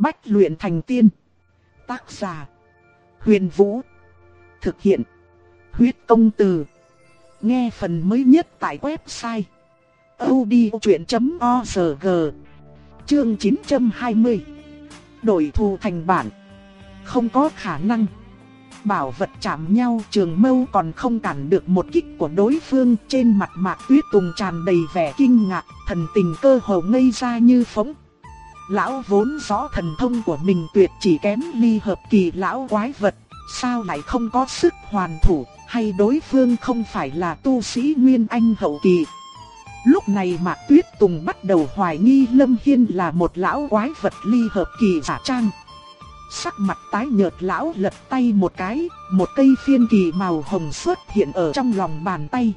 Bách luyện thành tiên. Tác giả: Huyền Vũ. Thực hiện: Huyết Công Từ. Nghe phần mới nhất tại website audiochuyen.org. Chương 920. Đổi thù thành bạn. Không có khả năng. Bảo vật chạm nhau, trường mâu còn không cản được một kích của đối phương. Trên mặt Mạc Tuyết Tùng tràn đầy vẻ kinh ngạc, thần tình cơ hồ ngây ra như phỗng. Lão vốn rõ thần thông của mình tuyệt chỉ kém ly hợp kỳ lão quái vật, sao lại không có sức hoàn thủ, hay đối phương không phải là tu sĩ Nguyên Anh hậu kỳ. Lúc này Mạc Tuyết Tùng bắt đầu hoài nghi Lâm Hiên là một lão quái vật ly hợp kỳ giả trang. Sắc mặt tái nhợt lão lật tay một cái, một cây phiên kỳ màu hồng xuất hiện ở trong lòng bàn tay.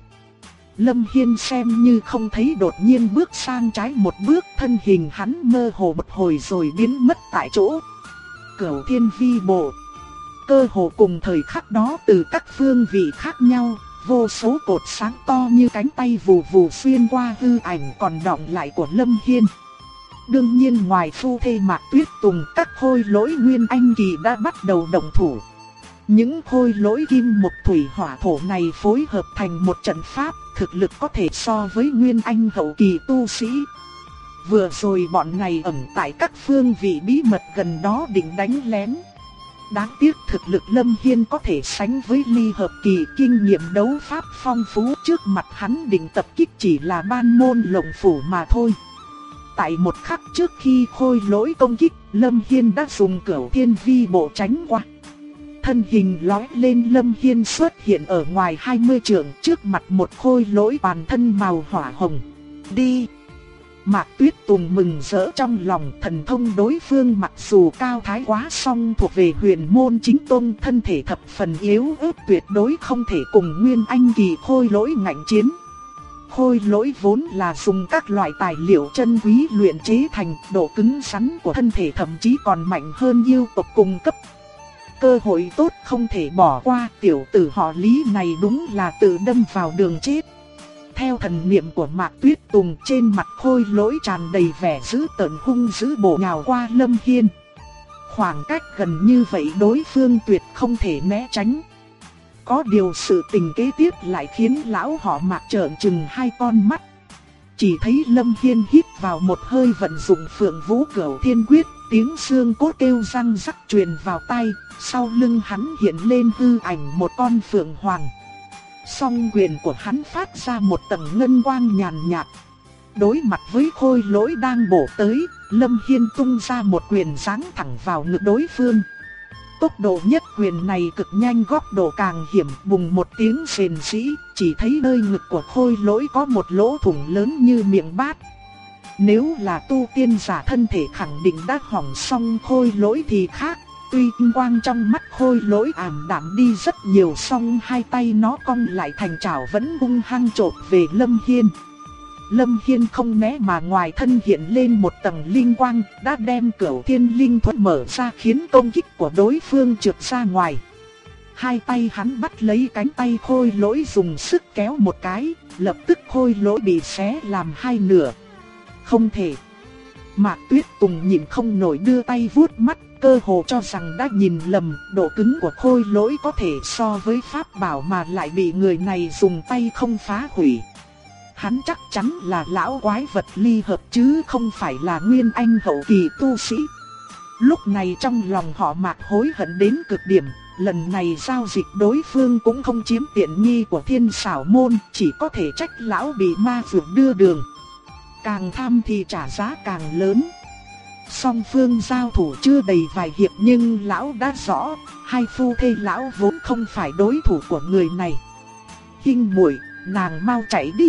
Lâm Hiên xem như không thấy, đột nhiên bước sang trái một bước, thân hình hắn mơ hồ một hồi rồi biến mất tại chỗ. Cửu Thiên Vi Bộ. Cơ hồ cùng thời khắc đó, từ các phương vị khác nhau, vô số cột sáng to như cánh tay vù vù xuyên qua hư ảnh còn đọng lại của Lâm Hiên. Đương nhiên ngoài phu thê Mạc Tuyết Tùng, các khôi lỗi Nguyên Anh kỳ đã bắt đầu động thủ. Những khôi lỗi kim mộc thủy hỏa thổ này phối hợp thành một trận pháp, thực lực có thể so với Nguyên Anh hậu kỳ tu sĩ. Vừa rồi bọn này ẩn tại các phương vị bí mật gần đó định đánh lén. Đáng tiếc thực lực Lâm Hiên có thể sánh với ly hợp kỳ, kinh nghiệm đấu pháp phong phú, trước mặt hắn định tập kích chỉ là ban môn lộng phủ mà thôi. Tại một khắc trước khi khôi lỗi công kích, Lâm Hiên đã dùng Cửu Thiên Vi Bộ tránh qua. Thân hình lói lên, Lâm Hiên xuất hiện ở ngoài 20 trượng, trước mặt một khôi lỗi toàn thân màu hỏa hồng. Đi! Mạc Tuyết Tùng mừng rỡ trong lòng, thần thông đối phương mặc dù cao thái quá song thuộc về Huyền Môn Chính Tông, thân thể thập phần yếu ớt, tuyệt đối không thể cùng Nguyên Anh kỳ khôi lỗi ngạnh chiến. Khôi lỗi vốn là dùng các loại tài liệu chân quý luyện chế thành, độ cứng rắn của thân thể thậm chí còn mạnh hơn yêu tộc cùng cấp. Cơ hội tốt không thể bỏ qua, tiểu tử họ Lý này đúng là tự đâm vào đường chết. Theo thần niệm của Mạc Tuyết Tùng, trên mặt khôi lỗi tràn đầy vẻ dữ tợn, hung dữ bổ nhào qua Lâm Hiên. Khoảng cách gần như vậy đối phương tuyệt không thể né tránh. Có điều sự tình kế tiếp lại khiến lão họ Mạc trợn trừng hai con mắt. Chỉ thấy Lâm Hiên hít vào một hơi, vận dụng Phượng Vũ Cửu Thiên Quyết, tiếng xương cốt kêu răng rắc truyền vào tai, sau lưng hắn hiện lên hư ảnh một con phượng hoàng. Song quyền của hắn phát ra một tầng ngân quang nhàn nhạt. Đối mặt với khôi lỗi đang bổ tới, Lâm Hiên tung ra một quyền giáng thẳng vào ngực đối phương. Tốc độ nhất quyền này cực nhanh, góc độ càng hiểm, bùng một tiếng rền rĩ, chỉ thấy nơi ngực của khôi lỗi có một lỗ thủng lớn như miệng bát. Nếu là tu tiên giả thân thể khẳng định đã hỏng, xong khôi lỗi thì khác. Tuy tinh quang trong mắt khôi lỗi ảm đạm đi rất nhiều, song hai tay nó cong lại thành chảo vẫn hung hăng chộp về Lâm Hiên. Lâm Hiên không né mà ngoài thân hiện lên một tầng linh quang, đã đem Cửu Thiên Linh Thuật mở ra, khiến công kích của đối phương trượt ra ngoài. Hai tay hắn bắt lấy cánh tay khôi lỗi dùng sức kéo một cái, lập tức khôi lỗi bị xé làm hai nửa. Không thể! Mạc Tuyết Tùng nhìn không nổi đưa tay vuốt mắt, cơ hồ cho rằng đã nhìn lầm, độ cứng của khôi lỗi có thể so với pháp bảo mà lại bị người này dùng tay không phá hủy. Hắn chắc chắn là lão quái vật ly hợp chứ không phải là Nguyên Anh hậu kỳ tu sĩ. Lúc này trong lòng họ Mạc hối hận đến cực điểm, lần này giao dịch đối phương cũng không chiếm tiện nghi của Thiên Xảo Môn, chỉ có thể trách lão bị ma phượng đưa đường. Càng tham thì trả giá càng lớn. Song phương giao thủ chưa đầy vài hiệp nhưng lão đã rõ, hai phu thê lão vốn không phải đối thủ của người này. Hinh muội, nàng mau chạy đi.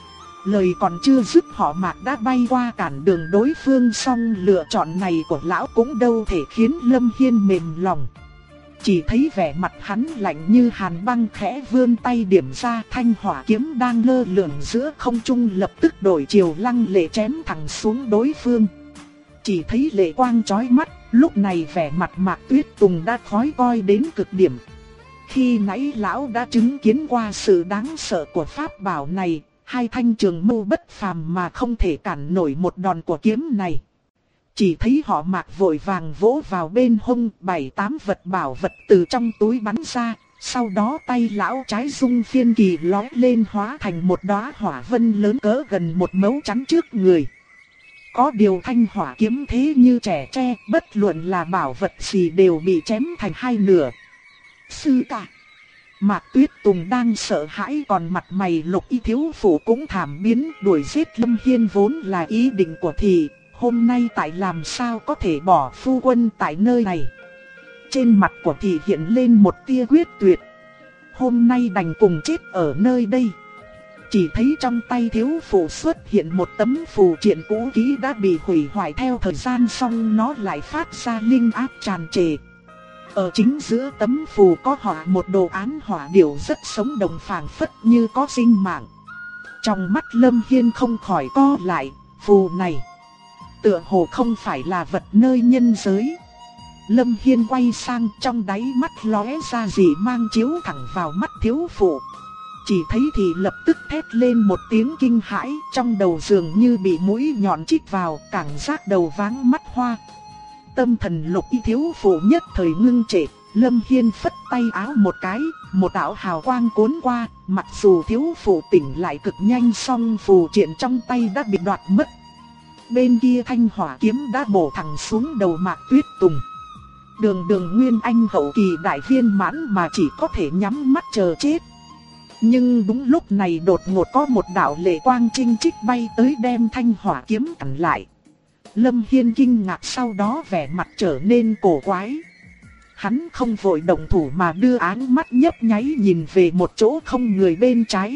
Lời còn chưa dứt họ Mạc đã bay qua cản đường đối phương, song lựa chọn này của lão cũng đâu thể khiến Lâm Hiên mềm lòng. Chỉ thấy vẻ mặt hắn lạnh như hàn băng, khẽ vươn tay điểm ra, thanh hỏa kiếm đang lơ lửng giữa không trung lập tức đổi chiều lăng lệ chém thẳng xuống đối phương. Chỉ thấy lệ quang chói mắt, lúc này vẻ mặt Mạc Tuyết Tùng đã khói coi đến cực điểm. Khi nãy lão đã chứng kiến qua sự đáng sợ của pháp bảo này, hai thanh trường mâu bất phàm mà không thể cản nổi một đòn của kiếm này. Chỉ thấy họ Mạc vội vàng vỗ vào bên hông 7-8 vật bảo vật từ trong túi bắn ra. Sau đó tay lão trái dung phiên kỳ lói lên hóa thành một đóa hỏa vân lớn cỡ gần một mấu chắn trước người. Có điều thanh hỏa kiếm thế như trẻ tre, bất luận là bảo vật gì đều bị chém thành hai nửa. Sư ca. Mạc Tuyết Tùng đang sợ hãi, còn mặt mày Lục Y thiếu phụ cũng thảm biến. Đuổi giết Lâm Hiên vốn là ý định của thị, hôm nay tại làm sao có thể bỏ phu quân tại nơi này. Trên mặt của thị hiện lên một tia quyết tuyệt. Hôm nay đành cùng chết ở nơi đây. Chỉ thấy trong tay thiếu phụ xuất hiện một tấm phù triện cũ kỹ đã bị hủy hoại theo thời gian, xong nó lại phát ra linh áp tràn trề. Ở chính giữa tấm phù có họa một đồ án hỏa điểu rất sống động phảng phất như có sinh mạng. Trong mắt Lâm Hiên không khỏi co lại, phù này tựa hồ không phải là vật nơi nhân giới. Lâm Hiên quay sang, trong đáy mắt lóe ra dị mang chiếu thẳng vào mắt thiếu phụ. Chỉ thấy thì lập tức thét lên một tiếng kinh hãi, trong đầu dường như bị mũi nhọn chích vào, cảm giác đầu váng mắt hoa. Tâm thần Lục Y thiếu phụ nhất thời ngưng trệ. Lâm Hiên phất tay áo một cái, một đạo hào quang cuốn qua. Mặc dù thiếu phụ tỉnh lại cực nhanh, song phù triện trong tay đã bị đoạt mất. Bên kia thanh hỏa kiếm đã bổ thẳng xuống đầu Mạc Tuyết Tùng. Đường Nguyên Anh hậu kỳ đại viên mãn mà chỉ có thể nhắm mắt chờ chết. Nhưng đúng lúc này đột ngột có một đạo lệ quang chinh chích bay tới đem thanh hỏa kiếm cản lại. Lâm Hiên kinh ngạc, sau đó vẻ mặt trở nên cổ quái. Hắn không vội động thủ mà đưa áng mắt nhấp nháy nhìn về một chỗ không người bên trái.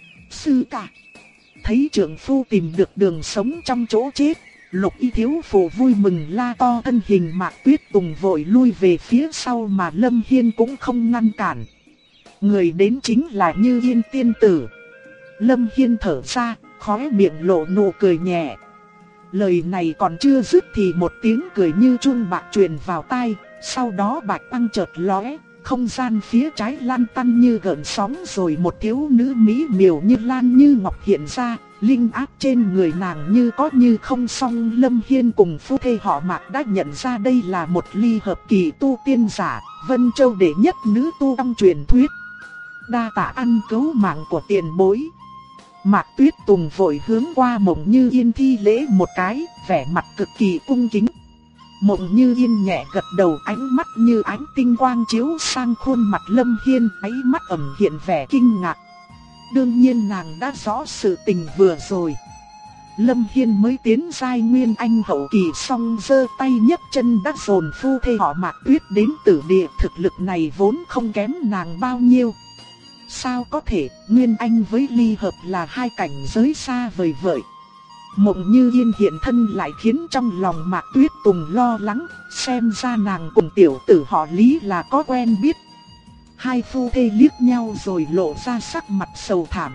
Sư ca. Thấy trưởng phu tìm được đường sống trong chỗ chết, Lục Y thiếu phụ vui mừng la to, thân hình Mạc Tuyết Tùng vội lui về phía sau mà Lâm Hiên cũng không ngăn cản. Người đến chính là Như Yên tiên tử. Lâm Hiên thở ra, khóe miệng lộ nụ cười nhẹ. Lời này còn chưa dứt thì một tiếng cười như chuông bạc truyền vào tai, sau đó bạch quang chợt lóe, không gian phía trái lan tăn như gợn sóng, rồi một thiếu nữ mỹ miều như lan như ngọc hiện ra, linh áp trên người nàng như có như không. Song Lâm Hiên cùng phu thê họ Mạc đã nhận ra đây là một ly hợp kỳ tu tiên giả, Vân Châu đệ nhất nữ tu trong truyền thuyết. Đa tạ ăn cứu mạng của tiền bối. Mạc Tuyết Tùng vội hướng qua Mộng Như Yên thi lễ một cái, vẻ mặt cực kỳ cung kính. Mộng Như Yên nhẹ gật đầu, ánh mắt như ánh tinh quang chiếu sang khuôn mặt Lâm Hiên, ánh mắt ẩn hiện vẻ kinh ngạc. Đương nhiên nàng đã rõ sự tình vừa rồi. Lâm Hiên mới tiến giai Nguyên Anh hậu kỳ, song giơ tay nhấc chân đã dồn phu thê họ Mạc Tuyết đến tử địa, thực lực này vốn không kém nàng bao nhiêu. Sao có thể, Nguyên Anh với ly hợp là hai cảnh giới xa vời vợi. Mộng Như Yên hiện thân lại khiến trong lòng Mạc Tuyết Tùng lo lắng, xem ra nàng cùng tiểu tử họ Lý là có quen biết. Hai phu thê liếc nhau rồi lộ ra sắc mặt sầu thảm.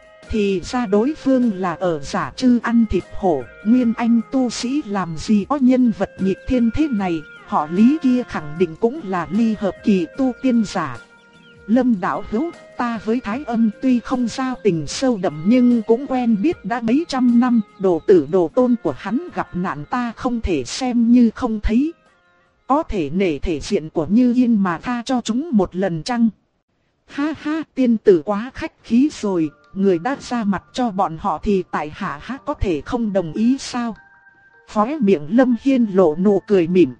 Thì ra đối phương là ở giả trư ăn thịt hổ, Nguyên Anh tu sĩ làm gì có nhân vật nghịch thiên thế này, họ Lý kia khẳng định cũng là ly hợp kỳ tu tiên giả. Lâm đạo hữu, ta với Thái Âm tuy không giao tình sâu đậm nhưng cũng quen biết đã mấy trăm năm, đồ tử đồ tôn của hắn gặp nạn ta không thể xem như không thấy. Có thể nể thể diện của Như Yên mà tha cho chúng một lần chăng? Ha ha, tiên tử quá khách khí rồi, người đã ra mặt cho bọn họ thì tại hạ há có thể không đồng ý sao? Khóe miệng Lâm Hiên lộ nụ cười mỉm.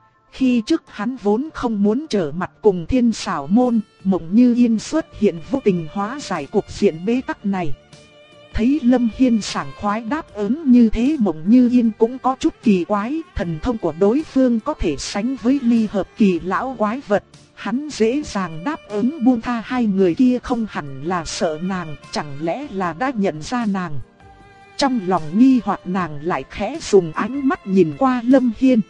Khi trước hắn vốn không muốn trở mặt cùng Thiên Sảo Môn, Mộng Như Yên xuất hiện vô tình hóa giải cục diện bế tắc này. Thấy Lâm Hiên sảng khoái đáp ứng như thế, Mộng Như Yên cũng có chút kỳ quái, thần thông của đối phương có thể sánh với ly hợp kỳ lão quái vật. Hắn dễ dàng đáp ứng buông tha hai người kia không hẳn là sợ nàng, chẳng lẽ là đã nhận ra nàng. Trong lòng nghi hoặc nàng lại khẽ dùng ánh mắt nhìn qua Lâm Hiên.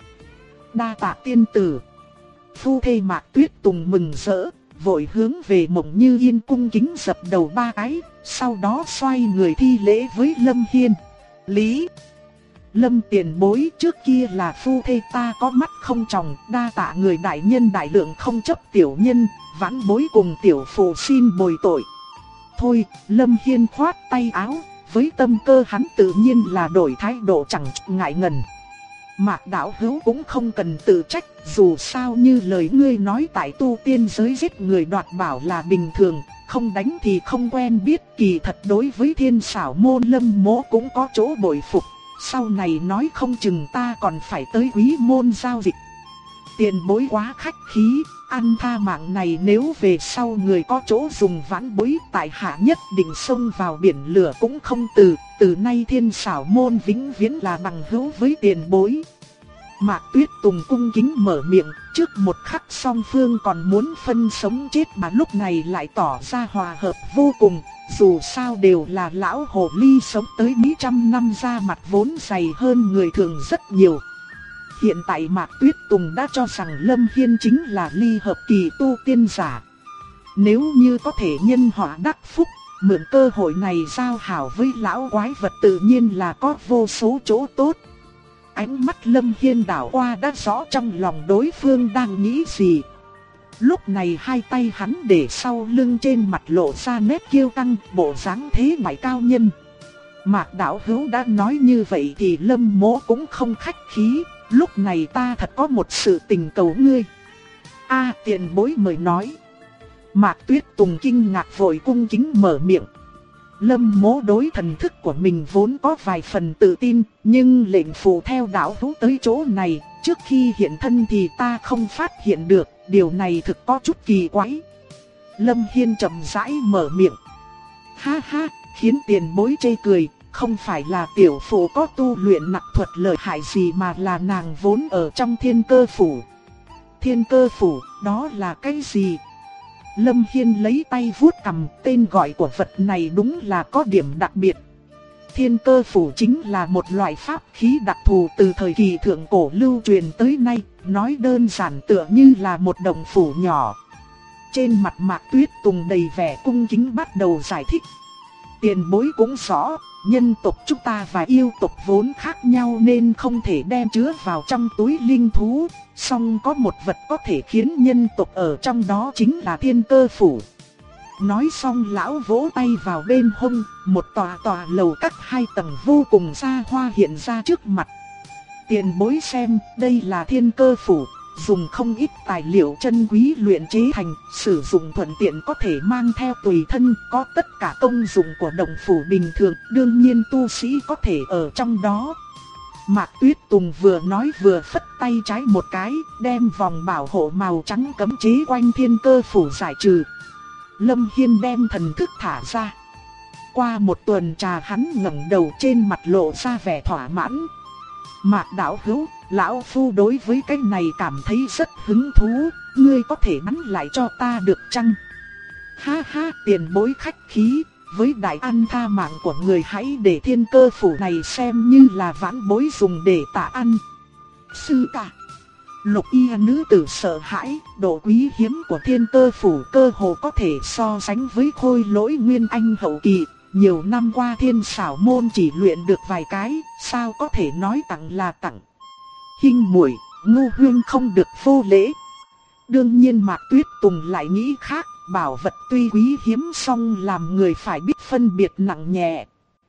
Đa tạ tiên tử. Phu thê Mạc Tuyết Tùng mừng rỡ, vội hướng về Mộng Như Yên cung kính dập đầu ba cái, sau đó xoay người thi lễ với Lâm Hiên. Lý, Lâm tiền bối, trước kia là phu thê ta có mắt không tròng, đa tạ người đại nhân đại lượng không chấp tiểu nhân, vãn bối cùng tiểu phụ xin bồi tội. Thôi, Lâm Hiên khoát tay áo, với tâm cơ hắn tự nhiên là đổi thái độ chẳng ngại ngần. Mạc đạo hữu cũng không cần tự trách, dù sao như lời ngươi nói tại tu tiên giới giết người đoạt bảo là bình thường, không đánh thì không quen biết. Kỳ thật đối với Thiên Xảo Môn Lâm Mỗ cũng có chỗ bội phục, sau này nói không chừng ta còn phải tới Quý Môn giao dịch. Tiền bối quá khách khí, ăn tha mạng này nếu về sau người có chỗ dùng vãn bối, tại hạ nhất định xông vào biển lửa cũng không từ nay Thiên Xảo Môn vĩnh viễn là bằng hữu với tiền bối. Mạc Tuyết Tùng cung kính mở miệng, trước một khắc song phương còn muốn phân sống chết mà lúc này lại tỏ ra hòa hợp vô cùng, dù sao đều là lão hồ ly sống tới mấy trăm năm, da mặt vốn dày hơn người thường rất nhiều. Hiện tại Mạc Tuyết Tùng đã cho rằng Lâm Hiên chính là ly hợp kỳ tu tiên giả. Nếu như có thể nhân họa đắc phúc, mượn cơ hội này giao hảo với lão quái vật tự nhiên là có vô số chỗ tốt. Ánh mắt Lâm Hiên đảo qua đã rõ trong lòng đối phương đang nghĩ gì. Lúc này hai tay hắn để sau lưng, trên mặt lộ ra nét kiêu căng, bộ dáng thế ngoại cao nhân. Mạc đạo hữu đã nói như vậy thì Lâm Mỗ cũng không khách khí, lúc này ta thật có một sự tình cầu ngươi. Tiền bối mời nói. Mạc Tuyết Tùng kinh ngạc vội cung kính mở miệng. Lâm Mỗ đối thần thức của mình vốn có vài phần tự tin, nhưng lệnh phù theo đạo hữu tới chỗ này, trước khi hiện thân thì ta không phát hiện được, điều này thực có chút kỳ quái. Lâm Hiên chậm rãi mở miệng. Ha ha, khiến tiền bối chê cười, không phải là tiểu phụ có tu luyện nặc thuật lợi hại gì mà là nàng vốn ở trong Thiên Cơ Phủ. Thiên Cơ Phủ, đó là cái gì? Lâm Hiên lấy tay vuốt cằm, tên gọi của vật này đúng là có điểm đặc biệt. Thiên Cơ Phủ chính là một loại pháp khí đặc thù từ thời kỳ thượng cổ lưu truyền tới nay, nói đơn giản tựa như là một động phủ nhỏ. Trên mặt Mạc Tuyết Tùng đầy vẻ cung kính bắt đầu giải thích. Tiền bối cũng rõ, nhân tộc chúng ta và yêu tộc vốn khác nhau nên không thể đem chứa vào trong túi linh thú. Song có một vật có thể khiến nhân tộc ở trong đó chính là Thiên Cơ Phủ. Nói xong lão vỗ tay vào bên hông, một tòa lầu các 2 tầng vô cùng xa hoa hiện ra trước mặt. Tiền bối xem, đây là Thiên Cơ Phủ, dùng không ít tài liệu chân quý luyện chế thành, sử dụng thuận tiện có thể mang theo tùy thân, có tất cả công dụng của động phủ bình thường, đương nhiên tu sĩ có thể ở trong đó. Mạc Tuyết Tùng vừa nói vừa phất tay trái một cái, đem vòng bảo hộ màu trắng cấm chế quanh Thiên Cơ Phủ giải trừ. Lâm Hiên đem thần thức thả ra. Qua một tuần trà hắn ngẩng đầu, trên mặt lộ ra vẻ thỏa mãn. Mạc đạo hữu, lão phu đối với cái này cảm thấy rất hứng thú, ngươi có thể bắn lại cho ta được chăng? Ha ha, tiền bối khách khí, với đại ăn tha mạng của người hãy để Thiên Cơ Phủ này xem như là vãn bối dùng để tạ ăn. Sư ca. Lục y nữ tử sợ hãi, độ quý hiếm của Thiên Cơ Phủ cơ hồ có thể so sánh với Khôi Lỗi Nguyên Anh hậu kỳ. Nhiều năm qua Thiên Xảo Môn chỉ luyện được vài cái, sao có thể nói tặng là tặng. Hinh muội, ngu huyên không được vô lễ. Đương nhiên Mạc Tuyết Tùng lại nghĩ khác, bảo vật tuy quý hiếm song làm người phải biết phân biệt nặng nhẹ.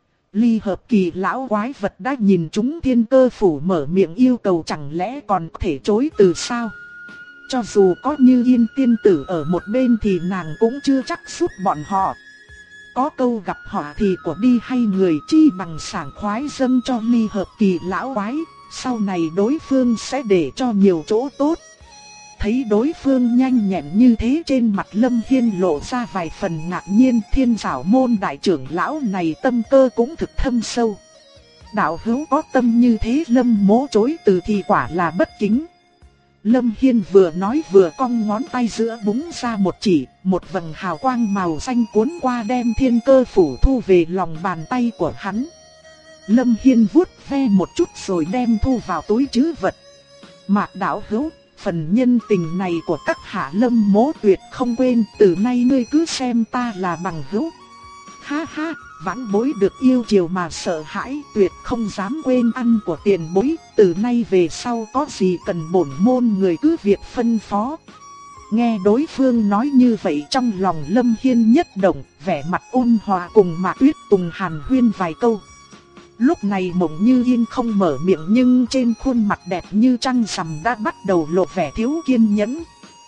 Ly hợp kỳ lão quái vật đã nhìn chúng Thiên Cơ Phủ mở miệng yêu cầu, chẳng lẽ còn có thể chối từ sao? Cho dù có Như Yên tiên tử ở một bên thì nàng cũng chưa chắc giúp bọn họ. Có câu gặp họa thì của đi hay người, chi bằng sảng khoái dâng cho ly hợp kỳ lão quái, sau này đối phương sẽ để cho nhiều chỗ tốt. Thấy đối phương nhanh nhẹn như thế, trên mặt Lâm Hiên lộ ra vài phần ngạc nhiên. Thiên Xảo Môn đại trưởng lão này tâm cơ cũng thực thâm sâu. Đạo hữu có tâm như thế, Lâm Mỗ chối từ thì quả là bất kính. Lâm Hiên vừa nói vừa cong ngón tay giữa búng ra một chỉ, một vầng hào quang màu xanh cuốn qua đem Thiên Cơ Phủ thu về lòng bàn tay của hắn. Lâm Hiên vuốt ve một chút rồi đem thu vào túi trữ vật. Mạc đạo hữu, phần nhân tình này của các hạ Lâm Mỗ tuyệt không quên, từ nay ngươi cứ xem ta là bằng hữu. Ha ha, vãn bối được yêu chiều mà sợ hãi, tuyệt không dám quên ăn của tiền bối, từ nay về sau có gì cần bổn môn người cứ việc phân phó. Nghe đối phương nói như vậy trong lòng Lâm Hiên nhất động, vẻ mặt ôn hòa cùng Mạc Tuyết Tùng hàn huyên vài câu. Lúc này Mộng Như Yên không mở miệng nhưng trên khuôn mặt đẹp như trăng rằm đã bắt đầu lộ vẻ thiếu kiên nhẫn.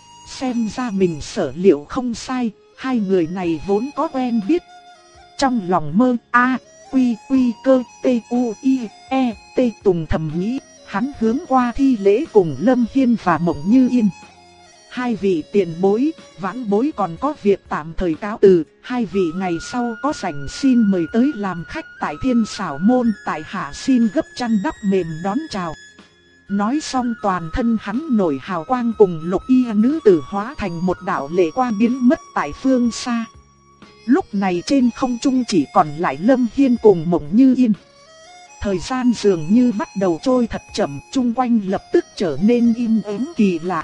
Xem ra mình sở liệu không sai, hai người này vốn có quen biết. Trong lòng mơ a quy quy cơ t u i e t Tùng thầm nghĩ, hắn hướng qua thi lễ cùng Lâm Hiên và Mộng Như Yên. Hai vị tiền bối, vãn bối còn có việc tạm thời cáo từ, hai vị ngày sau có rảnh xin mời tới làm khách tại Thiên Sảo Môn, tại hạ xin gấp chăn đắp mềm đón chào. Nói xong toàn thân hắn nổi hào quang cùng Lục Y nữ tử hóa thành một đạo lệ quang biến mất tại phương xa. Lúc này trên không trung chỉ còn lại Lâm Hiên cùng Mộng Như Yên. Thời gian dường như bắt đầu trôi thật chậm, chung quanh lập tức trở nên im ắng kỳ lạ.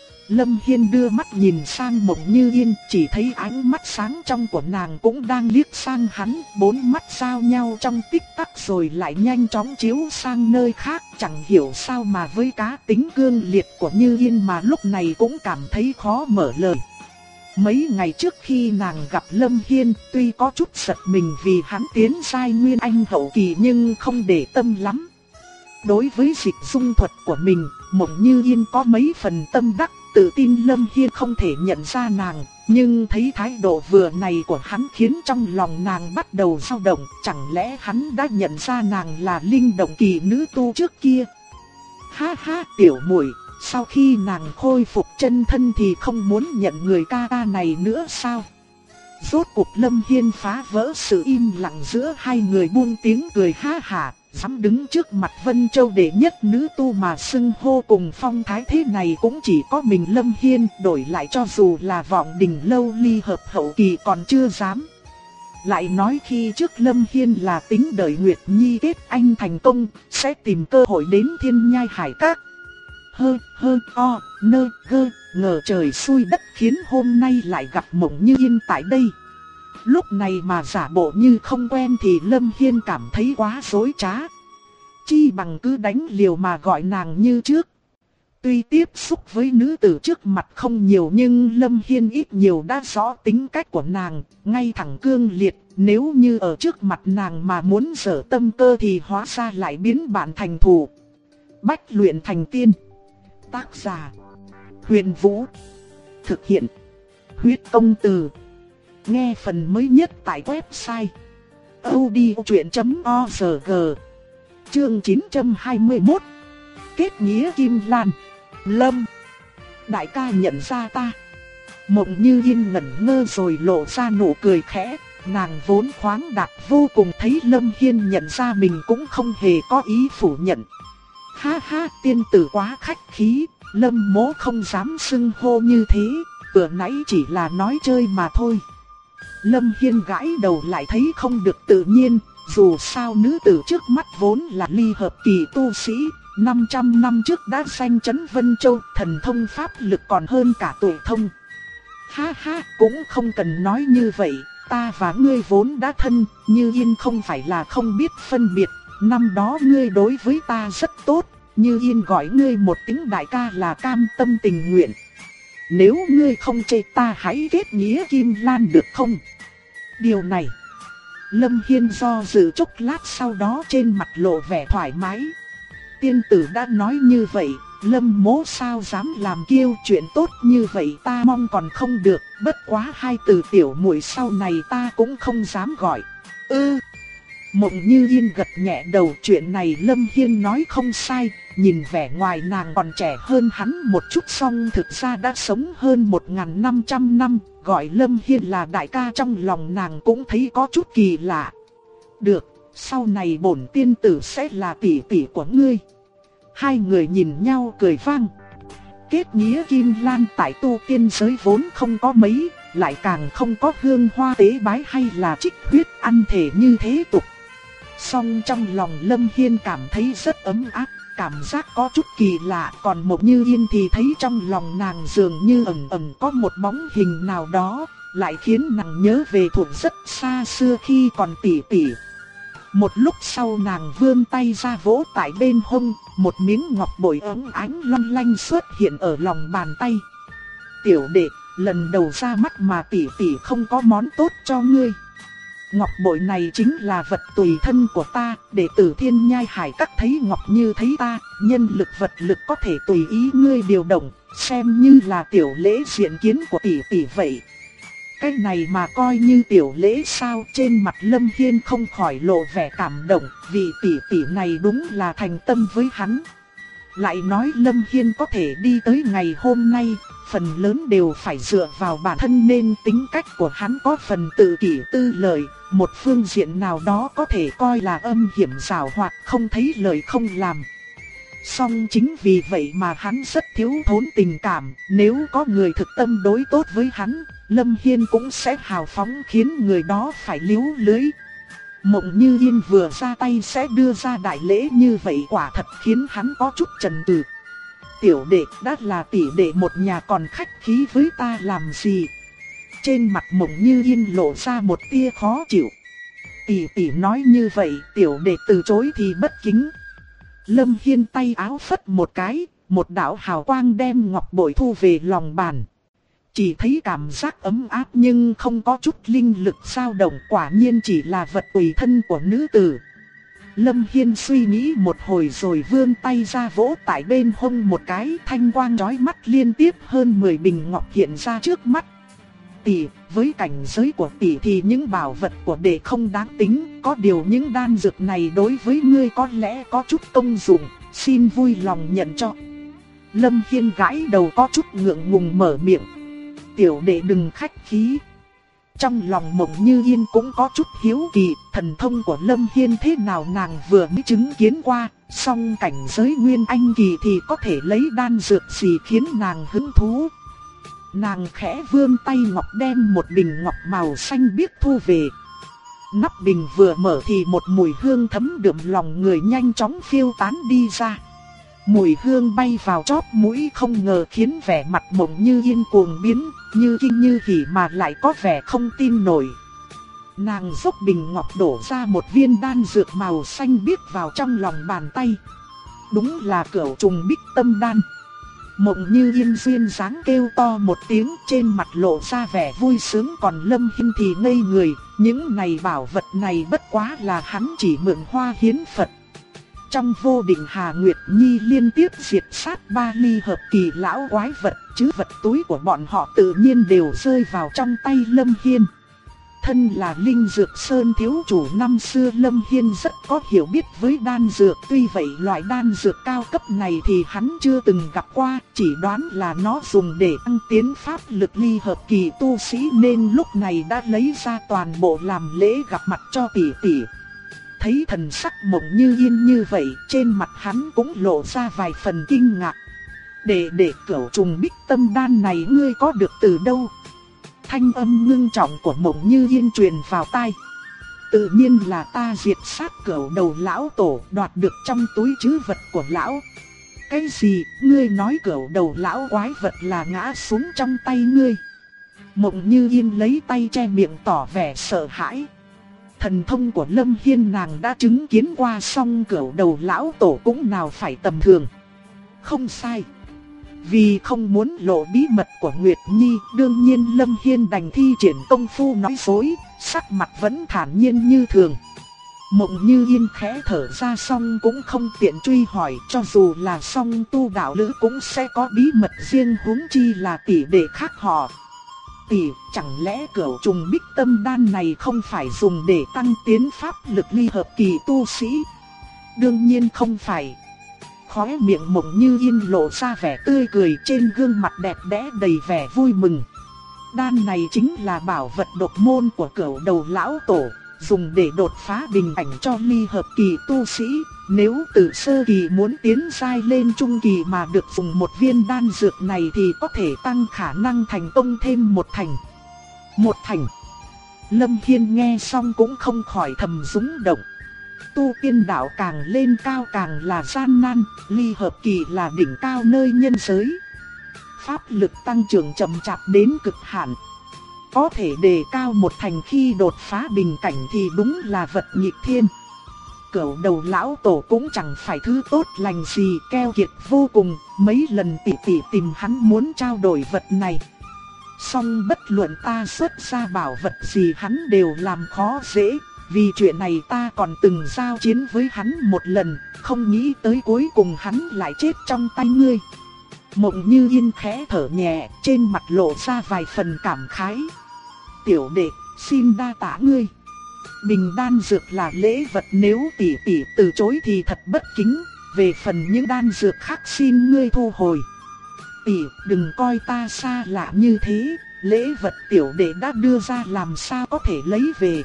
Lâm Hiên đưa mắt nhìn sang Mộng Như Yên, chỉ thấy ánh mắt sáng trong của nàng cũng đang liếc sang hắn, bốn mắt giao nhau trong tích tắc rồi lại nhanh chóng chiếu sang nơi khác, chẳng hiểu sao mà với cá tính cương liệt của Như Yên mà lúc này cũng cảm thấy khó mở lời. Mấy ngày trước khi nàng gặp Lâm Hiên, tuy có chút giật mình vì hắn tiến giai nguyên anh hậu kỳ nhưng không để tâm lắm. Đối với dịch dung thuật của mình, Mộng Như Yên có mấy phần tâm đắc, tự tin Lâm Hiên không thể nhận ra nàng, nhưng thấy thái độ vừa này của hắn khiến trong lòng nàng bắt đầu dao động, chẳng lẽ hắn đã nhận ra nàng là linh động kỳ nữ tu trước kia. Ha ha, tiểu muội, sau khi nàng khôi phục chân thân thì không muốn nhận người ca ca này nữa sao? Rốt cuộc Lâm Hiên phá vỡ sự im lặng giữa hai người, buông tiếng cười ha hả. Dám đứng trước mặt Vân Châu đệ nhất nữ tu mà xưng hô cùng phong thái thế này cũng chỉ có mình Lâm Hiên, đổi lại cho dù là Vọng Đình Lâu ly hợp hậu kỳ còn chưa dám. Lại nói khi trước Lâm Hiên là tính đợi Nguyệt Nhi kết anh thành công, sẽ tìm cơ hội đến Thiên Nhai Hải Các. Ngờ trời xui đất khiến hôm nay lại gặp Mộng Như Yên tại đây. Lúc này mà giả bộ như không quen thì Lâm Hiên cảm thấy quá dối trá. Chi bằng cứ đánh liều mà gọi nàng như trước. Tuy tiếp xúc với nữ tử trước mặt không nhiều nhưng Lâm Hiên ít nhiều đã rõ tính cách của nàng, ngay thẳng cương liệt. Nếu như ở trước mặt nàng mà muốn giở tâm cơ thì hóa ra lại biến bạn thành thù. Bách luyện thành tiên. Tác giả: Huyền Vũ. Thực hiện: Huyết Công Từ. Nghe phần mới nhất tại website audiochuyện.org. Chương 921. Kết nghĩa Kim Lan. Lâm, đại ca nhận ra ta. Mộng Như Yên ngẩn ngơ rồi lộ ra nụ cười khẽ. Nàng vốn khoáng đạt vô cùng, thấy Lâm Hiên nhận ra mình cũng không hề có ý phủ nhận. Ha ha, tiên tử quá khách khí, Lâm mỗ không dám xưng hô như thế, vừa nãy chỉ là nói chơi mà thôi. Lâm Hiên gãi đầu lại thấy không được tự nhiên, dù sao nữ tử trước mắt vốn là ly hợp kỳ tu sĩ, 500 năm trước đã danh chấn Vân Châu, thần thông pháp lực còn hơn cả tuổi thông. Ha ha, cũng không cần nói như vậy, ta và ngươi vốn đã thân, Như Yên không phải là không biết phân biệt, năm đó ngươi đối với ta rất tốt, Như Yên gọi ngươi một tiếng đại ca là cam tâm tình nguyện. Nếu ngươi không chê ta hãy kết nghĩa Kim Lan được không? Điều này, Lâm Hiên do dự chốc lát sau đó trên mặt lộ vẻ thoải mái. Tiên tử đã nói như vậy, Lâm mỗ sao dám làm kiêu, chuyện tốt như vậy ta mong còn không được, bất quá hai từ tiểu muội sau này ta cũng không dám gọi. Mộng Như Yên gật nhẹ đầu, chuyện này Lâm Hiên nói không sai, nhìn vẻ ngoài nàng còn trẻ hơn hắn một chút song thực ra đã sống hơn 1500 năm, gọi Lâm Hiên là đại ca trong lòng nàng cũng thấy có chút kỳ lạ. Được, sau này bổn tiên tử sẽ là tỷ tỷ của ngươi. Hai người nhìn nhau cười vang. Kết nghĩa Kim Lan tại tu tiên giới vốn không có mấy, lại càng không có hương hoa tế bái hay là trích huyết ăn thể như thế tục. Song trong lòng Lâm Hiên cảm thấy rất ấm áp, cảm giác có chút kỳ lạ, còn Mộng Như Yên thì thấy trong lòng nàng dường như ẩn ẩn có một bóng hình nào đó, lại khiến nàng nhớ về thuở rất xa xưa khi còn tỷ tỷ. Một lúc sau nàng vươn tay ra vỗ tại bên hông, một miếng ngọc bội óng ánh long lanh xuất hiện ở lòng bàn tay. Tiểu đệ, lần đầu ra mắt mà tỷ tỷ không có món tốt cho ngươi. ngọc bội này chính là vật tùy thân của ta, đệ tử Thiên Nhai Hải Các thấy ngọc như thấy ta, nhân lực vật lực có thể tùy ý ngươi điều động, xem như là tiểu lễ diện kiến của tỷ tỷ vậy. Cái này mà coi như tiểu lễ sao? Trên mặt Lâm Hiên không khỏi lộ vẻ cảm động, vì tỷ tỷ này đúng là thành tâm với hắn. Lại nói Lâm Hiên có thể đi tới ngày hôm nay, phần lớn đều phải dựa vào bản thân, nên tính cách của hắn có phần tự kỷ tư lợi, một phương diện nào đó có thể coi là âm hiểm giảo hoạt, không thấy lời không làm. Song chính vì vậy mà hắn rất thiếu thốn tình cảm, nếu có người thực tâm đối tốt với hắn, Lâm Hiên cũng sẽ hào phóng khiến người đó phải líu lưới. Mộng Như Yên vừa ra tay sẽ đưa ra đại lễ như vậy quả thật khiến hắn có chút chần chừ. Tiểu đệ đã là tỷ đệ một nhà còn khách khí với ta làm gì? Trên mặt Mộng Như Yên lộ ra một tia khó chịu. Tỷ tỷ nói như vậy, tiểu đệ từ chối thì bất kính. Lâm Hiên tay áo phất một cái, một đạo hào quang đem ngọc bội thu về lòng bàn. Chỉ thấy cảm giác ấm áp nhưng không có chút linh lực dao động, quả nhiên chỉ là vật tùy thân của nữ tử. Lâm Hiên suy nghĩ một hồi rồi vươn tay ra vỗ tại bên hông một cái, thanh quang chói mắt liên tiếp hơn 10 bình ngọc hiện ra trước mắt. Tỷ, với cảnh giới của tỷ thì những bảo vật của đệ không đáng tính, có điều những đan dược này đối với ngươi có lẽ có chút công dụng, xin vui lòng nhận cho. Lâm Hiên gãi đầu có chút ngượng ngùng mở miệng. Tiểu đệ đừng khách khí. Trong lòng Mộng Như Yên cũng có chút hiếu kỳ, thần thông của Lâm Hiên thế nào nàng vừa mới chứng kiến qua, song cảnh giới Nguyên Anh kỳ thì có thể lấy đan dược gì khiến nàng hứng thú. Nàng khẽ vươn tay ngọc đem một bình ngọc màu xanh biếc thu về. Nắp bình vừa mở thì một mùi hương thấm đượm lòng người nhanh chóng phiêu tán đi ra. Mùi hương bay vào chóp mũi không ngờ khiến vẻ mặt Mộng Như Yên cuồng biến, như kinh như hỉ mà lại có vẻ không tin nổi. Nàng dốc bình ngọc đổ ra một viên đan dược màu xanh biếc vào trong lòng bàn tay. Đúng là Cửu Trùng Bích Tâm Đan. Mộng Như Yên duyên dáng kêu to một tiếng, trên mặt lộ ra vẻ vui sướng, còn Lâm Hiên thì ngây người, những này bảo vật này bất quá là hắn chỉ mượn hoa hiến Phật. Trong Vô Định Hà Nguyệt Nhi liên tiếp diệt sát 3 ly hợp kỳ lão quái vật, chứ vật túi của bọn họ tự nhiên đều rơi vào trong tay Lâm Hiên. Thân là Linh Dược Sơn thiếu chủ năm xưa, Lâm Hiên rất có hiểu biết với đan dược, tuy vậy loại đan dược cao cấp này thì hắn chưa từng gặp qua, chỉ đoán là nó dùng để tăng tiến pháp lực ly hợp kỳ tu sĩ nên lúc này đã lấy ra toàn bộ làm lễ gặp mặt cho tỷ tỷ. Thấy thần sắc Mộng Như Yên như vậy, trên mặt hắn cũng lộ ra vài phần kinh ngạc. Để Cửu Trùng Bích Tâm Đan này ngươi có được từ đâu? Thanh âm ngưng trọng của Mộng Như Yên truyền vào tai. Tự nhiên là ta diệt sát Cửu Đầu lão tổ, đoạt được trong túi trữ vật của lão. Cái gì? Ngươi nói Cửu Đầu lão quái vật là ngã xuống trong tay ngươi? Mộng Như Yên lấy tay che miệng tỏ vẻ sợ hãi. Thần thông của Lâm Hiên nàng đã chứng kiến qua, song Cửu Đầu lão tổ cũng nào phải tầm thường. Không sai. Vì không muốn lộ bí mật của Nguyệt Nhi, đương nhiên Lâm Hiên đành thi triển công phu nói dối, sắc mặt vẫn thản nhiên như thường. Mộng Như Yên khẽ thở ra song cũng không tiện truy hỏi, cho dù là song tu đạo lữ cũng sẽ có bí mật riêng, huống chi là tỷ đệ khác họ. Tỷ, chẳng lẽ Cửu Trùng Bích Tâm Đan này không phải dùng để tăng tiến pháp lực ly hợp kỳ tu sĩ? Đương nhiên không phải. Khóe miệng Mộng Như Yên lộ ra vẻ tươi cười, trên gương mặt đẹp đẽ đầy vẻ vui mừng. Đan này chính là bảo vật độc môn của Cửu Đầu lão tổ, dùng để đột phá bình cảnh cho ly hợp kỳ tu sĩ. Nếu từ sơ kỳ muốn tiến giai lên trung kỳ mà được dùng một viên đan dược này thì có thể tăng khả năng thành công thêm một thành. Một thành. Lâm Hiên nghe xong cũng không khỏi thầm rung động. Tu tiên đạo càng lên cao càng là gian nan, ly hợp kỳ là đỉnh cao nơi nhân giới. Pháp lực tăng trưởng chậm chạp đến cực hạn. Có thể đề cao một thành khi đột phá bình cảnh thì đúng là vật nghịch thiên. Cửu Đầu lão tổ cũng chẳng phải thứ tốt lành gì, keo kiệt vô cùng, mấy lần tỷ tỷ tìm hắn muốn trao đổi vật này. Song bất luận ta xuất ra bảo vật gì hắn đều làm khó dễ. Vì chuyện này ta còn từng giao chiến với hắn một lần, không nghĩ tới cuối cùng hắn lại chết trong tay ngươi. Mộng Như Yên khẽ thở nhẹ, trên mặt lộ ra vài phần cảm khái. Tiểu đệ, xin đa tạ ngươi. Bình đan dược là lễ vật, nếu tỷ tỷ từ chối thì thật bất kính. Về phần những đan dược khác xin ngươi thu hồi. Tỷ, đừng coi ta xa lạ như thế, lễ vật tiểu đệ đã đưa ra làm sao có thể lấy về.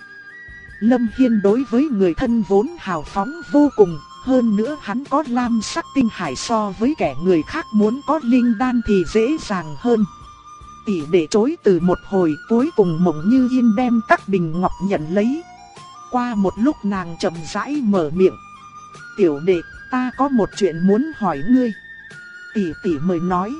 Lâm Hiên đối với người thân vốn hào phóng vô cùng, hơn nữa hắn có lam sắc tinh hải, so với kẻ người khác muốn có linh đan thì dễ dàng hơn. Tỷ đệ chối từ một hồi, cuối cùng Mộng Như Yên đem các bình ngọc nhận lấy. Qua một lúc nàng chậm rãi mở miệng. Tiểu đệ, ta có một chuyện muốn hỏi ngươi. Tỷ tỷ mời nói.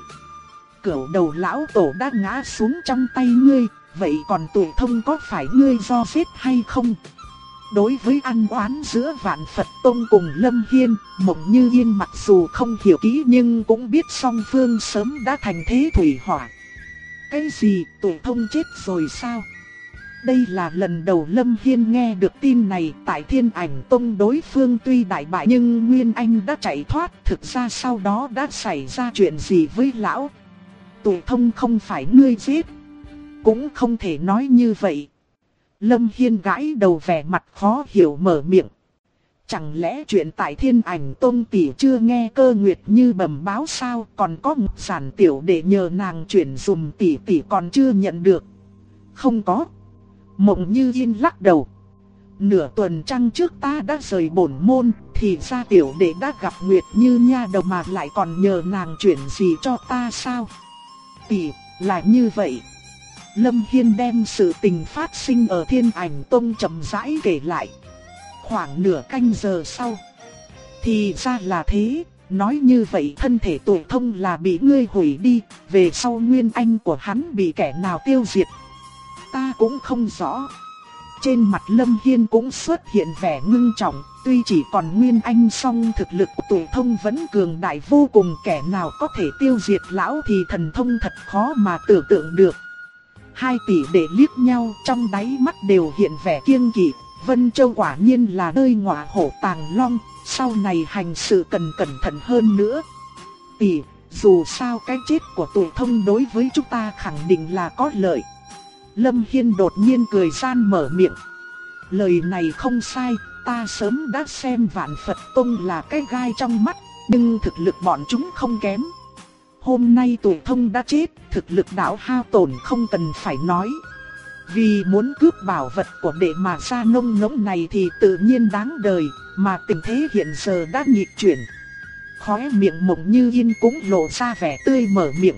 Cửu đầu lão tổ đã ngã xuống trong tay ngươi, vậy còn Tụ Thông có phải ngươi do giết hay không? Đối với ăn oán giữa Vạn Phật Tông cùng Lâm Hiên, Mộng Như Yên mặc dù không hiểu kỹ nhưng cũng biết song phương sớm đã thành thế thủy hỏa. Cái gì, Tụ Thông chết rồi sao? Đây là lần đầu Lâm Hiên nghe được tin này. Tại Thiên Ảnh Tông đối phương tuy đại bại nhưng Nguyên Anh đã chạy thoát. Thực ra sau đó đã xảy ra chuyện gì với lão? Tụ Thông không phải ngươi giết. Cũng không thể nói như vậy. Lâm Hiên gãi đầu vẻ mặt khó hiểu mở miệng. Chẳng lẽ chuyện tại Thiên Ảnh Tông tỷ chưa nghe Cơ Nguyệt Như bẩm báo sao? Còn có một giản tiểu để nhờ nàng chuyển dùm tỷ còn chưa nhận được. Không có. Mộng Như Yên lắc đầu. Nửa tuần trăng trước ta đã rời bổn môn, thì ra tiểu đệ đã gặp Nguyệt Như nha đầu mà lại còn nhờ nàng chuyển gì cho ta sao? Tỷ, là như vậy. Lâm Hiên đem sự tình phát sinh ở Thiên Ảnh Tông chậm rãi kể lại. Khoảng nửa canh giờ sau. Thì ra là thế, nói như vậy thân thể Tụ Thông là bị ngươi hủy đi, về sau Nguyên Anh của hắn bị kẻ nào tiêu diệt? Ta cũng không rõ. Trên mặt Lâm Hiên cũng xuất hiện vẻ ngưng trọng, tuy chỉ còn Nguyên Anh song thực lực của Tụ Thông vẫn cường đại vô cùng, kẻ nào có thể tiêu diệt lão thì thần thông thật khó mà tưởng tượng được. Hai tỷ đệ liếc nhau, trong đáy mắt đều hiện vẻ kiêng kỵ. Vân Châu quả nhiên là nơi ngọa hổ tàng long, sau này hành sự cần cẩn thận hơn nữa. Tỷ, dù sao cái chết của Tụ Thông đối với chúng ta khẳng định là có lợi. Lâm Hiên đột nhiên cười gian mở miệng. Lời này không sai, ta sớm đã xem Vạn Phật Tông là cái gai trong mắt, nhưng thực lực bọn chúng không kém. Hôm nay Tụ Thông đã chết, thực lực đạo hao tổn không cần phải nói. Vì muốn cướp bảo vật của đệ mà ra nông nỗng này thì tự nhiên đáng đời, mà tình thế hiện giờ đã nghịch chuyển. Khóe miệng Mộng Như Yên cũng lộ ra vẻ tươi mở miệng.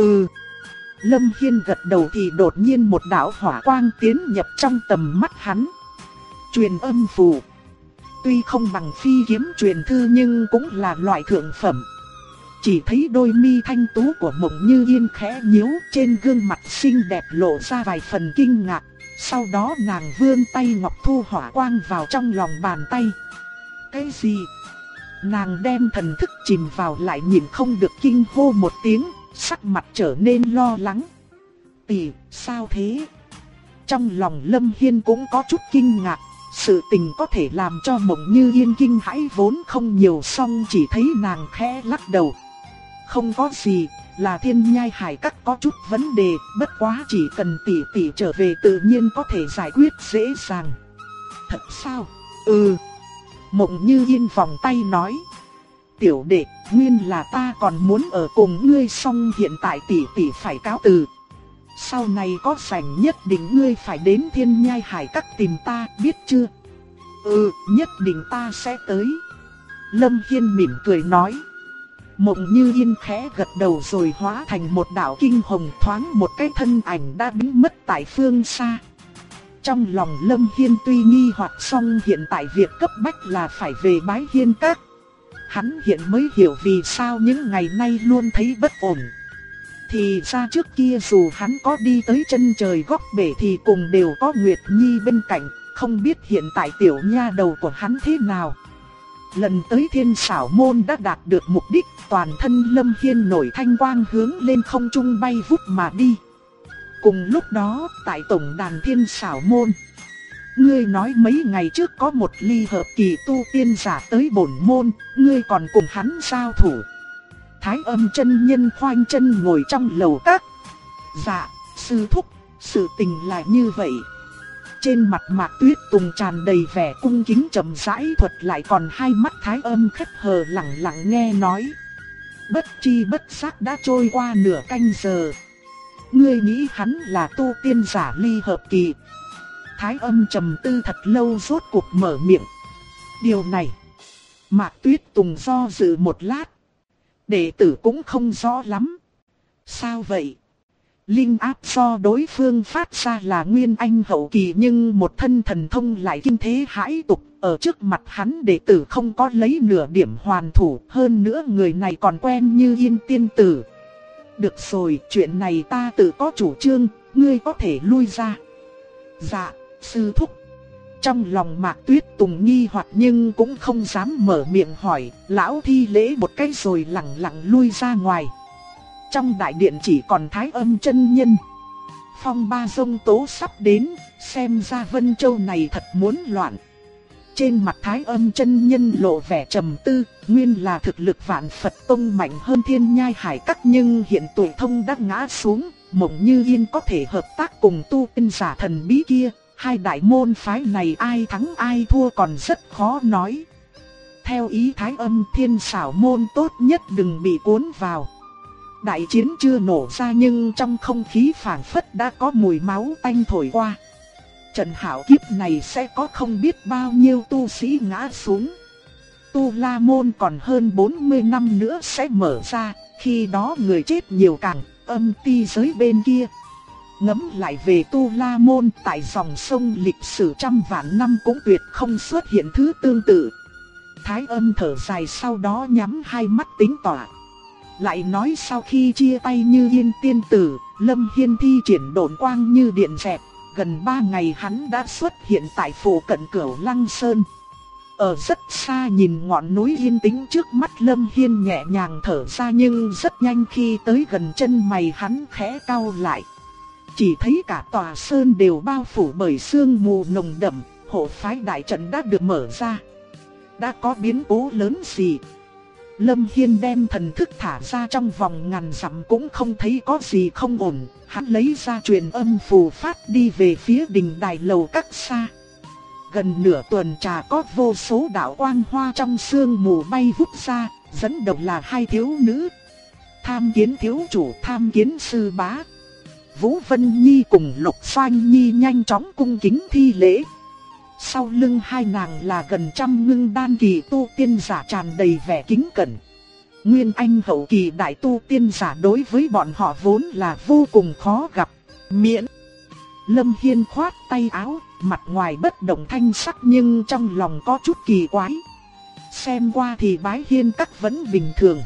Lâm Hiên gật đầu thì đột nhiên một đạo hỏa quang tiến nhập trong tầm mắt hắn. Truyền âm phù. Tuy không bằng phi kiếm truyền thư nhưng cũng là loại thượng phẩm. Chỉ thấy đôi mi thanh tú của Mộng Như Yên khẽ nhíu, trên gương mặt xinh đẹp lộ ra vài phần kinh ngạc. Sau đó nàng vươn tay ngọc thu hỏa quang vào trong lòng bàn tay. Cái gì? Nàng đem thần thức chìm vào lại nhìn không được kinh hô một tiếng, sắc mặt trở nên lo lắng. Tỷ, sao thế? Trong lòng Lâm Hiên cũng có chút kinh ngạc. Sự tình có thể làm cho Mộng Như Yên kinh hãi vốn không nhiều, song chỉ thấy nàng khẽ lắc đầu. Không có gì, là Thiên Nhai Hải Các có chút vấn đề, bất quá chỉ cần tỷ trở về tự nhiên có thể giải quyết dễ dàng. Thật sao? Mộng Như Yên vòng tay nói. Tiểu đệ, nguyên là ta còn muốn ở cùng ngươi, song hiện tại tỷ phải cáo từ. Sau này có rảnh nhất định ngươi phải đến Thiên Nhai Hải Các tìm ta, biết chưa? Nhất định ta sẽ tới. Lâm Hiên mỉm cười nói. Mộng Như Yên khẽ gật đầu rồi hóa thành một đạo kinh hồng, thoáng một cái thân ảnh đã biến mất tại phương xa. Trong lòng Lâm Hiên tuy nghi hoặc, song hiện tại việc cấp bách là phải về Bái Hiên Các. Hắn hiện mới hiểu vì sao những ngày nay luôn thấy bất ổn. Thì ra trước kia dù hắn có đi tới chân trời góc bể thì cùng đều có Nguyệt Nhi bên cạnh, không biết hiện tại tiểu nha đầu của hắn thế nào. Lần tới Thiên Sảo Môn đã đạt được mục đích, toàn thân Lâm Hiên nổi thanh quang hướng lên không trung bay vút mà đi. Cùng lúc đó, tại tổng đàn Thiên Xảo Môn, ngươi nói mấy ngày trước có một ly hợp kỳ tu tiên giả tới bổn môn, ngươi còn cùng hắn giao thủ. Thái Âm chân nhân khoanh chân ngồi trong lầu các. Dạ, sư thúc, sự tình là như vậy. Trên mặt Mạc Tuyết Tùng tràn đầy vẻ cung kính chậm rãi thuật lại, còn hai mắt Thái Âm khép hờ lặng lặng nghe nói. Bất chi bất giác đã trôi qua nửa canh giờ. Ngươi nghĩ hắn là tu tiên giả ly hợp kỳ? Thái Âm trầm tư thật lâu rốt cuộc mở miệng. Điều này, Mạc Tuyết Tùng do dự một lát. Đệ tử cũng không rõ lắm. Sao vậy? Linh áp do đối phương phát ra là nguyên anh hậu kỳ, nhưng một thân thần thông lại kinh thế hãi tục. Ở trước mặt hắn đệ tử không có lấy nửa điểm hoàn thủ, hơn nữa người này còn quen như Yên tiên tử. Được rồi, chuyện này ta tự có chủ trương, ngươi có thể lui ra. Dạ, sư thúc. Trong lòng Mạc Tuyết Tùng nghi hoặc nhưng cũng không dám mở miệng hỏi, lão thi lễ một cái rồi lặng lặng lui ra ngoài. Trong đại điện chỉ còn Thái Âm chân nhân. Phong ba giông tố sắp đến, xem ra Vân Châu này thật muốn loạn. Trên mặt Thái Âm chân nhân lộ vẻ trầm tư, nguyên là thực lực Vạn Phật Tông mạnh hơn Thiên Nhai Hải Các, nhưng hiện tuổi thông đã ngã xuống, Mộng Như Yên có thể hợp tác cùng tu tiên giả thần bí kia, hai đại môn phái này ai thắng ai thua còn rất khó nói. Theo ý Thái Âm, Thiên Xảo Môn tốt nhất đừng bị cuốn vào. Đại chiến chưa nổ ra nhưng trong không khí phảng phất đã có mùi máu tanh thổi qua. Trận hạo kiếp này sẽ có không biết bao nhiêu tu sĩ ngã xuống. Tu La Môn còn hơn 40 năm nữa sẽ mở ra, khi đó người chết nhiều càng, âm ti giới bên kia. Ngẫm lại về Tu La Môn, tại dòng sông lịch sử trăm vạn năm cũng tuyệt không xuất hiện thứ tương tự. Thái Âm thở dài, sau đó nhắm hai mắt tính tỏa. Lại nói sau khi chia tay như Yên tiên tử, Lâm Hiên thi triển độn quang như điện xẹt. Gần 3 ngày hắn đã xuất hiện tại phủ cận Cửu Lăng Sơn. Ở rất xa nhìn ngọn núi yên tĩnh trước mắt, Lâm Hiên nhẹ nhàng thở ra, nhưng rất nhanh khi tới gần chân mày hắn khẽ cau lại. Chỉ thấy cả tòa sơn đều bao phủ bởi sương mù nồng đậm, hộ phái đại trận đã được mở ra. Đã có biến cố lớn gì? Lâm Hiên đem thần thức thả ra, trong vòng ngàn dặm cũng không thấy có gì không ổn. Hắn lấy ra truyền âm phù phát đi về phía đình đài lầu các xa. Gần nửa tuần trà có vô số đạo quang hoa trong sương mù bay vút ra, dẫn đầu là hai thiếu nữ. Tham Kiến thiếu chủ, Tham Kiến sư bá. Vũ Vân Nhi cùng Lục Xoanh Nhi nhanh chóng cung kính thi lễ. Sau lưng hai nàng là gần trăm ngưng đan kỳ tu tiên giả tràn đầy vẻ kính cẩn. Nguyên anh hậu kỳ đại tu tiên giả đối với bọn họ vốn là vô cùng khó gặp. Miễn. Lâm Hiên khoát tay áo, mặt ngoài bất động thanh sắc nhưng trong lòng có chút kỳ quái. Xem qua thì Bái Hiên Các vẫn bình thường.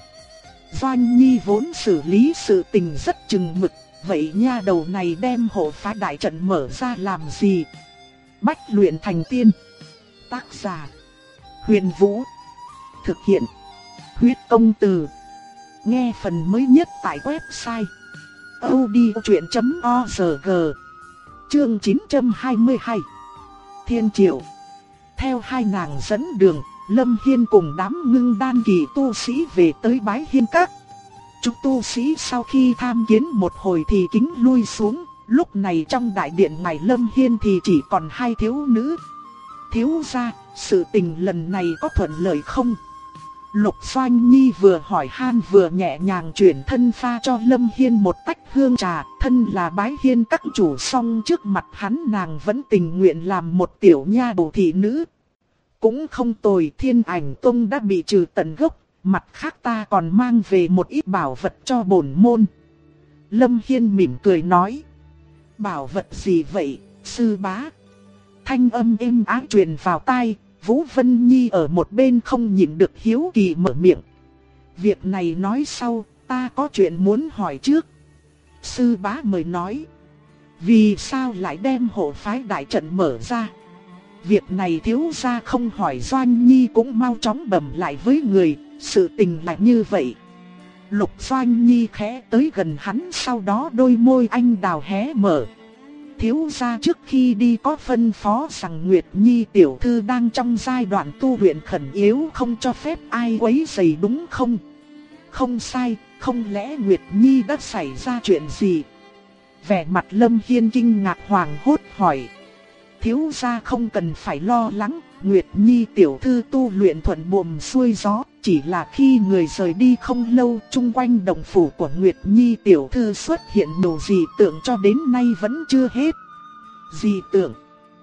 Doanh Nhi vốn xử lý sự tình rất chừng mực, vậy nha đầu này đem hộ phái đại trận mở ra làm gì? Bách luyện thành tiên. Tác giả Huyền Vũ. Thực hiện Huyết Công Từ. Nghe phần mới nhất tại website audiochuyện.org. Chương 922 Thiên Triệu. Theo hai nàng dẫn đường, Lâm Hiên cùng đám ngưng đan kỳ tu sĩ về tới Bái Hiên Các. Chúng tu sĩ sau khi tham kiến một hồi thì kính lui xuống. Lúc này trong đại điện ngài Lâm Hiên thì chỉ còn hai thiếu nữ. Thiếu gia, sự tình lần này có thuận lợi không? Lục Doanh Nhi vừa hỏi han vừa nhẹ nhàng chuyển thân pha cho Lâm Hiên một tách hương trà. Thân là Bái Hiên Các chủ, song trước mặt hắn nàng vẫn tình nguyện làm một tiểu nha đầu thị nữ. Cũng không tồi, Thiên Ảnh Tông đã bị trừ tận gốc. Mặt khác ta còn mang về một ít bảo vật cho bổn môn. Lâm Hiên mỉm cười nói. Bảo vật gì vậy, sư bá? Thanh âm êm ái truyền vào tai. Vũ Vân Nhi ở một bên không nhịn được hiếu kỳ mở miệng. Việc này nói sau, ta có chuyện muốn hỏi trước. Sư bá mời nói. Vì sao lại đem hộ phái đại trận mở ra? Việc này thiếu gia không hỏi, Doanh Nhi cũng mau chóng bẩm lại với người. Sự tình là như vậy. Lục Doanh Nhi khẽ tới gần hắn, sau đó đôi môi anh đào hé mở. Thiếu gia trước khi đi có phân phó rằng Nguyệt Nhi tiểu thư đang trong giai đoạn tu luyện khẩn yếu, không cho phép ai quấy rầy đúng không? Không sai, không lẽ Nguyệt Nhi đã xảy ra chuyện gì? Vẻ mặt Lâm Hiên kinh ngạc hoảng hốt hỏi. Thiếu gia không cần phải lo lắng, Nguyệt Nhi tiểu thư tu luyện thuận buồm xuôi gió, chỉ là khi người rời đi không lâu, chung quanh động phủ của Nguyệt Nhi tiểu thư xuất hiện nhiều dị tượng cho đến nay vẫn chưa hết. Dị tượng?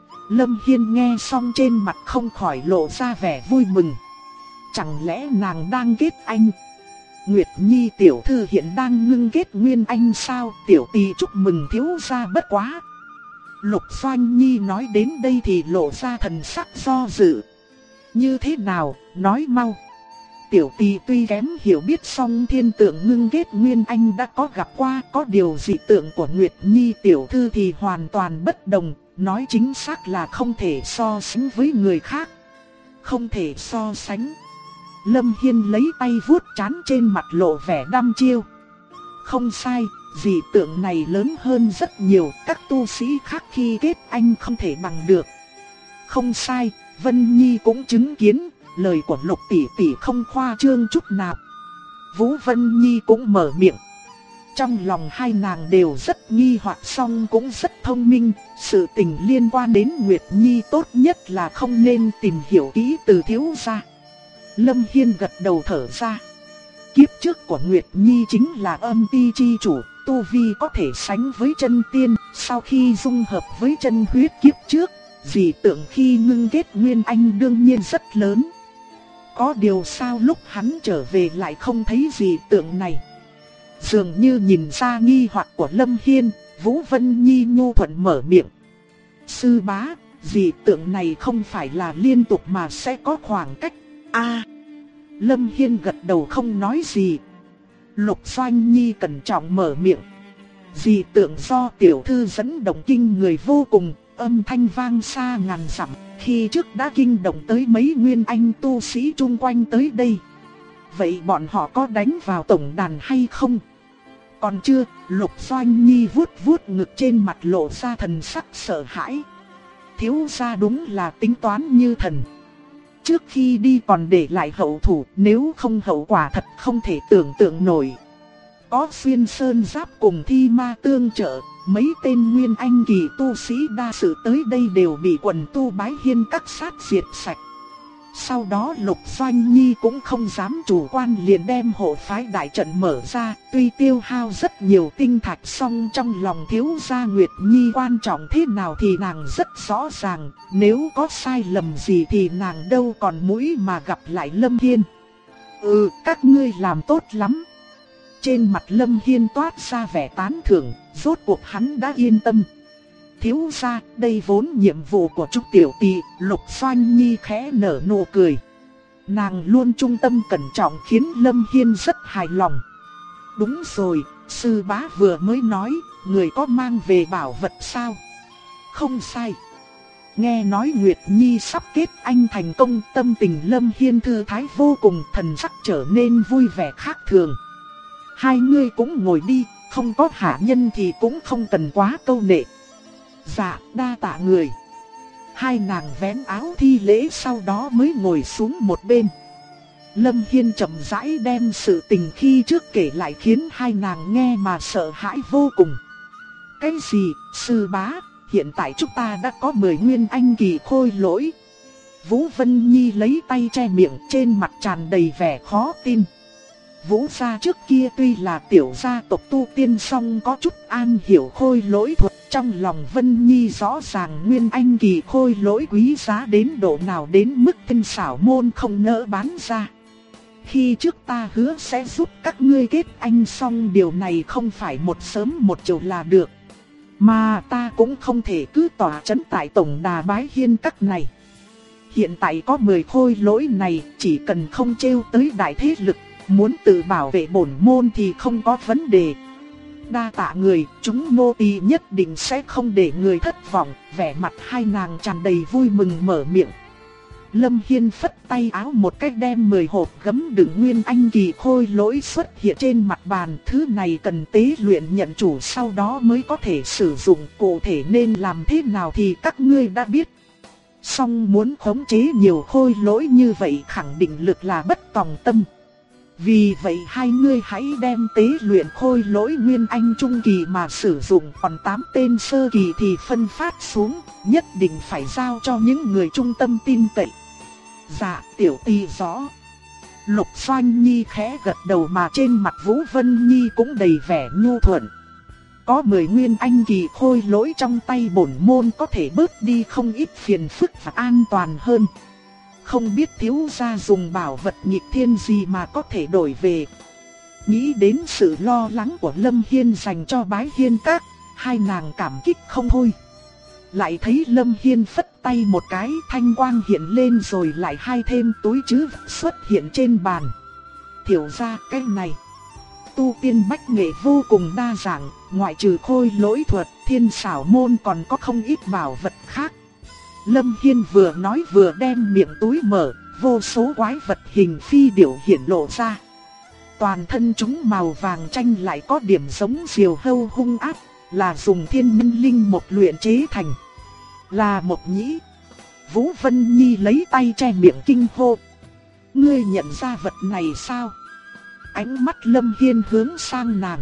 Lâm Hiên nghe xong trên mặt không khỏi lộ ra vẻ vui mừng. Chẳng lẽ nàng đang kết anh? Nguyệt Nhi tiểu thư hiện đang ngưng kết nguyên anh sao? Tiểu tỷ chúc mừng thiếu gia bất quá. Lục Doanh Nhi nói đến đây thì lộ ra thần sắc do dự. Như thế nào, nói mau. Tiểu tỷ tuy kém hiểu biết song thiên tượng ngưng kết nguyên anh đã có gặp qua, có điều dị tượng của Nguyệt Nhi tiểu thư thì hoàn toàn bất đồng, nói chính xác là không thể so sánh với người khác. Không thể so sánh. Lâm Hiên lấy tay vuốt trán trên mặt lộ vẻ đăm chiêu. Không sai, dị tượng này lớn hơn rất nhiều, các tu sĩ khác khi kết anh không thể bằng được. Không sai, Vân Nhi cũng chứng kiến, lời của Lục tỷ tỷ không khoa trương chút nào. Vũ Vân Nhi cũng mở miệng. Trong lòng hai nàng đều rất nghi hoặc song cũng rất thông minh, sự tình liên quan đến Nguyệt Nhi tốt nhất là không nên tìm hiểu kỹ từ thiếu gia. Lâm Hiên gật đầu thở ra. Kiếp trước của Nguyệt Nhi chính là âm ti chi chủ, tu vi có thể sánh với chân tiên, sau khi dung hợp với chân huyết kiếp trước, dị tượng khi ngưng kết nguyên anh đương nhiên rất lớn. Có điều sao lúc hắn trở về lại không thấy dị tượng này? Dường như nhìn ra nghi hoặc của Lâm Hiên, Vũ Vân Nhi nhu thuận mở miệng. Sư bá, dị tượng này không phải là liên tục mà sẽ có khoảng cách. Lâm Hiên gật đầu không nói gì. Lục Doanh Nhi cẩn trọng mở miệng. Dị tượng do tiểu thư dẫn động kinh người vô cùng, âm thanh vang xa ngàn dặm, khi trước đã kinh động tới mấy nguyên anh tu sĩ chung quanh tới đây. Vậy bọn họ có đánh vào tổng đàn hay không? Còn chưa, Lục Doanh Nhi vuốt vuốt ngực trên mặt lộ ra thần sắc sợ hãi. Thiếu gia đúng là tính toán như thần. Trước khi đi còn để lại hậu thủ, nếu không hậu quả thật không thể tưởng tượng nổi. Có Xuyên Sơn Giáp cùng Thi Ma tương trợ, mấy tên nguyên anh kỳ tu sĩ đa sự tới đây đều bị quần tu Bái Hiên các sát diệt sạch. Sau đó Lục Doanh Nhi cũng không dám chủ quan, liền đem hộ phái đại trận mở ra, tuy tiêu hao rất nhiều tinh thạch song trong lòng thiếu gia Nguyệt Nhi quan trọng thế nào thì nàng rất rõ ràng, nếu có sai lầm gì thì nàng đâu còn mũi mà gặp lại Lâm Hiên. Các ngươi làm tốt lắm. Trên mặt Lâm Hiên toát ra vẻ tán thưởng, rốt cuộc hắn đã yên tâm. Thiếu gia, đây vốn nhiệm vụ của Trúc tiểu tỷ. Lục Doanh Nhi khẽ nở nụ cười. Nàng luôn trung tâm cẩn trọng khiến Lâm Hiên rất hài lòng. Đúng rồi, sư bá vừa mới nói, người có mang về bảo vật sao? Không sai. Nghe nói Nguyệt Nhi sắp kết anh thành công, tâm tình Lâm Hiên thư thái vô cùng, thần sắc trở nên vui vẻ khác thường. Hai ngươi cũng ngồi đi, không có hạ nhân thì cũng không cần quá câu nệ. Dạ, đa tạ người. Hai nàng vén áo thi lễ sau đó mới ngồi xuống một bên. Lâm Hiên chậm rãi đem sự tình khi trước kể lại khiến hai nàng nghe mà sợ hãi vô cùng. Cái gì, sư bá, hiện tại chúng ta đã có 10 nguyên anh kỳ khôi lỗi. Vũ Vân Nhi lấy tay che miệng, trên mặt tràn đầy vẻ khó tin. Vũ gia trước kia tuy là tiểu gia tộc tu tiên song có chút an hiểu khôi lỗi thuật, trong lòng Vân Nhi rõ ràng nguyên anh kỳ khôi lỗi quý giá đến độ nào, đến mức tinh xảo môn không nỡ bán ra. Khi trước ta hứa sẽ giúp các ngươi kết anh, song điều này không phải một sớm một chiều là được. Mà ta cũng không thể cứ tỏa chấn tại tổng đà Bái Hiên các này. Hiện tại có 10 khôi lỗi này, chỉ cần không trêu tới đại thế lực, muốn tự bảo vệ bổn môn thì không có vấn đề. Đa tạ người, chúng nô tỳ nhất định sẽ không để người thất vọng. Vẻ mặt hai nàng tràn đầy vui mừng mở miệng. Lâm Hiên phất tay áo một cách đem 10 hộp gấm đựng nguyên anh kỳ khôi lỗi xuất hiện trên mặt bàn. Thứ này cần tế luyện nhận chủ sau đó mới có thể sử dụng, cụ thể nên làm thế nào thì các ngươi đã biết. Song muốn khống chế nhiều khôi lỗi như vậy khẳng định lực là bất tòng tâm. Vì vậy hai ngươi hãy đem tế luyện khôi lỗi nguyên anh trung kỳ mà sử dụng, còn 8 tên sơ kỳ thì phân phát xuống, nhất định phải giao cho những người trung tâm tin cậy. Dạ, tiểu tỳ rõ. Lục Doanh Nhi khẽ gật đầu mà trên mặt Vũ Vân Nhi cũng đầy vẻ nhu thuận. Có 10 nguyên anh kỳ khôi lỗi trong tay bổn môn có thể bớt đi không ít phiền phức và an toàn hơn. Không biết thiếu gia dùng bảo vật nghịch thiên gì mà có thể đổi về. Nghĩ đến sự lo lắng của Lâm Hiên dành cho Bái Hiên Các, hai nàng cảm kích không thôi. Lại thấy Lâm Hiên phất tay một cái, thanh quang hiện lên rồi lại hai thêm túi trữ vật xuất hiện trên bàn. Thiểu ra cái này, tu tiên bách nghệ vô cùng đa dạng, ngoại trừ khôi lỗi thuật, thiên xảo môn còn có không ít bảo vật khác. Lâm Hiên vừa nói vừa đem miệng túi mở, vô số quái vật hình phi điểu hiển lộ ra. Toàn thân chúng màu vàng chanh lại có điểm giống diều hâu hung ác, là dùng thiên minh linh một luyện chế thành. Là một nhĩ. Vũ Vân Nhi lấy tay che miệng kinh hô. Ngươi nhận ra vật này sao? Ánh mắt Lâm Hiên hướng sang nàng.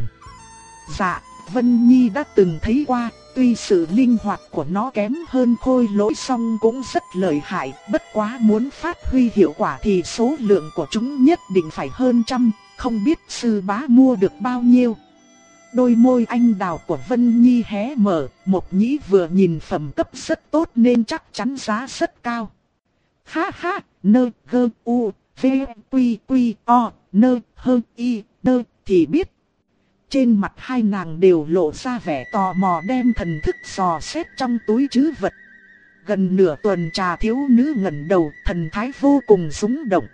Dạ, Vân Nhi đã từng thấy qua, tuy sự linh hoạt của nó kém hơn khôi lỗi song cũng rất lợi hại, bất quá muốn phát huy hiệu quả thì số lượng của chúng nhất định phải hơn trăm, không biết sư bá mua được bao nhiêu. Đôi môi anh đào của Vân Nhi hé mở, một nhĩ vừa nhìn phẩm cấp rất tốt nên chắc chắn giá rất cao. Ha ha, nơ gơ u, v quy quy o, nơ hơ y, nơ thì biết. Trên mặt hai nàng đều lộ ra vẻ tò mò đem thần thức dò xét trong túi trữ vật. Gần nửa tuần trà thiếu nữ ngẩng đầu, thần thái vô cùng rung động.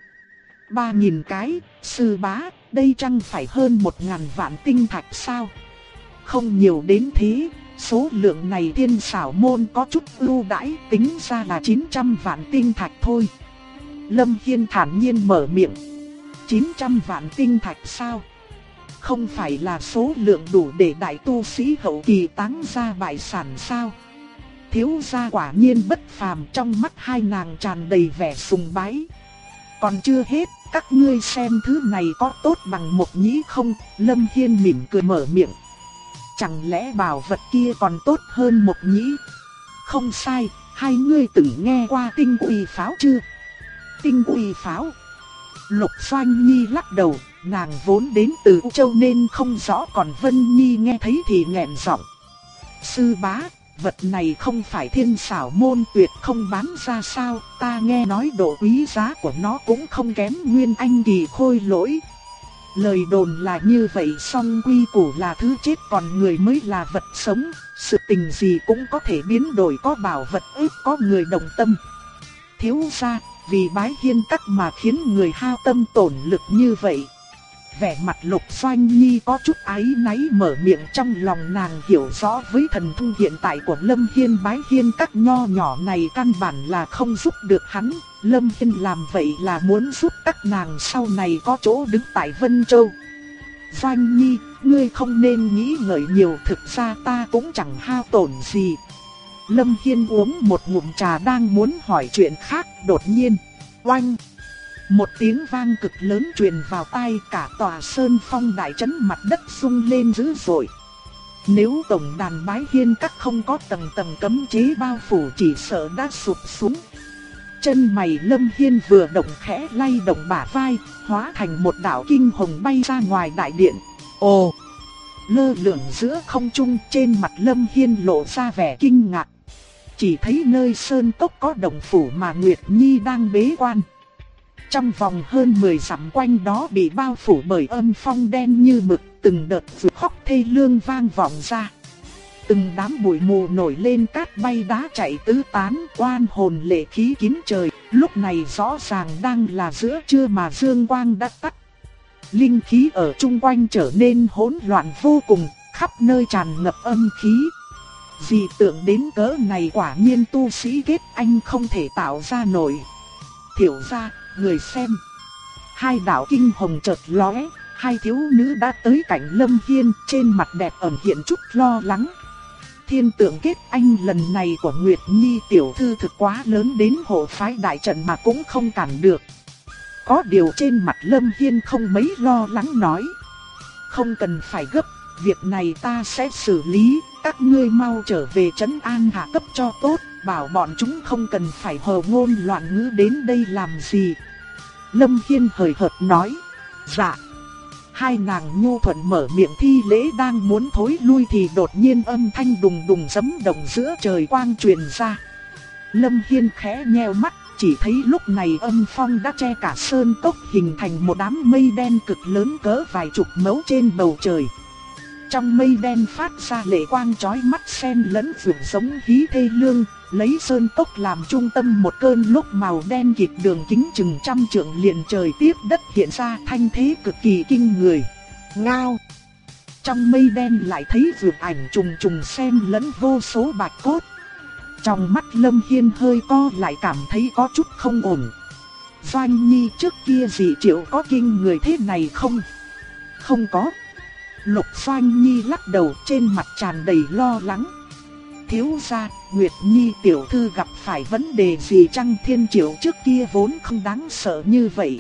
3000 cái, sư bá, đây chẳng phải hơn 1000 vạn tinh thạch sao? Không nhiều đến thế, số lượng này thiên xảo môn có chút ưu đãi, tính ra là 900 vạn tinh thạch thôi. Lâm Hiên thản nhiên mở miệng. 900 vạn tinh thạch sao? Không phải là số lượng đủ để đại tu sĩ hậu kỳ táng ra bại sản sao? Thiếu gia quả nhiên bất phàm, trong mắt hai nàng tràn đầy vẻ sùng bái. Còn chưa hết, các ngươi xem thứ này có tốt bằng một nhĩ không? Lâm Hiên mỉm cười mở miệng. Chẳng lẽ bảo vật kia còn tốt hơn một nhĩ? Không sai, hai ngươi từng nghe qua tinh uy pháo chưa? Tinh uy pháo? Lục Doanh Nhi lắc đầu, nàng vốn đến từ U Châu nên không rõ, còn Vân Nhi nghe thấy thì nghẹn giọng. Sư bá, vật này không phải thiên xảo môn tuyệt không bán ra sao? Ta nghe nói độ quý giá của nó cũng không kém nguyên anh kỳ khôi lỗi. Lời đồn là như vậy, song quy củ là thứ chết, còn người mới là vật sống. Sự tình gì cũng có thể biến đổi, có bảo vật ít có người đồng tâm. Thiếu gia, vì Bái Hiên Các mà khiến người hao tâm tổn lực như vậy. Vẻ mặt Lục Doanh Nhi có chút áy náy mở miệng, trong lòng nàng hiểu rõ với thần thông hiện tại của Lâm Hiên, Bái Hiên Các nho nhỏ này căn bản là không giúp được hắn. Lâm Hiên làm vậy là muốn giúp các nàng sau này có chỗ đứng tại Vân Châu. Doanh Nhi, ngươi không nên nghĩ ngợi nhiều, thực ra ta cũng chẳng hao tổn gì. Lâm Hiên uống một ngụm trà đang muốn hỏi chuyện khác, đột nhiên, oanh! Một tiếng vang cực lớn truyền vào tai, cả tòa sơn phong đại trấn mặt đất rung lên dữ dội. Nếu tổng đàn Bái Hiên Các không có tầng tầng cấm chế bao phủ chỉ sợ đã sụp xuống. Chân mày Lâm Hiên vừa động khẽ lay động bả vai, hóa thành một đạo kinh hồng bay ra ngoài đại điện. Ồ! Lơ lửng giữa không trung, trên mặt Lâm Hiên lộ ra vẻ kinh ngạc. Chỉ thấy nơi sơn cốc có động phủ mà Nguyệt Nhi đang bế quan. Trong vòng hơn 10 dặm quanh đó bị bao phủ bởi âm phong đen như mực, từng đợt rượt khóc thê lương vang vọng ra. Từng đám bụi mù nổi lên, cát bay đá chạy tứ tán, oan hồn lệ khí kín trời. Lúc này rõ ràng đang là giữa trưa mà dương quang đã tắt. Linh khí ở chung quanh trở nên hỗn loạn vô cùng, khắp nơi tràn ngập âm khí. Dị tượng đến cỡ này quả nhiên tu sĩ kết anh không thể tạo ra nổi. Thiểu gia, người xem. Hai đạo kinh hồng chợt lóe, hai thiếu nữ đã tới cạnh Lâm Hiên, trên mặt đẹp ẩn hiện chút lo lắng. Thiên tượng kết anh lần này của Nguyệt Nhi tiểu thư thực quá lớn, đến hộ phái đại trận mà cũng không cản được. Có điều trên mặt Lâm Hiên không mấy lo lắng nói: không cần phải gấp, việc này ta sẽ xử lý, các ngươi mau trở về trấn an hạ cấp cho tốt, bảo bọn chúng không cần phải hờ ngôn loạn ngữ đến đây làm gì. Lâm Hiên hời hợt nói: dạ. Hai nàng nhu thuận mở miệng thi lễ đang muốn thối lui thì đột nhiên âm thanh đùng đùng sấm động giữa trời quang truyền ra. Lâm Hiên khẽ nheo mắt, chỉ thấy lúc này âm phong đã che cả sơn cốc, hình thành một đám mây đen cực lớn cỡ vài chục mẫu trên bầu trời. Trong mây đen phát ra lệ quang chói mắt xen lẫn vượng giống hí thê lương, lấy sơn cốc làm trung tâm một cơn lốc màu đen kịt đường kính chừng trăm trượng liền trời tiếp đất hiện ra, thanh thế cực kỳ kinh người. Ngao! Trong mây đen lại thấy vượng ảnh trùng trùng xen lẫn vô số bạch cốt. Trong mắt Lâm Hiên hơi co lại, cảm thấy có chút không ổn. Doanh Nhi trước kia dị triệu có kinh người thế này không? Không có. Lục Doanh Nhi lắc đầu, trên mặt tràn đầy lo lắng. Thiếu gia, Nguyệt Nhi tiểu thư gặp phải vấn đề gì chăng? Thiên triệu trước kia vốn không đáng sợ như vậy.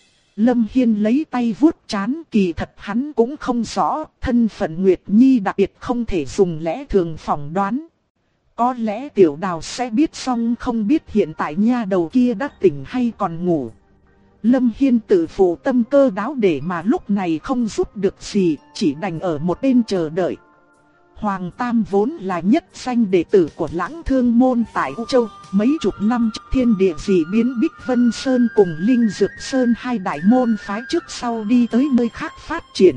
Lâm Hiên lấy tay vuốt trán, kỳ thật hắn cũng không rõ, thân phận Nguyệt Nhi đặc biệt không thể dùng lẽ thường phỏng đoán. Có lẽ tiểu đào sẽ biết, xong không biết hiện tại nha đầu kia đã tỉnh hay còn ngủ. Lâm Hiên tự phụ tâm cơ đáo để mà lúc này không giúp được gì, chỉ đành ở một bên chờ đợi. Hoàng Tam vốn là nhất danh đệ tử của Lãng Thương môn tại U Châu, mấy chục năm trước thiên địa dị biến, Bích Vân Sơn cùng Linh Dược Sơn hai đại môn phái trước sau đi tới nơi khác phát triển.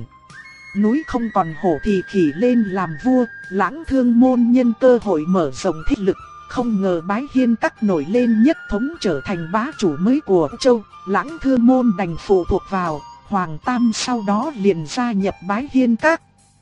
Núi không còn hổ thì khỉ lên làm vua, Lãng Thương môn nhân cơ hội mở rộng thế lực, không ngờ Bái Hiên Các nổi lên nhất thống trở thành bá chủ mới của U Châu. Lãng Thương môn đành phụ thuộc vào, Hoàng Tam sau đó liền gia nhập Bái Hiên Các.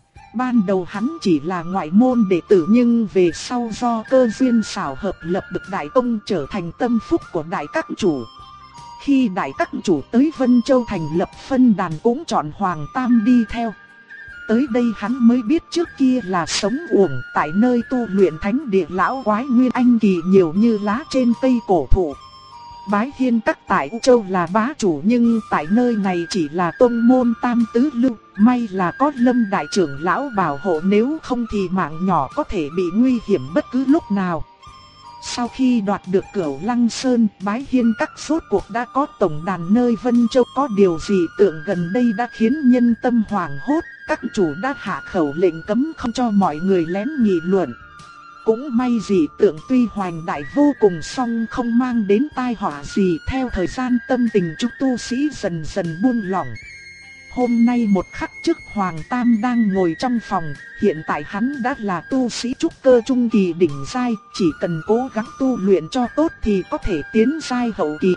Ban đầu hắn chỉ là ngoại môn đệ tử, nhưng về sau do cơ duyên xảo hợp lập được đại tông, trở thành tâm phúc của đại các chủ. Khi đại các chủ tới Vân Châu thành lập phân đàn cũng chọn Hoàng Tam đi theo. Tới đây hắn mới biết trước kia là sống uổng, tại nơi tu luyện thánh địa lão quái nguyên anh kỳ nhiều như lá trên cây cổ thụ. Bái Hiên Các tại U Châu là bá chủ, nhưng tại nơi này chỉ là tông môn tam tứ lưu, may là có Lâm đại trưởng lão bảo hộ, nếu không thì mạng nhỏ có thể bị nguy hiểm bất cứ lúc nào. Sau khi đoạt được Cửu Lăng Sơn, Bái Hiên Các rốt cuộc đã có tổng đàn nơi Vân Châu, có điều dị tượng gần đây đã khiến nhân tâm hoảng hốt, các chủ đã hạ khẩu lệnh cấm không cho mọi người lén nghị luận. Cũng may dị tượng tuy hoành đại vô cùng song không mang đến tai họa gì, theo thời gian tâm tình chúng tu sĩ dần dần buông lỏng. Hôm nay một khắc trước Hoàng Tam đang ngồi trong phòng, hiện tại hắn đã là tu sĩ trúc cơ trung kỳ đỉnh giai, chỉ cần cố gắng tu luyện cho tốt thì có thể tiến giai hậu kỳ.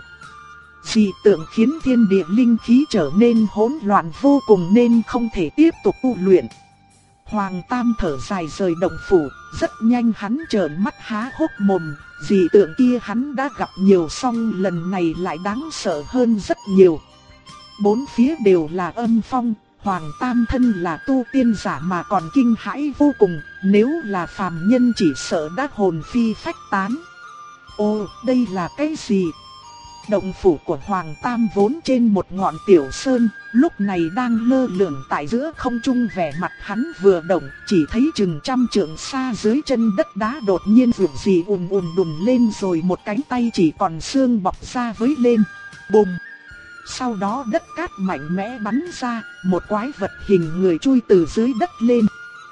Dị tượng khiến thiên địa linh khí trở nên hỗn loạn vô cùng nên không thể tiếp tục tu luyện. Hoàng Tam thở dài rời động phủ, rất nhanh hắn trợn mắt há hốc mồm, dị tượng kia hắn đã gặp nhiều song lần này lại đáng sợ hơn rất nhiều. Bốn phía đều là âm phong, Hoàng Tam thân là tu tiên giả mà còn kinh hãi vô cùng, nếu là phàm nhân chỉ sợ đã hồn phi phách tán. Ô, đây là cái gì? Động phủ của Hoàng Tam vốn trên một ngọn tiểu sơn, lúc này đang lơ lửng tại giữa không trung, vẻ mặt hắn vừa động, chỉ thấy chừng trăm trượng xa dưới chân đất đá đột nhiên vụt gì ùn ùn đùn lên, rồi một cánh tay chỉ còn xương bọc ra với lên. Bùm! Sau đó đất cát mạnh mẽ bắn ra, một quái vật hình người chui từ dưới đất lên.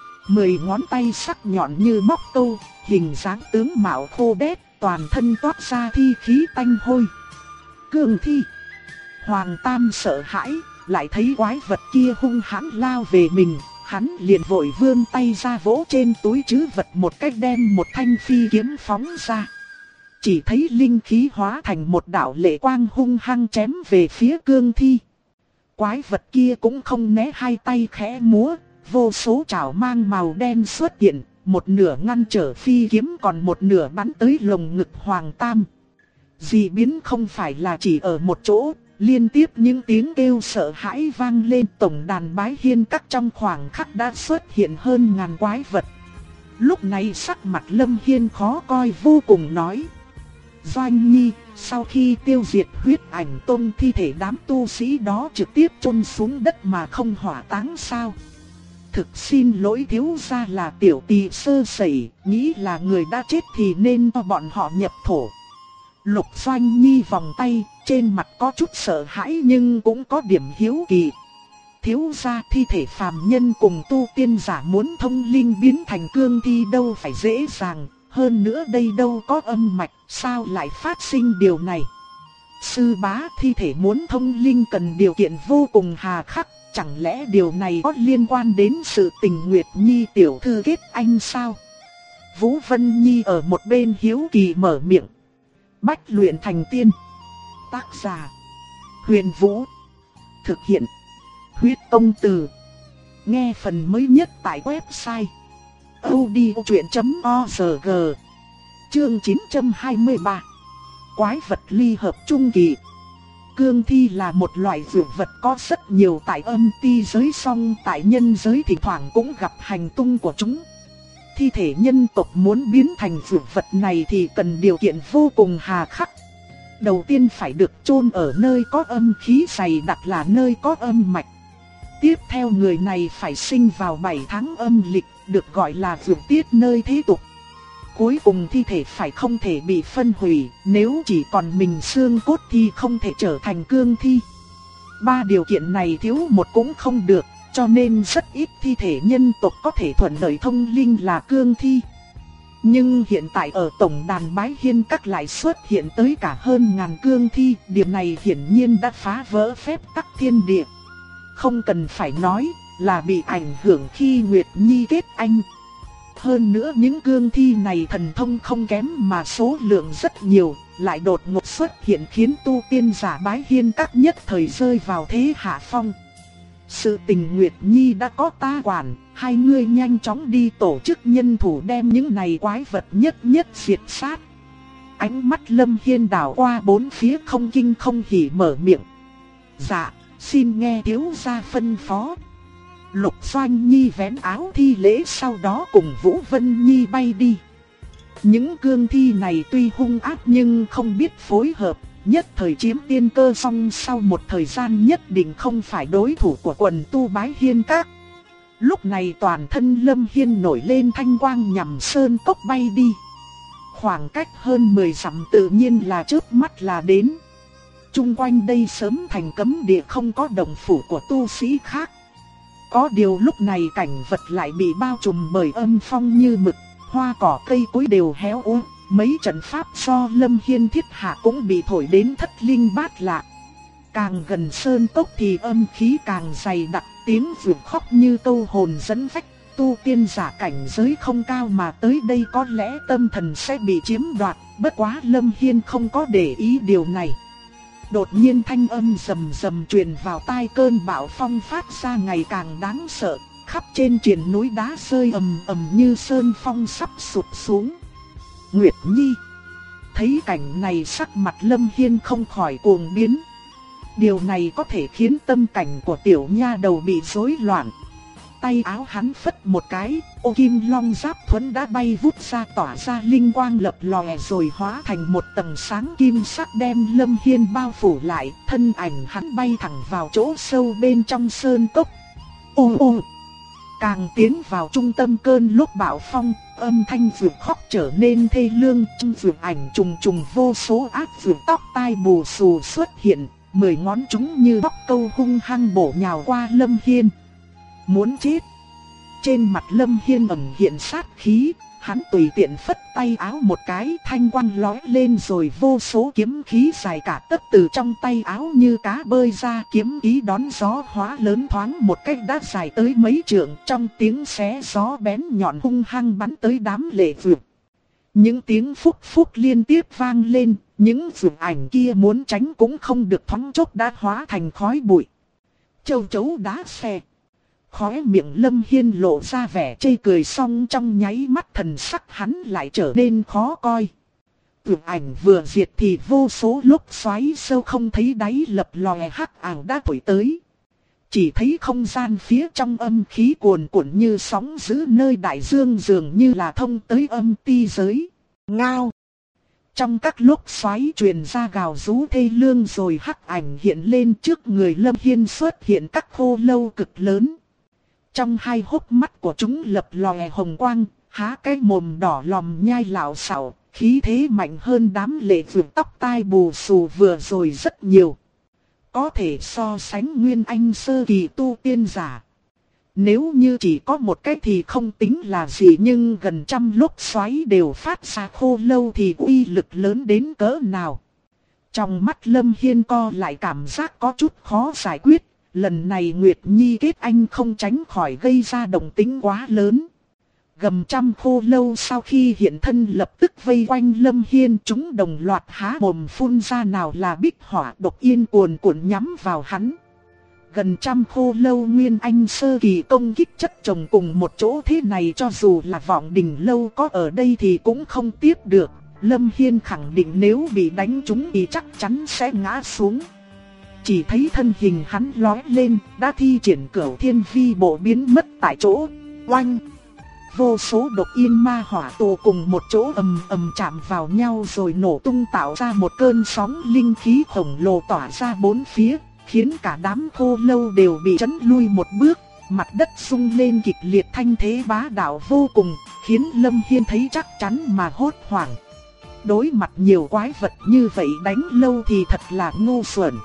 10 ngón tay sắc nhọn như móc câu, hình dáng tướng mạo khô đét, toàn thân toát ra thi khí tanh hôi. Cương thi! Hoàng Tam sợ hãi, lại thấy quái vật kia hung hãn lao về mình, hắn liền vội vươn tay ra vỗ trên túi trữ vật một cách, đem một thanh phi kiếm phóng ra. Chỉ thấy linh khí hóa thành một đạo lệ quang hung hăng chém về phía cương thi. Quái vật kia cũng không né, hai tay khẽ múa, vô số chảo mang màu đen xuất hiện, một nửa ngăn trở phi kiếm, còn một nửa bắn tới lồng ngực Hoàng Tam. Dị biến không phải là chỉ ở một chỗ, liên tiếp những tiếng kêu sợ hãi vang lên, tổng đàn Bái Hiên Các trong khoảng khắc đã xuất hiện hơn ngàn quái vật. Lúc này sắc mặt Lâm Hiên khó coi vô cùng nói: Doanh Nhi, sau khi tiêu diệt Huyết Ảnh Tông, thi thể đám tu sĩ đó trực tiếp chôn xuống đất mà không hỏa táng sao? Thực xin lỗi thiếu gia, là tiểu tỳ sơ sẩy, nghĩ là người đã chết thì nên cho bọn họ nhập thổ. Lục Doanh Nhi vòng tay, trên mặt có chút sợ hãi nhưng cũng có điểm hiếu kỳ. Thiếu gia, thi thể phàm nhân cùng tu tiên giả muốn thông linh biến thành cương thi đâu phải dễ dàng, hơn nữa đây đâu có âm mạch, sao lại phát sinh điều này? Sư bá, thi thể muốn thông linh cần điều kiện vô cùng hà khắc, chẳng lẽ điều này có liên quan đến sự tình Nguyệt Nhi tiểu thư kết anh sao? Vũ Vân Nhi ở một bên hiếu kỳ mở miệng. Bách luyện thành tiên. Tác giả: Huyền Vũ. Thực hiện: Huyết Công Từ. Nghe phần mới nhất tại website audiochuyện.org. Chương 923. Quái vật ly hợp trung kỳ. Cương thi là một loại dược vật có rất nhiều tại âm ti giới, song tại nhân giới thỉnh thoảng cũng gặp hành tung của chúng. Thi thể nhân tộc muốn biến thành dược vật này thì cần điều kiện vô cùng hà khắc. Đầu tiên phải được chôn ở nơi có âm khí dày đặc, là nơi có âm mạch. Tiếp theo người này phải sinh vào 7 tháng âm lịch, được gọi là vượt tiết nơi thế tục. Cuối cùng thi thể phải không thể bị phân hủy, nếu chỉ còn mình xương cốt thì không thể trở thành cương thi. 3 điều kiện này thiếu một cũng không được, cho nên rất ít thi thể nhân tộc có thể thuận lợi thông linh là cương thi. Nhưng hiện tại ở tổng đàn Bái Hiên Các lại xuất hiện tới cả hơn ngàn cương thi, điểm này hiển nhiên đã phá vỡ phép tắc thiên địa. Không cần phải nói là bị ảnh hưởng khi Nguyệt Nhi kết anh. Hơn nữa những cương thi này thần thông không kém mà số lượng rất nhiều, lại đột ngột xuất hiện khiến tu tiên giả Bái Hiên Các nhất thời rơi vào thế hạ phong. Sự tình Nguyệt Nhi đã có ta quản, hai ngươi nhanh chóng đi tổ chức nhân thủ đem những này quái vật nhất nhất diệt sát. Ánh mắt Lâm Hiên đảo qua bốn phía, không kinh không hỉ mở miệng. Dạ, xin nghe thiếu gia phân phó. Lục Doanh Nhi vén áo thi lễ, sau đó cùng Vũ Vân Nhi bay đi. Những cương thi này tuy hung ác nhưng không biết phối hợp, nhất thời chiếm tiên cơ, song sau một thời gian nhất định không phải đối thủ của quần tu Bái Hiên Các. Lúc này toàn thân Lâm Hiên nổi lên thanh quang nhằm sơn cốc bay đi. Khoảng cách hơn 10 dặm tự nhiên là chớp mắt là đến. Chung quanh đây sớm thành cấm địa, không có đồng phủ của tu sĩ khác. Có điều lúc này cảnh vật lại bị bao trùm bởi âm phong như mực, hoa cỏ cây cối đều héo úa. Mấy trận pháp do Lâm Hiên thiết hạ cũng bị thổi đến thất linh bát lạc. Càng gần sơn cốc thì âm khí càng dày đặc, tiếng vượt khóc như câu hồn dẫn phách. Tu tiên giả cảnh giới không cao mà tới đây có lẽ tâm thần sẽ bị chiếm đoạt, bất quá Lâm Hiên không có để ý điều này. Đột nhiên thanh âm rầm rầm truyền vào tai, cơn bão phong phát ra ngày càng đáng sợ, khắp trên triền núi đá rơi ầm ầm như sơn phong sắp sụp xuống. Nguyệt Nhi thấy cảnh này, sắc mặt Lâm Hiên không khỏi cuồng biến. Điều này có thể khiến tâm cảnh của tiểu nha đầu bị rối loạn. Tay áo hắn phất một cái, ô kim long giáp thuẫn đã bay vút ra, tỏa ra linh quang lập lòe rồi hóa thành một tầng sáng kim sắc đem Lâm Hiên bao phủ lại. Thân ảnh hắn bay thẳng vào chỗ sâu bên trong sơn cốc. Ô ô! Càng tiến vào trung tâm cơn lúc bão phong, âm thanh vượt khóc trở nên thê lương. Trong vượt ảnh trùng trùng vô số ác vượt tóc tai bù xù xuất hiện, 10 ngón chúng như bóc câu hung hăng bổ nhào qua Lâm Hiên. Muốn chết! Trên mặt Lâm Hiên ẩn hiện sát khí, hắn tùy tiện phất tay áo một cái, thanh quang lóe lên rồi vô số kiếm khí dài cả tấc từ trong tay áo như cá bơi ra, kiếm ý đón gió hóa lớn thoáng một cách đã dài tới mấy trượng, trong tiếng xé gió bén nhọn hung hăng bắn tới đám lệ vượt. Những tiếng phúc phúc liên tiếp vang lên, những vượt ảnh kia muốn tránh cũng không được, thoáng chốc đã hóa thành khói bụi. Châu chấu đá xe. Khóe miệng Lâm Hiên lộ ra vẻ chê cười, xong trong nháy mắt thần sắc hắn lại trở nên khó coi. Tưởng ảnh vừa diệt thì vô số lốc xoáy sâu không thấy đáy lập lòe hắc ảo đã thổi tới. Chỉ thấy không gian phía trong âm khí cuồn cuộn như sóng dữ nơi đại dương dường như là thông tới âm ti giới. Ngao! Trong các lốc xoáy truyền ra gào rú thê lương rồi hắc ảnh hiện lên trước người Lâm Hiên xuất hiện các khô lâu cực lớn. Trong hai hốc mắt của chúng lập lòe hồng quang, há cái mồm đỏ lòm nhai lạo xạo, khí thế mạnh hơn đám lệ vượt tóc tai bù xù vừa rồi rất nhiều. Có thể so sánh nguyên anh sơ kỳ tu tiên giả. Nếu như chỉ có một cái thì không tính là gì, nhưng gần trăm lốc xoáy đều phát ra khô lâu thì uy lực lớn đến cỡ nào. Trong mắt Lâm Hiên co lại cảm giác có chút khó giải quyết. Lần này Nguyệt Nhi kết anh không tránh khỏi gây ra động tĩnh quá lớn. Gầm trăm khô lâu sau khi hiện thân lập tức vây quanh Lâm Hiên, chúng đồng loạt há mồm phun ra nào là bích hỏa độc yên cuồn cuộn nhắm vào hắn. Gần trăm khô lâu nguyên anh sơ kỳ công kích chất chồng cùng một chỗ thế này, cho dù là Vọng Đình lâu có ở đây thì cũng không tiếp được. Lâm Hiên khẳng định nếu bị đánh trúng thì chắc chắn sẽ ngã xuống. Chỉ thấy thân hình hắn lóe lên, đã thi triển Cửu Thiên Vi bộ biến mất tại chỗ. Oanh! Vô số độc yên ma hỏa tụ cùng một chỗ ầm ầm chạm vào nhau rồi nổ tung tạo ra một cơn sóng linh khí khổng lồ tỏa ra bốn phía, khiến cả đám khô lâu đều bị chấn lui một bước. Mặt đất rung lên kịch liệt, thanh thế bá đạo vô cùng, khiến Lâm Hiên thấy chắc chắn mà hốt hoảng. Đối mặt nhiều quái vật như vậy đánh lâu thì thật là ngu xuẩn.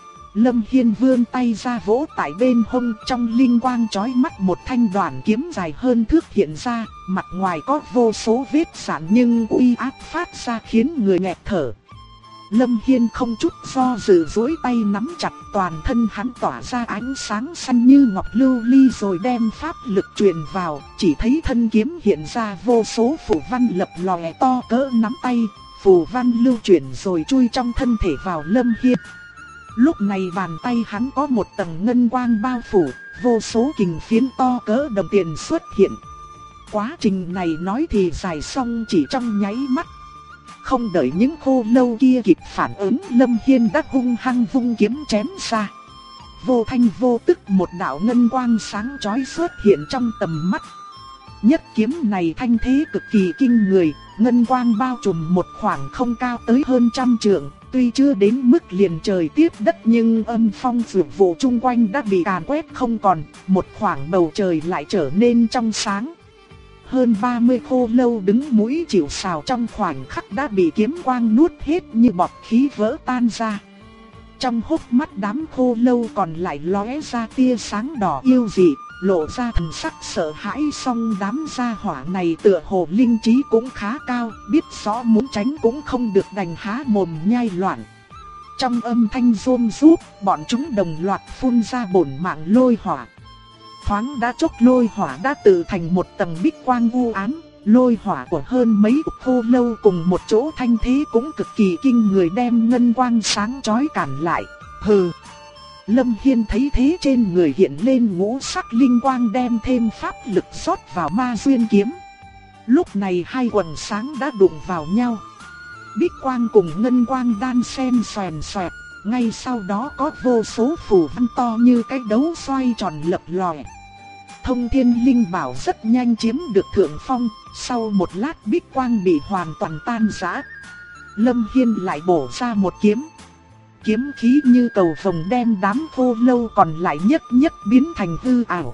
Lâm Hiên vươn tay ra vỗ tại bên hông, trong linh quang chói mắt một thanh đoạn kiếm dài hơn thước hiện ra, mặt ngoài có vô số vết sạn nhưng uy áp phát ra khiến người nghẹt thở. Lâm Hiên không chút do dự duỗi tay nắm chặt, toàn thân hắn tỏa ra ánh sáng xanh như ngọc lưu ly rồi đem pháp lực truyền vào, chỉ thấy thân kiếm hiện ra vô số phù văn lập lòe to cỡ nắm tay, phù văn lưu chuyển rồi chui trong thân thể vào Lâm Hiên. Lúc này bàn tay hắn có một tầng ngân quang bao phủ, vô số kình phiến to cỡ đồng tiền xuất hiện. Quá trình này nói thì dài xong chỉ trong nháy mắt. Không đợi những khô lâu kia kịp phản ứng, Lâm Hiên đã hung hăng vung kiếm chém ra. Vô thanh vô tức một đạo ngân quang sáng chói xuất hiện trong tầm mắt. Nhất kiếm này thanh thế cực kỳ kinh người, ngân quang bao trùm một khoảng không cao tới hơn 100 trượng. Tuy chưa đến mức liền trời tiếp đất nhưng âm phong vượt vụ chung quanh đã bị càn quét không còn, một khoảng bầu trời lại trở nên trong sáng. Hơn 30 khô lâu đứng mũi chịu sào trong khoảnh khắc đã bị kiếm quang nuốt hết như bọt khí vỡ tan ra. Trong hốc mắt đám khô lâu còn lại lóe ra tia sáng đỏ yêu dị, lộ ra thần sắc sợ hãi, song đám gia hỏa này tựa hồ linh trí cũng khá cao, biết rõ muốn tránh cũng không được đành há mồm nhai loạn. Trong âm thanh rôm rúp, bọn chúng đồng loạt phun ra bổn mạng lôi hỏa. Thoáng đã chốc lôi hỏa đã tự thành một tầng bích quang u ám, lôi hỏa của hơn mấy khô lâu cùng một chỗ thanh thế cũng cực kỳ kinh người, đem ngân quang sáng chói cản lại. Hừ! Lâm Hiên thấy thế trên người hiện lên ngũ sắc linh quang, đem thêm pháp lực rót vào ma duyên kiếm. Lúc này hai quần sáng đã đụng vào nhau. Bích quang cùng ngân quang đan xen xoèn xoẹt, ngay sau đó có vô số phù văn to như cái đấu xoay tròn lập lòe. Thông Thiên Linh Bảo rất nhanh chiếm được thượng phong, sau một lát bích quang bị hoàn toàn tan rã. Lâm Hiên lại bổ ra một kiếm. Kiếm khí như cầu vồng đem đám khô lâu còn lại nhất nhất biến thành hư ảo.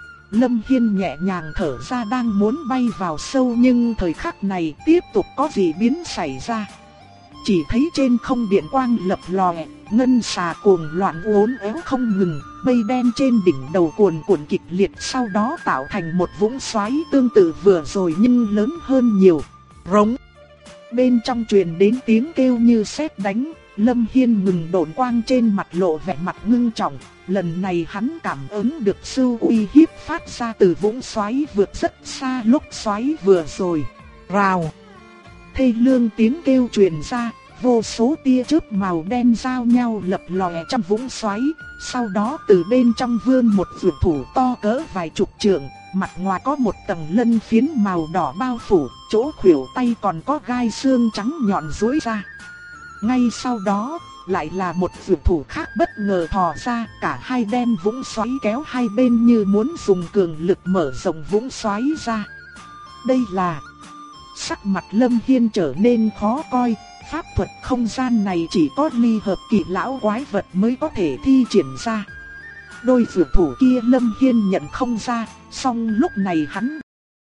Lâm Hiên nhẹ nhàng thở ra đang muốn bay vào sâu, nhưng thời khắc này tiếp tục có dị biến xảy ra. Chỉ thấy trên không điện quang lập lòe, ngân xà cuồng loạn uốn éo không ngừng, mây đen trên đỉnh đầu cuồn cuộn kịch liệt, sau đó tạo thành một vũng xoáy tương tự vừa rồi nhưng lớn hơn nhiều. Rống! Bên trong truyền đến tiếng kêu như sét đánh. Lâm Hiên ngừng độn quang trên mặt, lộ vẻ mặt ngưng trọng. Lần này hắn cảm ứng được sự uy hiếp phát ra từ vũng xoáy vượt rất xa lúc xoáy vừa rồi. Rào! Thê lương tiếng kêu truyền ra, vô số tia chớp màu đen giao nhau lập lòe trong vũng xoáy. Sau đó từ bên trong vươn một vượt thủ to cỡ vài chục trượng, mặt ngoài có một tầng lân phiến màu đỏ bao phủ, chỗ khuỷu tay còn có gai xương trắng nhọn duỗi ra. Ngay sau đó, lại là một phượng thủ khác bất ngờ thò ra, cả hai đem vũng xoáy kéo hai bên như muốn dùng cường lực mở rộng vũng xoáy ra. Đây là... Sắc mặt Lâm Hiên trở nên khó coi, pháp thuật không gian này chỉ có ly hợp kỳ lão quái vật mới có thể thi triển ra. Đôi phượng thủ kia Lâm Hiên nhận không ra, song lúc này hắn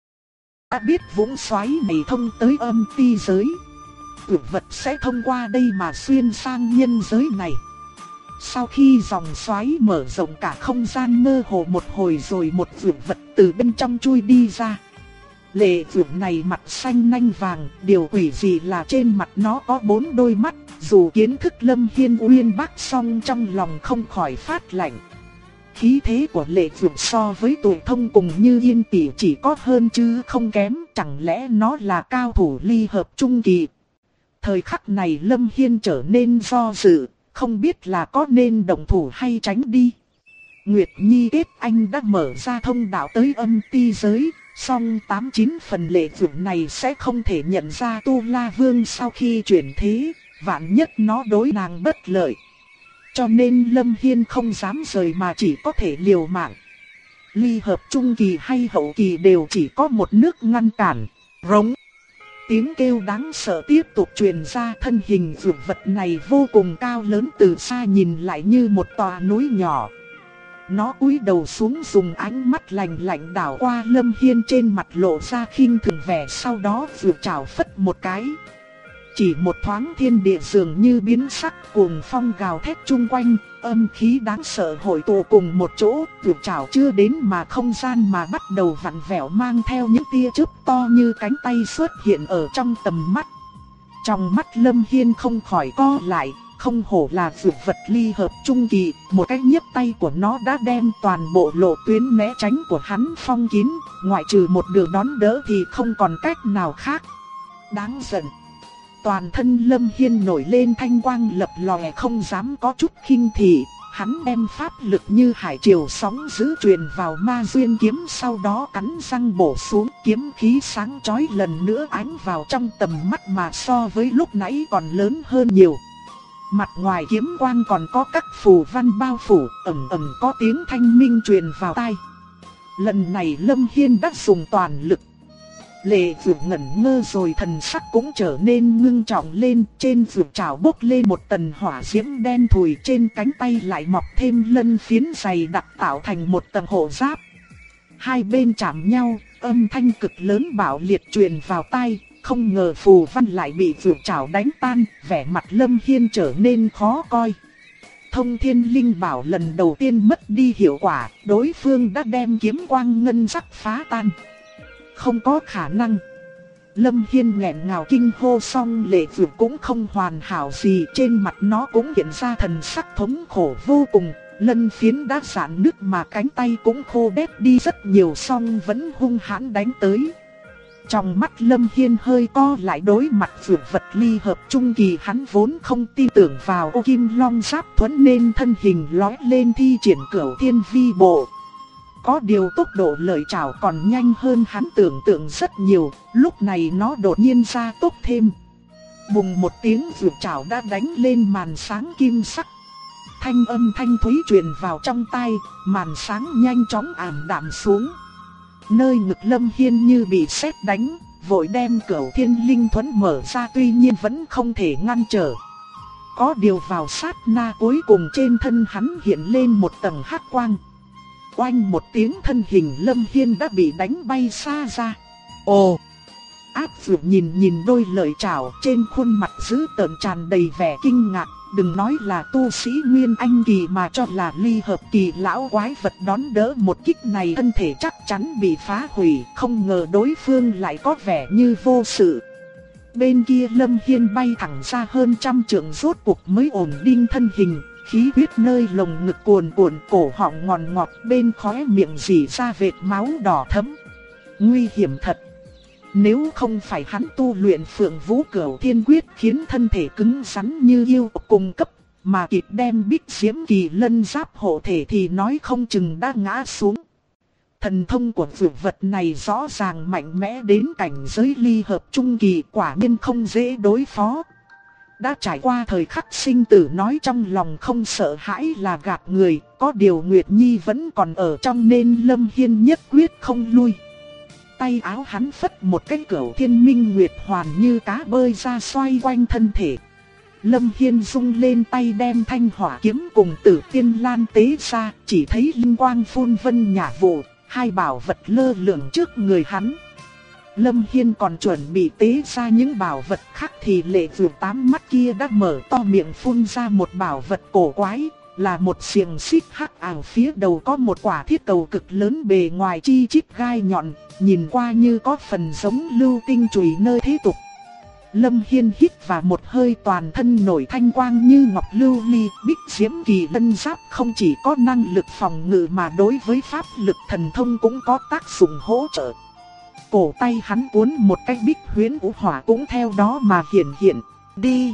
đã biết vũng xoáy này thông tới âm ti giới. Phượng vật sẽ thông qua đây mà xuyên sang nhân giới này. Sau khi dòng xoáy mở rộng cả không gian mơ hồ một hồi rồi một phượng vật từ bên trong chui đi ra. Lệ phượng này mặt xanh nanh vàng, điều quỷ gì là trên mặt nó có 4 đôi mắt. Dù kiến thức Lâm Hiên uyên bác song trong lòng không khỏi phát lạnh. Khí thế của lệ phượng so với tuổi thông cùng Như Yên tỷ chỉ có hơn chứ không kém, chẳng lẽ nó là cao thủ ly hợp trung kỳ. Thời khắc này Lâm Hiên trở nên do dự, không biết là có nên động thủ hay tránh đi. Nguyệt Nhi kết anh đã mở ra thông đạo tới âm ti giới, song 89 phần lệ phượng này sẽ không thể nhận ra Tu La Vương sau khi chuyển thế, vạn nhất nó đối nàng bất lợi. Cho nên Lâm Hiên không dám rời mà chỉ có thể liều mạng. Ly hợp trung kỳ hay hậu kỳ đều chỉ có một nước ngăn cản. Rống. Tiếng kêu đáng sợ tiếp tục truyền ra, thân hình vượt vật này vô cùng cao lớn, từ xa nhìn lại như một tòa núi nhỏ. Nó cúi đầu xuống dùng ánh mắt lạnh lạnh đảo qua Lâm Hiên, trên mặt lộ ra khinh thường vẻ, sau đó vượt chảo phất một cái. Chỉ một thoáng thiên địa dường như biến sắc, cuồng phong gào thét chung quanh, âm khí đáng sợ hội tụ cùng một chỗ, vượt chảo chưa đến mà không gian mà bắt đầu vặn vẹo, mang theo những tia chớp to như cánh tay xuất hiện ở trong tầm mắt. Trong mắt Lâm Hiên không khỏi co lại, không hổ là vượt vật ly hợp trung kỳ, một cái nhấc tay của nó đã đem toàn bộ lộ tuyến né tránh của hắn phong kín, ngoại trừ một đường đón đỡ thì không còn cách nào khác. Đáng giận. Toàn thân Lâm Hiên nổi lên thanh quang lập lòe, không dám có chút khinh thị. Hắn đem pháp lực như hải triều sóng dữ truyền vào ma duyên kiếm, sau đó cắn răng bổ xuống, kiếm khí sáng chói lần nữa ánh vào trong tầm mắt mà so với lúc nãy còn lớn hơn nhiều. Mặt ngoài kiếm quang còn có các phù văn bao phủ, ầm ầm có tiếng thanh minh truyền vào tai. Lần này Lâm Hiên đã dùng toàn lực. Lệ Phượng ngẩn ngơ rồi thần sắc cũng trở nên ngưng trọng lên, trên phượng trảo bốc lên một tầng hỏa diễm đen thùi, trên cánh tay lại mọc thêm lân phiến dày đặc tạo thành một tầng hộ giáp. Hai bên chạm nhau, âm thanh cực lớn bạo liệt truyền vào tai, không ngờ phù văn lại bị phượng trảo đánh tan, vẻ mặt Lâm Hiên trở nên khó coi. Thông Thiên Linh Bảo lần đầu tiên mất đi hiệu quả, đối phương đã đem kiếm quang ngân sắc phá tan. Không có khả năng. Lâm Hiên nghẹn ngào kinh hô, xong lệ phượng cũng không hoàn hảo gì, trên mặt nó cũng hiện ra thần sắc thống khổ vô cùng. Lân phiến đã rạn nứt mà cánh tay cũng khô đét đi rất nhiều, song vẫn hung hãn đánh tới. Trong mắt Lâm Hiên hơi co lại, đối mặt phượng vật ly hợp trung kỳ hắn vốn không tin tưởng vào ô kim long giáp thuẫn, nên thân hình lói lên thi triển cửu thiên vi bộ. Có điều tốc độ lợi chảo còn nhanh hơn hắn tưởng tượng rất nhiều, lúc này nó đột nhiên gia tốc thêm. Bùng một tiếng, vượt chảo đã đánh lên màn sáng kim sắc. Thanh âm thanh thúy truyền vào trong tai, màn sáng nhanh chóng ảm đạm xuống. Nơi ngực Lâm Hiên như bị sét đánh, vội đem cửu thiên linh thuẫn mở ra, tuy nhiên vẫn không thể ngăn trở. Có điều vào sát na cuối cùng trên thân hắn hiện lên một tầng hắc quang. Oanh một tiếng, thân hình Lâm Hiên đã bị đánh bay xa ra. Ồ! Áp Phượng nhìn đôi lợi chảo, trên khuôn mặt dữ tợn tràn đầy vẻ kinh ngạc. Đừng nói là tu sĩ Nguyên Anh kỳ mà cho là ly hợp kỳ lão quái vật đón đỡ một kích này, thân thể chắc chắn bị phá hủy. Không ngờ đối phương lại có vẻ như vô sự. Bên kia Lâm Hiên bay thẳng ra hơn 100 trượng, rốt cuộc mới ổn định thân hình. Khí huyết nơi lồng ngực cuồn cuộn, cổ họng ngọt ngọt, bên khóe miệng rỉ ra vệt máu đỏ thẫm. Nguy hiểm thật. Nếu không phải hắn tu luyện Phượng Vũ Cửu Thiên Quyết khiến thân thể cứng rắn như yêu cùng cấp, mà kịp đem Bích Diễm Kỳ Lân giáp hộ thể thì nói không chừng đã ngã xuống. Thần thông của vượt vật này rõ ràng mạnh mẽ đến cảnh giới ly hợp trung kỳ, quả nhiên không dễ đối phó. Đã trải qua thời khắc sinh tử nói trong lòng không sợ hãi là gạt người, có điều Nguyệt Nhi vẫn còn ở trong nên Lâm Hiên nhất quyết không lui. Tay áo hắn phất một cái cửu thiên minh nguyệt hoàn như cá bơi ra xoay quanh thân thể. Lâm Hiên rung lên tay đem thanh hỏa kiếm cùng Tử Tiên Lan tế ra, chỉ thấy linh quang phun vân nhả vụ, hai bảo vật lơ lửng trước người hắn. Lâm Hiên còn chuẩn bị tế ra những bảo vật khác thì Lệ Vượt tám mắt kia đã mở to miệng phun ra một bảo vật cổ quái, là một xiềng xích hắc ảo, phía đầu có một quả thiết cầu cực lớn bề ngoài chi chít gai nhọn, nhìn qua như có phần giống lưu tinh chùy nơi thế tục. Lâm Hiên hít vào một hơi, toàn thân nổi thanh quang như ngọc lưu ly, bích diễm kỳ lân giáp không chỉ có năng lực phòng ngự mà đối với pháp lực thần thông cũng có tác dụng hỗ trợ. Cổ tay hắn cuốn một cái bích huyễn vũ hỏa cũng theo đó mà hiện. Đi!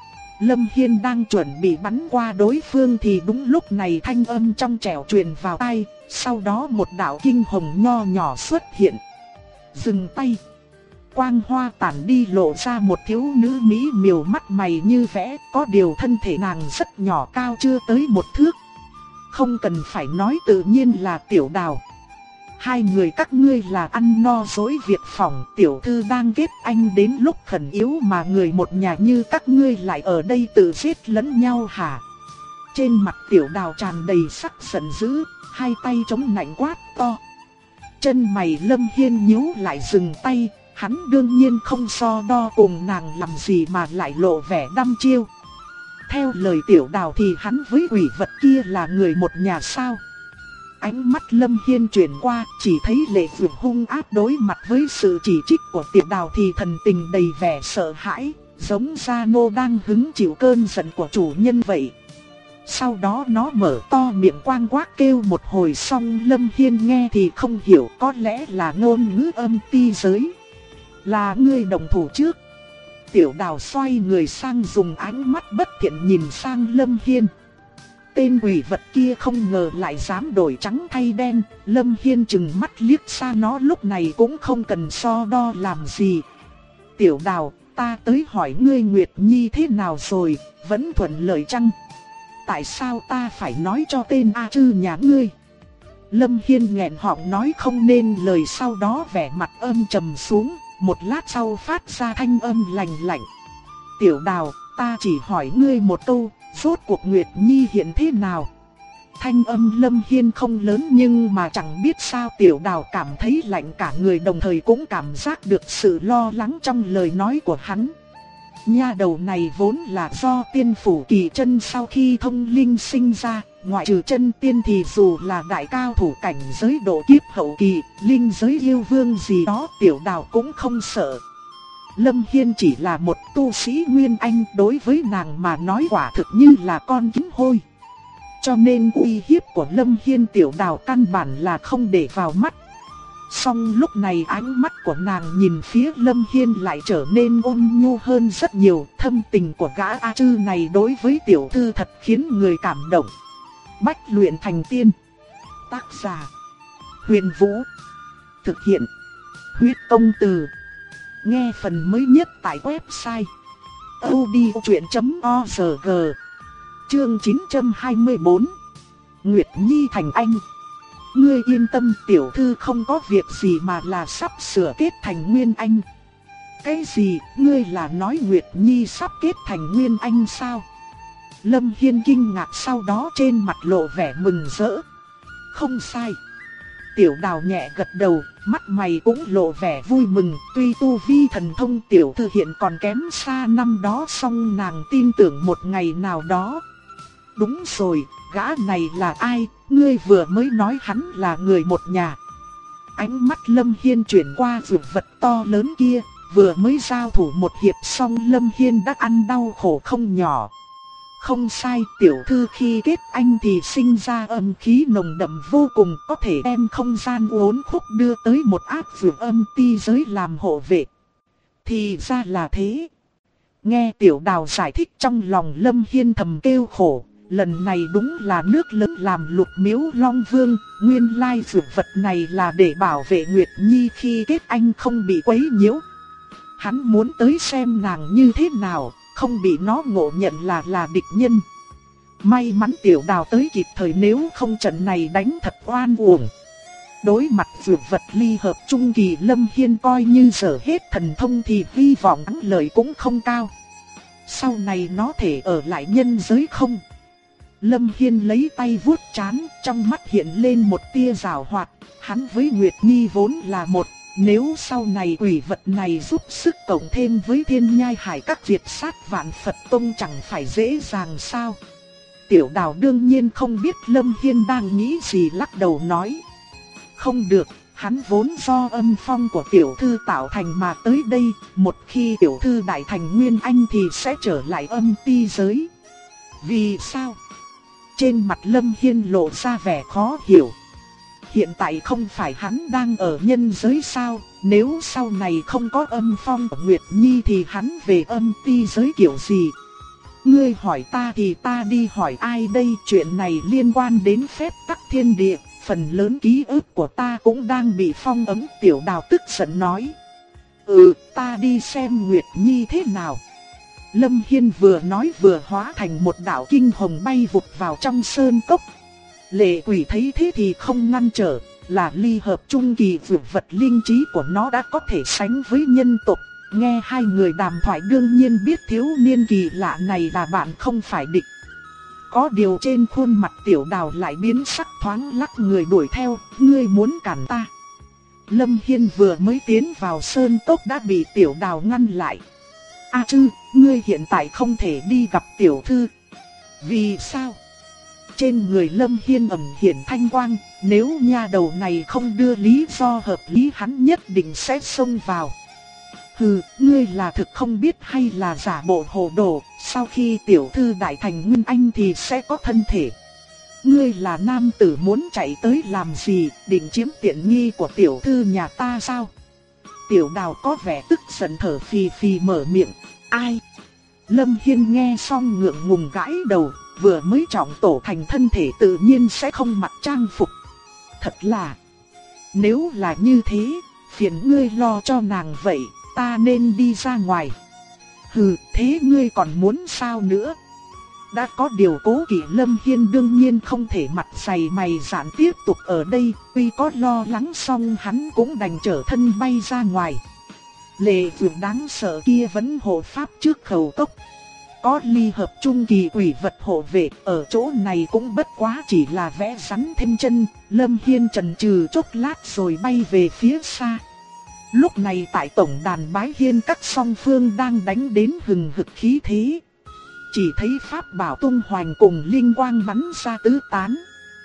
Lâm Hiên đang chuẩn bị bắn qua đối phương thì đúng lúc này thanh âm trong trẻo truyền vào tai, sau đó một đạo kinh hồng nho nhỏ xuất hiện. Dừng tay! Quang hoa tản đi lộ ra một thiếu nữ mỹ miều, mắt mày như vẽ, có điều thân thể nàng rất nhỏ, cao chưa tới một thước. Không cần phải nói, tự nhiên là Tiểu Đào. Hai người các ngươi là ăn no dối việc phòng, tiểu thư đang kết anh đến lúc khẩn yếu mà người một nhà như các ngươi lại ở đây tự giết lẫn nhau hả? Trên mặt Tiểu Đào tràn đầy sắc giận dữ, hai tay chống nạnh quát to. Chân mày Lâm Hiên nhíu lại, dừng tay, hắn đương nhiên không so đo cùng nàng làm gì mà lại lộ vẻ đăm chiêu. Theo lời Tiểu Đào thì hắn với quỷ vật kia là người một nhà sao? Ánh mắt Lâm Hiên chuyển qua, chỉ thấy Lệ Vượt hung ác đối mặt với sự chỉ trích của Tiểu Đào thì thần tình đầy vẻ sợ hãi, giống Gia Nô đang hứng chịu cơn giận của chủ nhân vậy. Sau đó nó mở to miệng quang quác kêu một hồi, xong Lâm Hiên nghe thì không hiểu, có lẽ là ngôn ngữ âm ti giới. Là ngươi đồng thủ trước. Tiểu Đào xoay người sang, dùng ánh mắt bất thiện nhìn sang Lâm Hiên. Tên quỷ vật kia không ngờ lại dám đổi trắng thay đen, Lâm Hiên chừng mắt liếc xa nó, lúc này cũng không cần so đo làm gì. Tiểu Đào, ta tới hỏi ngươi Nguyệt Nhi thế nào rồi, vẫn thuận lợi chăng? Tại sao ta phải nói cho tên A Trư nhà ngươi? Lâm Hiên nghẹn họng nói không nên lời, sau đó vẻ mặt âm trầm xuống, một lát sau phát ra thanh âm lạnh lạnh. Tiểu Đào, ta chỉ hỏi ngươi một câu, rốt cuộc Nguyệt Nhi hiện thế nào? Thanh âm Lâm Hiên không lớn nhưng mà chẳng biết sao Tiểu Đào cảm thấy lạnh cả người, đồng thời cũng cảm giác được sự lo lắng trong lời nói của hắn. Nha đầu này vốn là do tiên phủ kỳ chân sau khi thông linh sinh ra, ngoại trừ chân tiên thì dù là đại cao thủ cảnh giới độ kiếp hậu kỳ, linh giới yêu vương gì đó Tiểu Đào cũng không sợ. Lâm Hiên chỉ là một tu sĩ Nguyên Anh, đối với nàng mà nói quả thực như là con kiến hôi. Cho nên uy hiếp của Lâm Hiên Tiểu Đào căn bản là không để vào mắt. Song lúc này ánh mắt của nàng nhìn phía Lâm Hiên lại trở nên ôn nhu hơn rất nhiều. Thâm tình của gã A Trư này đối với tiểu thư thật khiến người cảm động. Bách luyện thành tiên. Tác giả: Huyền Vũ. Thực hiện: Huyết Công Từ. Nghe phần mới nhất tại website audiochuyện.org. Chương 924. Nguyệt Nhi thành anh. Ngươi yên tâm, tiểu thư không có việc gì mà là sắp sửa kết thành Nguyên Anh. Cái gì, ngươi là nói Nguyệt Nhi sắp kết thành Nguyên Anh sao? Lâm Hiên kinh ngạc, sau đó trên mặt lộ vẻ mừng rỡ. Không sai. Tiểu Đào nhẹ gật đầu, mắt mày cũng lộ vẻ vui mừng. Tuy tu vi thần thông tiểu thư hiện còn kém xa năm đó, song nàng tin tưởng một ngày nào đó. Đúng rồi, gã này là ai? Ngươi vừa mới nói hắn là người một nhà. Ánh mắt Lâm Hiên chuyển qua vượt vật to lớn kia, vừa mới giao thủ một hiệp xong Lâm Hiên đã ăn đau khổ không nhỏ. Không sai, tiểu thư khi kết anh thì sinh ra âm khí nồng đậm vô cùng, có thể đem không gian uốn khúc đưa tới một ác vượt âm ti giới làm hộ vệ. Thì ra là thế. Nghe Tiểu Đào giải thích, trong lòng Lâm Hiên thầm kêu khổ. lần này đúng là nước lớn làm lụt Miếu Long Vương, nguyên lai dược vật này là để bảo vệ Nguyệt Nhi khi kết anh không bị quấy nhiễu. Hắn muốn tới xem nàng như thế nào, không bị nó ngộ nhận là địch nhân. May mắn Tiểu Đào tới kịp thời, nếu không trận này đánh thật oan uổng. Đối mặt dược vật ly hợp trung kỳ, Lâm Hiên coi như dở hết thần thông thì hy vọng thắng lợi cũng không cao. Sau này nó thể ở lại nhân giới không? Lâm Hiên lấy tay vuốt trán, trong mắt hiện lên một tia giảo hoạt. Hắn với Nguyệt Nhi vốn là một, nếu sau này quỷ vật này giúp sức cộng thêm với Thiên Nhai Hải các Việt sát Vạn Phật Tông chẳng phải dễ dàng sao? Tiểu Đào đương nhiên không biết Lâm Hiên đang nghĩ gì, lắc đầu nói. Không được, hắn vốn do âm phong của tiểu thư tạo thành mà tới đây, một khi tiểu thư đại thành nguyên anh thì sẽ trở lại âm ti giới. Vì sao? Trên mặt Lâm Hiên lộ ra vẻ khó hiểu. Hiện tại không phải hắn đang ở nhân giới sao? Nếu sau này không có âm phong của Nguyệt Nhi thì hắn về âm ti giới kiểu gì? Ngươi hỏi ta thì ta đi hỏi ai đây? Chuyện này liên quan đến phép tắc thiên địa, phần lớn ký ức của ta cũng đang bị phong ấn. Tiểu Đào tức giận nói. Ta đi xem Nguyệt Nhi thế nào. Lâm Hiên vừa nói vừa hóa thành một đạo kinh hồng bay vụt vào trong sơn cốc. Lệ Quỷ thấy thế thì không ngăn trở, là ly hợp trung kỳ vượt vật, linh trí của nó đã có thể sánh với nhân tộc. Nghe hai người đàm thoại đương nhiên biết thiếu niên kỳ lạ này là bạn không phải địch. Có điều trên khuôn mặt Tiểu Đào lại biến sắc, thoáng lắc người đuổi theo. Ngươi muốn cản ta? Lâm Hiên vừa mới tiến vào sơn cốc đã bị Tiểu Đào ngăn lại. A Trư, ngươi hiện tại không thể đi gặp tiểu thư. Vì sao? Trên người Lâm Hiên ẩn hiện thanh quang, nếu nha đầu này không đưa lý do hợp lý hắn nhất định sẽ xông vào. Hừ, ngươi là thực không biết hay là giả bộ hồ đồ, sau khi tiểu thư đại thành nguyên anh thì sẽ có thân thể. Ngươi là nam tử muốn chạy tới làm gì, định chiếm tiện nghi của tiểu thư nhà ta sao? Tiểu Đào có vẻ tức giận thở phì phì mở miệng. Ai? Lâm Hiên nghe xong ngượng ngùng gãi đầu, vừa mới trọng tổ thành thân thể tự nhiên sẽ không mặc trang phục. Thật là, nếu là như thế, phiền ngươi lo cho nàng vậy, ta nên đi ra ngoài. Hừ, thế ngươi còn muốn sao nữa? Đã có điều cố kỵ, Lâm Hiên đương nhiên không thể mặt dày mày dạn tiếp tục ở đây, tuy có lo lắng song hắn cũng đành trở thân bay ra ngoài. Lệ Vượng đáng sợ kia vẫn hộ pháp trước khẩu cốc. Có ly hợp trung kỳ quỷ vật hộ vệ, ở chỗ này cũng bất quá chỉ là vẽ rắn thêm chân. Lâm Hiên chần chừ chốc lát rồi bay về phía xa. Lúc này tại tổng đàn Bái Hiên các song phương đang đánh đến hừng hực khí thế. Chỉ thấy pháp bảo tung hoành cùng linh quang bắn ra tứ tán.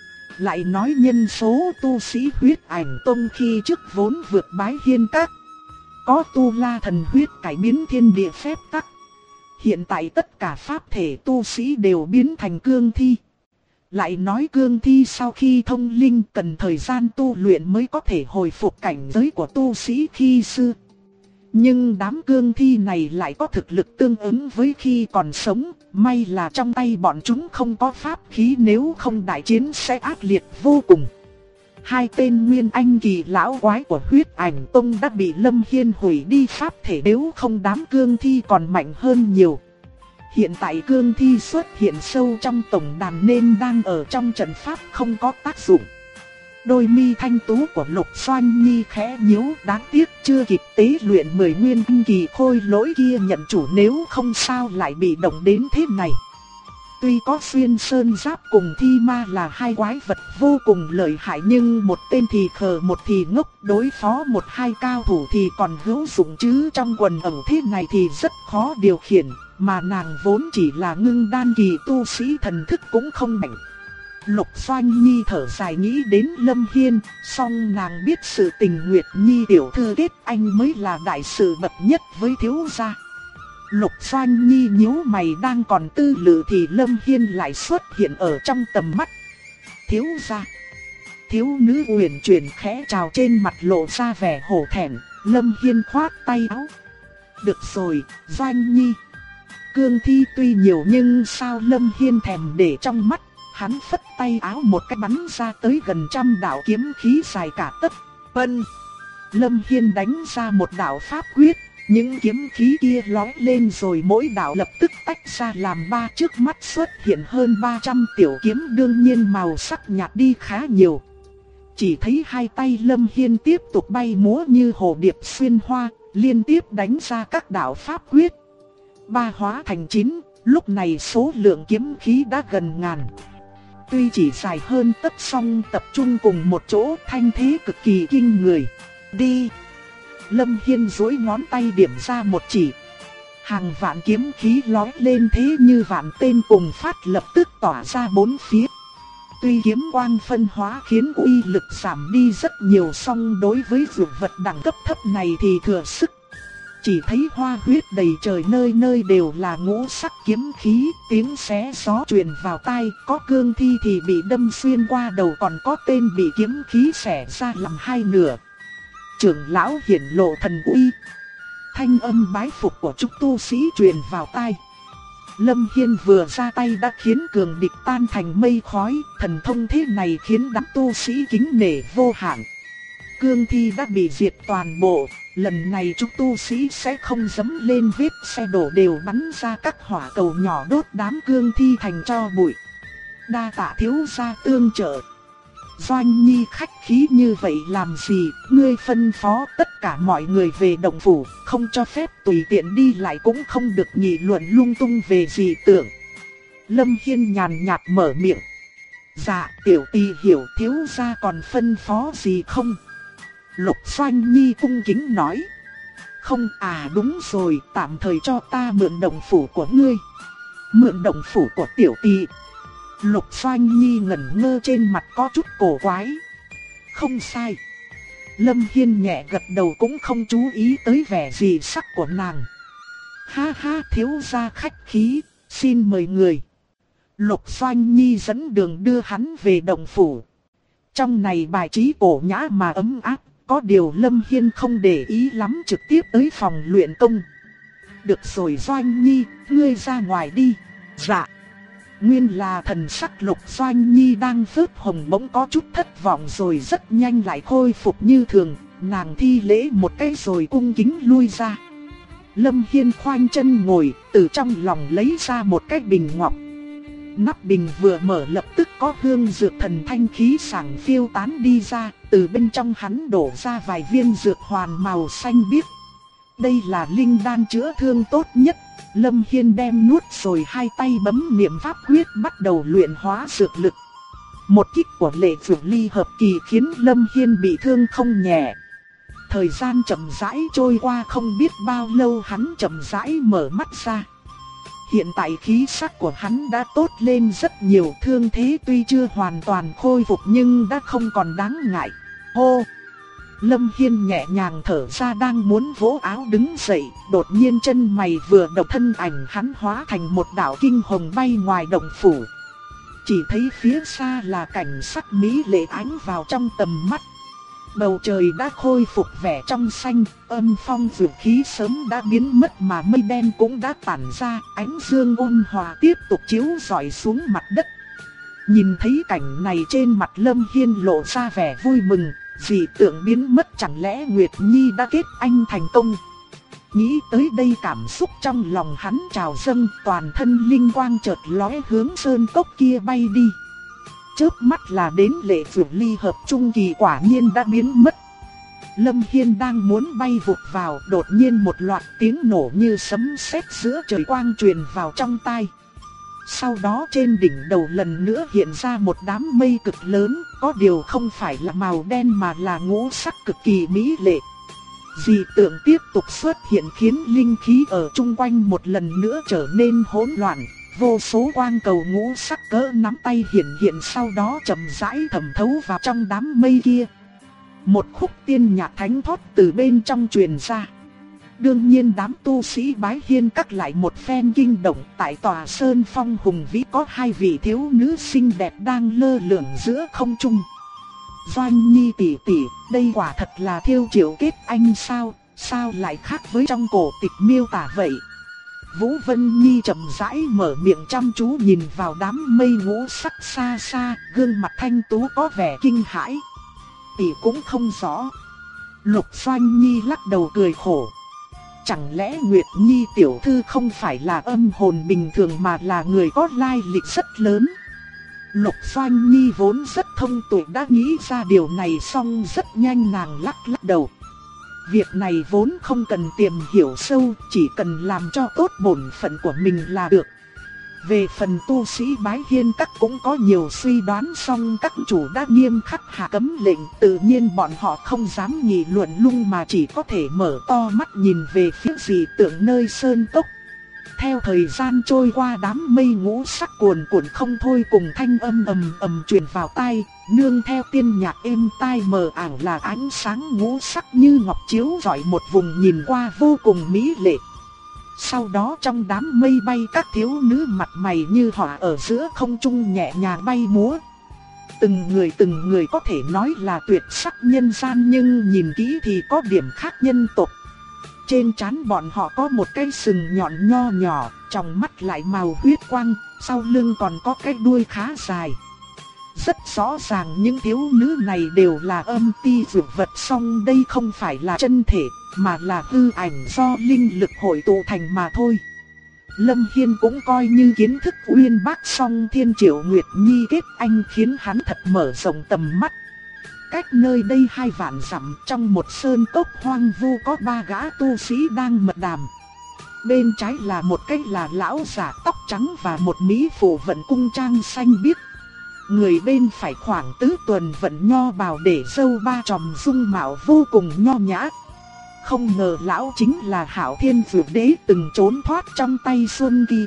Lại nói nhân số tu sĩ Huyết Ảnh Tông khi trước vốn vượt Bái Hiên các. Có tu la thần huyết cải biến thiên địa phép tắc. Hiện tại tất cả pháp thể tu sĩ đều biến thành cương thi. Lại nói cương thi sau khi thông linh cần thời gian tu luyện mới có thể hồi phục cảnh giới của tu sĩ khi xưa. Nhưng đám cương thi này lại có thực lực tương ứng với khi còn sống. May là trong tay bọn chúng không có pháp khí, nếu không đại chiến sẽ ác liệt vô cùng. Hai tên nguyên anh kỳ lão quái của Huyết Ảnh Tông đã bị Lâm Hiên hủy đi pháp thể, nếu không đám cương thi còn mạnh hơn nhiều. Hiện tại cương thi xuất hiện sâu trong tổng đàn nên đang ở trong trận pháp không có tác dụng. Đôi mi thanh tú của Lục Xoanh Nhi khẽ nhíu, đáng tiếc chưa kịp tế luyện 10 nguyên anh kỳ khôi lỗi kia nhận chủ, nếu không sao lại bị động đến thế này. Tuy có xuyên sơn giáp cùng thi ma là hai quái vật vô cùng lợi hại, nhưng một tên thì khờ một thì ngốc, đối phó một hai cao thủ thì còn hữu dụng, chứ trong quần ẩu thế này thì rất khó điều khiển, mà nàng vốn chỉ là ngưng đan kỳ tu sĩ, thần thức cũng không mạnh. Lục Doanh Nhi thở dài nghĩ đến Lâm Hiên, song nàng biết sự tình Nguyệt Nhi tiểu thư kết anh mới là đại sự bậc nhất với thiếu gia. Lục Doanh Nhi nhíu mày đang còn tư lự thì Lâm Hiên lại xuất hiện ở trong tầm mắt. Thiếu gia. Thiếu nữ uyển chuyển khẽ chào, trên mặt lộ ra vẻ hổ thẹn. Lâm Hiên khoát tay áo. Được rồi, Doanh Nhi. cương thi tuy nhiều nhưng sao Lâm Hiên thèm để trong mắt, hắn phất tay áo một cái bắn ra tới gần 100 đạo kiếm khí dài cả tấc. Vân, Lâm Hiên đánh ra một đạo pháp quyết, những kiếm khí kia lóe lên rồi mỗi đạo lập tức tách ra làm ba, trước mắt xuất hiện hơn 300 tiểu kiếm, đương nhiên màu sắc nhạt đi khá nhiều. Chỉ thấy hai tay Lâm Hiên tiếp tục bay múa như hồ điệp xuyên hoa, liên tiếp đánh ra các đạo pháp quyết. 3 hóa thành 9, lúc này số lượng kiếm khí đã gần ngàn. Tuy chỉ dài hơn tấc song tập trung cùng một chỗ, thanh thế cực kỳ kinh người. Đi! Lâm Hiên duỗi ngón tay điểm ra một chỉ. Hàng vạn kiếm khí lóe lên thế như vạn tên cùng phát lập tức tỏa ra bốn phía. Tuy kiếm quang phân hóa khiến uy lực giảm đi rất nhiều, song đối với dược vật đẳng cấp thấp này thì thừa sức. Chỉ thấy hoa huyết đầy trời, nơi nơi đều là ngũ sắc kiếm khí, tiếng xé gió truyền vào tai, có cương thi thì bị đâm xuyên qua đầu, còn có tên bị kiếm khí xẻ ra làm hai nửa. Trưởng lão hiển lộ thần uy. Thanh âm bái phục của chúng tu sĩ truyền vào tai. Lâm Hiên vừa ra tay đã khiến cường địch tan thành mây khói, thần thông thế này khiến đám tu sĩ kính nể vô hạn. Cương thi đã bị diệt toàn bộ, lần này chúng tu sĩ sẽ không dẫm lên vết xe đổ, đều bắn ra các hỏa cầu nhỏ đốt đám cương thi thành tro bụi. Đa tạ thiếu gia tương trợ. Doanh Nhi khách khí như vậy làm gì, ngươi phân phó tất cả mọi người về động phủ, không cho phép tùy tiện đi lại, cũng không được nghị luận lung tung về dị tưởng. Lâm Hiên nhàn nhạt mở miệng. Dạ tiểu tỳ hiểu, thiếu gia còn phân phó gì không? Lục Doanh Nhi cung kính nói. Không đúng rồi, tạm thời cho ta mượn động phủ của ngươi. Mượn động phủ của tiểu tỳ? Lục Doanh Nhi ngẩn ngơ, trên mặt có chút cổ quái. Không sai. Lâm Hiên nhẹ gật đầu, cũng không chú ý tới vẻ gì sắc của nàng. Ha ha, thiếu gia khách khí, xin mời người. Lục Doanh Nhi dẫn đường đưa hắn về động phủ. Trong này bài trí cổ nhã mà ấm áp, có điều Lâm Hiên không để ý lắm, trực tiếp tới phòng luyện công. Được rồi Doanh Nhi, ngươi ra ngoài đi. Dạ. Nguyên là thần sắc Lục Doanh Nhi đang phớt hồng bỗng có chút thất vọng, rồi rất nhanh lại khôi phục như thường. Nàng thi lễ một cái rồi cung kính lui ra. Lâm Hiên khoanh chân ngồi, từ trong lòng lấy ra một cái bình ngọc. Nắp bình vừa mở lập tức có hương dược thần thanh khí sảng phiêu tán đi ra. Từ bên trong hắn đổ ra vài viên dược hoàn màu xanh biếc. Đây là linh đan chữa thương tốt nhất. Lâm Hiên đem nuốt rồi hai tay bấm niệm pháp quyết bắt đầu luyện hóa dược lực. Một kích của Lệ Phượng Ly hợp kỳ khiến Lâm Hiên bị thương không nhẹ. Thời gian chậm rãi trôi qua, không biết bao lâu hắn chậm rãi mở mắt ra. Hiện tại khí sắc của hắn đã tốt lên rất nhiều, thương thế tuy chưa hoàn toàn khôi phục nhưng đã không còn đáng ngại. Hô! Lâm Hiên nhẹ nhàng thở ra, đang muốn vỗ áo đứng dậy, đột nhiên chân mày vừa động, thân ảnh hắn hóa thành một đạo kinh hồng bay ngoài động phủ. Chỉ thấy phía xa là cảnh sắc mỹ lệ ánh vào trong tầm mắt. Bầu trời đã khôi phục vẻ trong xanh, âm phong dược khí sớm đã biến mất mà mây đen cũng đã tản ra, ánh dương ôn hòa tiếp tục chiếu rọi xuống mặt đất. Nhìn thấy cảnh này, trên mặt Lâm Hiên lộ ra vẻ vui mừng. Dị tượng biến mất, chẳng lẽ Nguyệt Nhi đã kết anh thành công? Nghĩ tới đây, cảm xúc trong lòng hắn trào dâng, toàn thân linh quang chợt lóe hướng sơn cốc kia bay đi. Chớp mắt là đến Lệ Phượng Ly hợp trung kỳ quả nhiên đã biến mất. Lâm Hiên đang muốn bay vụt vào, đột nhiên một loạt tiếng nổ như sấm sét giữa trời quang truyền vào trong tai. Sau đó trên đỉnh đầu lần nữa hiện ra một đám mây cực lớn, có điều không phải là màu đen mà là ngũ sắc cực kỳ mỹ lệ. Dị tượng tiếp tục xuất hiện khiến linh khí ở chung quanh một lần nữa trở nên hỗn loạn, vô số quang cầu ngũ sắc cỡ nắm tay hiện hiện, sau đó chậm rãi thẩm thấu vào trong đám mây kia. Một khúc tiên nhạc thánh thót từ bên trong truyền ra. Đương nhiên đám tu sĩ Bái Hiên các lại một phen kinh động, tại tòa sơn phong hùng vĩ có hai vị thiếu nữ xinh đẹp đang lơ lửng giữa không trung. Doanh Nhi tỷ tỷ, đây quả thật là Thiêu Triệu kết anh sao, sao lại khác với trong cổ tịch miêu tả vậy? Vũ Vân Nhi chậm rãi mở miệng chăm chú nhìn vào đám mây ngũ sắc xa xa, gương mặt thanh tú có vẻ kinh hãi. Tỷ cũng không rõ. Lục Doanh Nhi lắc đầu cười khổ. Chẳng lẽ Nguyệt Nhi tiểu thư không phải là âm hồn bình thường mà là người có lai lịch rất lớn? Lục Doanh Nhi vốn rất thông tuệ đã nghĩ ra điều này, xong rất nhanh nàng lắc đầu. Việc này vốn không cần tìm hiểu sâu, chỉ cần làm cho tốt bổn phận của mình là được. Về phần tu sĩ Bái Hiên Các cũng có nhiều suy đoán, song các chủ đã nghiêm khắc hạ cấm lệnh, tự nhiên bọn họ không dám nghị luận lung mà chỉ có thể mở to mắt nhìn về phía dị tượng nơi sơn cốc. Theo thời gian trôi qua, đám mây ngũ sắc cuồn cuộn không thôi, cùng thanh âm ầm ầm truyền vào tai, nương theo tiên nhạc êm tai mờ ảo là ánh sáng ngũ sắc như ngọc chiếu rọi một vùng nhìn qua vô cùng mỹ lệ. Sau đó trong đám mây bay các thiếu nữ mặt mày như họa ở giữa không trung nhẹ nhàng bay múa. Từng người có thể nói là tuyệt sắc nhân gian, nhưng nhìn kỹ thì có điểm khác nhân tộc. Trên trán bọn họ có một cái sừng nhọn nho nhỏ, trong mắt lại màu huyết quang, sau lưng còn có cái đuôi khá dài. Rất rõ ràng những thiếu nữ này đều là âm ti dược vật, song đây không phải là chân thể, mà là hư ảnh do linh lực hội tụ thành mà thôi. Lâm Hiên cũng coi như kiến thức uyên bác, song Thiên Triệu Nguyệt Nhi kết anh khiến hắn thật mở rộng tầm mắt. Cách nơi đây 2 vạn dặm, trong một sơn cốc hoang vu có 3 gã tu sĩ đang mật đàm. Bên trái là một cái là lão giả tóc trắng và một mỹ phụ vận cung trang xanh biếc. Người bên phải khoảng tứ tuần vận nho bào để râu 3 chòm, dung mạo vô cùng nho nhã. Không ngờ lão chính là Hạo Thiên Dược Đế từng trốn thoát trong tay Xuân Kỳ.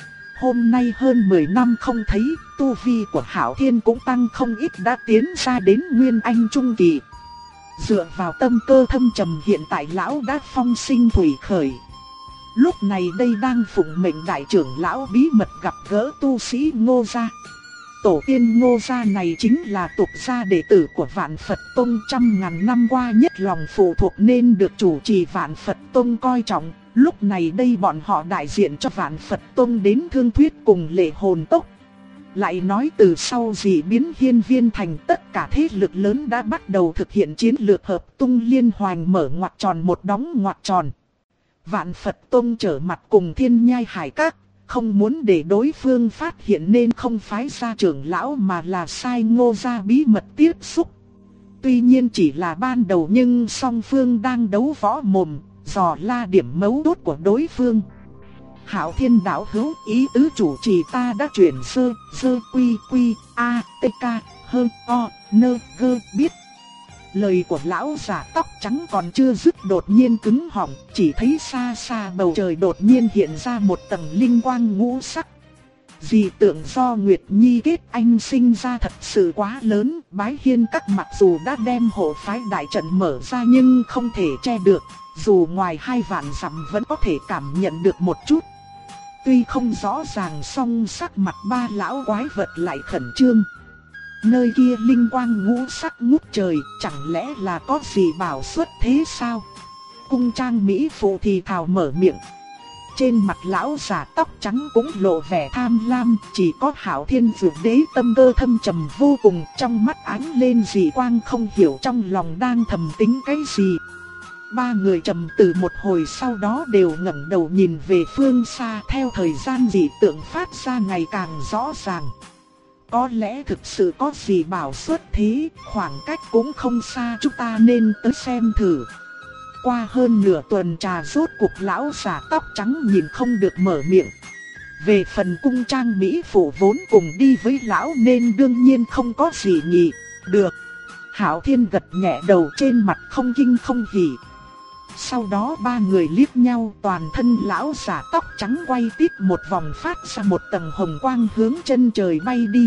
Hôm nay hơn 10 năm không thấy, tu vi của Hạo Thiên cũng tăng không ít, đã tiến ra đến Nguyên Anh Trung Kỳ. Dựa vào tâm cơ thâm trầm hiện tại lão đã phong sinh thủy khởi. Lúc này đây đang phụng mệnh đại trưởng lão bí mật gặp gỡ tu sĩ Ngô Gia. Tổ tiên Ngô Gia này chính là tục gia đệ tử của Vạn Phật Tông, trăm ngàn năm qua nhất lòng phụ thuộc nên được chủ trì Vạn Phật Tông coi trọng. Lúc này đây bọn họ đại diện cho Vạn Phật Tông đến thương thuyết cùng Lệ Hồn Tốc. Lại nói từ sau dị biến Hiên Viên Thành, tất cả thế lực lớn đã bắt đầu thực hiện chiến lược hợp tung liên hoành, mở ngoặc tròn một đóng ngoặc tròn. Vạn Phật Tông trở mặt cùng Thiên Nhai Hải Các, không muốn để đối phương phát hiện nên không phái ra trưởng lão mà là sai Ngô Gia bí mật tiếp xúc. Tuy nhiên chỉ là ban đầu, nhưng song phương đang đấu võ mồm, dò la điểm mấu chốt của đối phương. Hạo Thiên đạo hữu, ý tứ chủ trì ta đã chuyển sơ quy quy a t k h o n g biết. Lời của lão giả tóc trắng còn chưa dứt đột nhiên cứng họng, chỉ thấy xa xa bầu trời đột nhiên hiện ra một tầng linh quang ngũ sắc. Dị tượng do Nguyệt Nhi kết anh sinh ra thật sự quá lớn, Bái Hiên Các mặc dù đã đem hộ phái đại trận mở ra nhưng không thể che được, dù ngoài 2 vạn dặm vẫn có thể cảm nhận được một chút. Tuy không rõ ràng song sắc mặt 3 lão quái vật lại khẩn trương. Nơi kia linh quang ngũ sắc ngút trời, chẳng lẽ là có gì bảo xuất thế sao? Cung trang mỹ phụ thì thào mở miệng. Trên mặt lão giả tóc trắng cũng lộ vẻ tham lam, chỉ có Hạo Thiên Dược Đế tâm cơ thâm trầm vô cùng, trong mắt ánh lên dị quang, không hiểu trong lòng đang thầm tính cái gì. 3 người trầm tư một hồi, sau đó đều ngẩng đầu nhìn về phương xa. Theo thời gian dị tượng phát ra ngày càng rõ ràng. Có lẽ thực sự có gì bảo xuất thế, khoảng cách cũng không xa, chúng ta nên tới xem thử. Qua hơn nửa tuần trà, rốt cuộc lão giả tóc trắng nhìn không được mở miệng. Về phần cung trang mỹ phụ vốn cùng đi với lão nên đương nhiên không có gì nhỉ. Được. Hạo Thiên gật nhẹ đầu, trên mặt không kinh không hỉ. Sau đó 3 người liếc nhau, toàn thân lão giả tóc trắng quay tít một vòng, phát ra một tầng hồng quang hướng chân trời bay đi.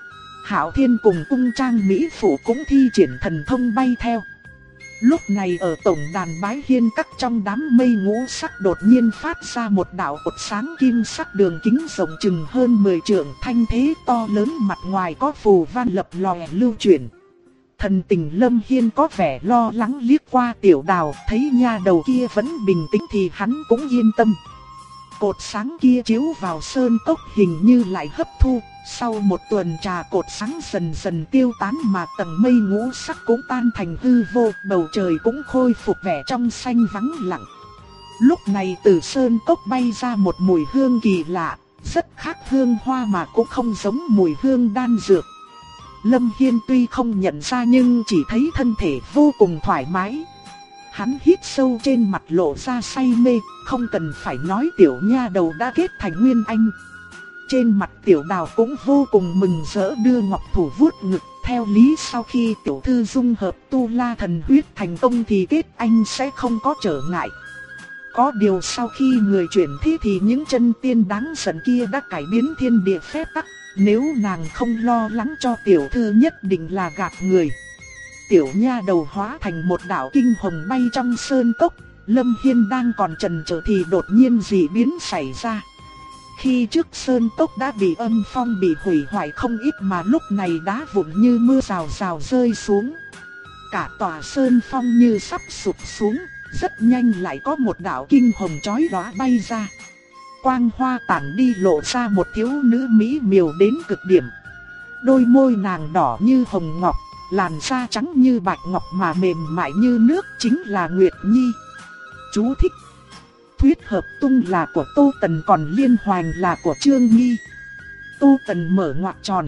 Hạo Thiên cùng cung trang mỹ phụ cũng thi triển thần thông bay theo. Lúc này ở tổng đàn Bái Hiên Các, trong đám mây ngũ sắc đột nhiên phát ra một đạo cột sáng kim sắc đường kính rộng chừng hơn 10 trượng, thanh thế to lớn, mặt ngoài có phù văn lập lòe lưu chuyển. Thần tình Lâm Hiên có vẻ lo lắng liếc qua Tiểu Đào, thấy nha đầu kia vẫn bình tĩnh thì hắn cũng yên tâm. cột sáng kia chiếu vào sơn cốc hình như lại hấp thu. Sau một tuần trà cột sáng dần dần tiêu tán mà tầng mây ngũ sắc cũng tan thành hư vô, bầu trời cũng khôi phục vẻ trong xanh vắng lặng. Lúc này từ sơn cốc bay ra một mùi hương kỳ lạ, rất khác hương hoa mà cũng không giống mùi hương đan dược. Lâm Hiên tuy không nhận ra nhưng chỉ thấy thân thể vô cùng thoải mái. Hắn hít sâu, trên mặt lộ ra say mê, không cần phải nói tiểu nha đầu đã kết thành nguyên anh. Trên mặt tiểu đào cũng vô cùng mừng rỡ, đưa ngọc thủ vuốt ngực. Theo lý sau khi tiểu thư dung hợp tu la thần huyết thành công thì kết anh sẽ không có trở ngại. Có điều sau khi người chuyển thế thì những chân tiên đáng giận kia đã cải biến thiên địa phép tắc. Nếu nàng không lo lắng cho tiểu thư nhất định là gạt người. Tiểu nha đầu hóa thành một đạo kinh hồng bay trong sơn cốc. Lâm Hiên đang còn chần chờ thì đột nhiên dị biến xảy ra. Khi trước sơn cốc đã bị âm phong bị hủy hoại không ít mà lúc này đá vụn như mưa rào rào rơi xuống. Cả tòa sơn phong như sắp sụp xuống, rất nhanh lại có một đạo kinh hồng chói lóa bay ra. Quang hoa tản đi lộ ra một thiếu nữ mỹ miều đến cực điểm. Đôi môi nàng đỏ như hồng ngọc, làn da trắng như bạch ngọc mà mềm mại như nước, chính là Nguyệt Nhi. Chú thích: Thuyết hợp tung là của Tô Tần, còn liên hoành là của Trương Nghi. Tô Tần mở ngoặc tròn.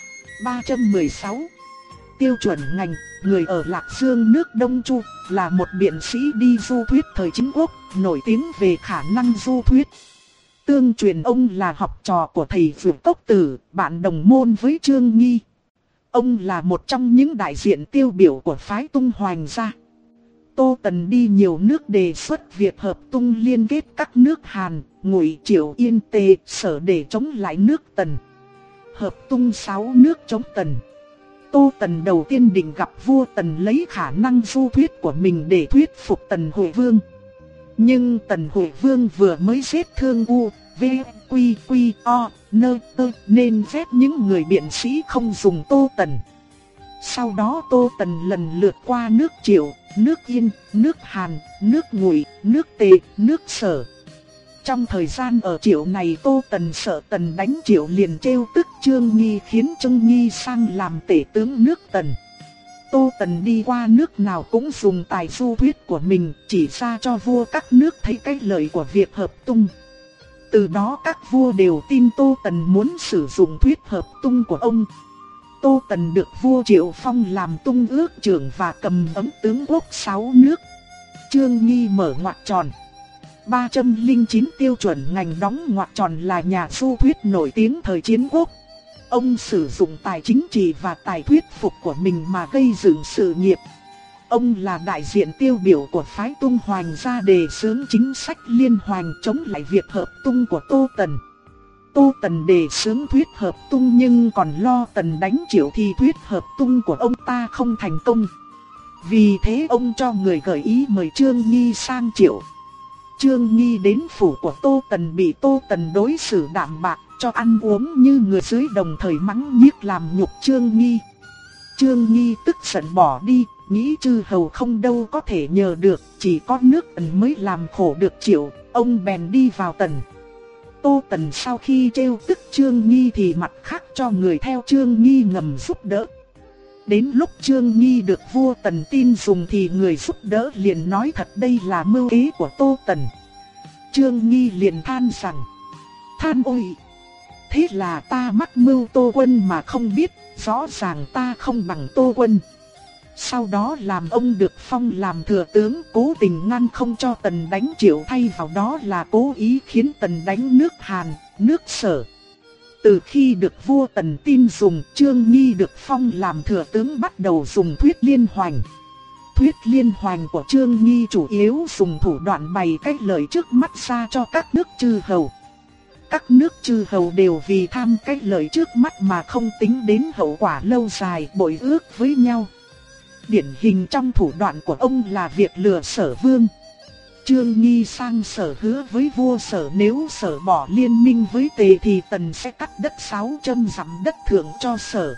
316. Tiêu chuẩn ngành: người ở Lạc Dương nước Đông Chu, là một biện sĩ đi du thuyết thời chính quốc, nổi tiếng về khả năng du thuyết. Tương truyền ông là học trò của thầy Dược Cốc Tử, bạn đồng môn với Trương Nghi. Ông là một trong những đại diện tiêu biểu của phái Tung Hoành gia. Tô Tần đi nhiều nước đề xuất việc hợp tung liên kết các nước Hàn, Ngụy, Triệu, Yên, Tề, Sở để chống lại nước Tần. Hợp tung 6 nước chống Tần. Tô Tần đầu tiên định gặp vua Tần lấy khả năng du thuyết của mình để thuyết phục Tần Huệ Vương. Nhưng Tần Huệ Vương vừa mới giết Thương U, V, Quy, Quy, O, Nơ, Tơ nên phép những người biện sĩ không dùng Tô Tần. Sau đó Tô Tần lần lượt qua nước Triệu, nước Yên, nước Hàn, nước Ngụy, nước Tề, nước Sở. Trong thời gian ở Triệu này Tô Tần sợ Tần đánh Triệu liền trêu tức Trương Nghi, khiến Trương Nghi sang làm tể tướng nước Tần. Tô Tần đi qua nước nào cũng dùng tài du thuyết của mình chỉ ra cho vua các nước thấy cái lợi của việc hợp tung. Từ đó các vua đều tin Tô Tần muốn sử dụng thuyết hợp tung của ông. Tô Tần được vua Triệu phong làm tung ước trưởng và cầm ấm tướng quốc 6 nước. Trương Nghi mở ngoặc tròn. 309 tiêu chuẩn ngành đóng ngoặc tròn là nhà du thuyết nổi tiếng thời chiến quốc. Ông sử dụng tài chính trị và tài thuyết phục của mình mà gây dựng sự nghiệp. Ông là đại diện tiêu biểu của phái Tung Hoành gia, đề xướng chính sách liên hoành chống lại việc hợp tung của Tô Tần. Tô Tần đề xướng thuyết hợp tung nhưng còn lo Tần đánh Triệu thì thuyết hợp tung của ông ta không thành công. Vì thế ông cho người gợi ý mời Trương Nghi sang Triệu. Trương Nghi đến phủ của Tô Tần bị Tô Tần đối xử đạm bạc, cho ăn uống như người dưới, đồng thời mắng nhiếc làm nhục Trương Nghi. Trương Nghi tức giận bỏ đi, nghĩ chư hầu không đâu có thể nhờ được, chỉ có nước Tần mới làm khổ được Triệu, ông bèn đi vào Tần. Tô Tần sau khi trêu tức Trương Nghi thì mặt khác cho người theo Trương Nghi ngầm giúp đỡ. Đến lúc Trương Nghi được vua Tần tin dùng thì người giúp đỡ liền nói thật đây là mưu kế của Tô Tần. Trương Nghi liền than rằng: Than ôi! Thế là ta mắc mưu Tô Quân mà không biết, rõ ràng ta không bằng Tô Quân. Sau đó làm ông được phong làm thừa tướng, cố tình ngăn không cho Tần đánh Triệu, thay vào đó là cố ý khiến Tần đánh nước Hàn, nước Sở. Từ khi được vua Tần tin dùng, Trương Nghi được phong làm thừa tướng bắt đầu dùng thuyết liên hoành. Thuyết liên hoành của Trương Nghi chủ yếu dùng thủ đoạn bày cách lợi trước mắt ra cho các nước chư hầu. Các nước chư hầu đều vì tham cách lợi trước mắt mà không tính đến hậu quả lâu dài, bội ước với nhau. Điển hình trong thủ đoạn của ông là việc lừa Sở Vương. Trương Nghi sang Sở hứa với vua Sở nếu Sở bỏ liên minh với Tề thì Tần sẽ cắt đất 600 dặm đất thượng cho Sở.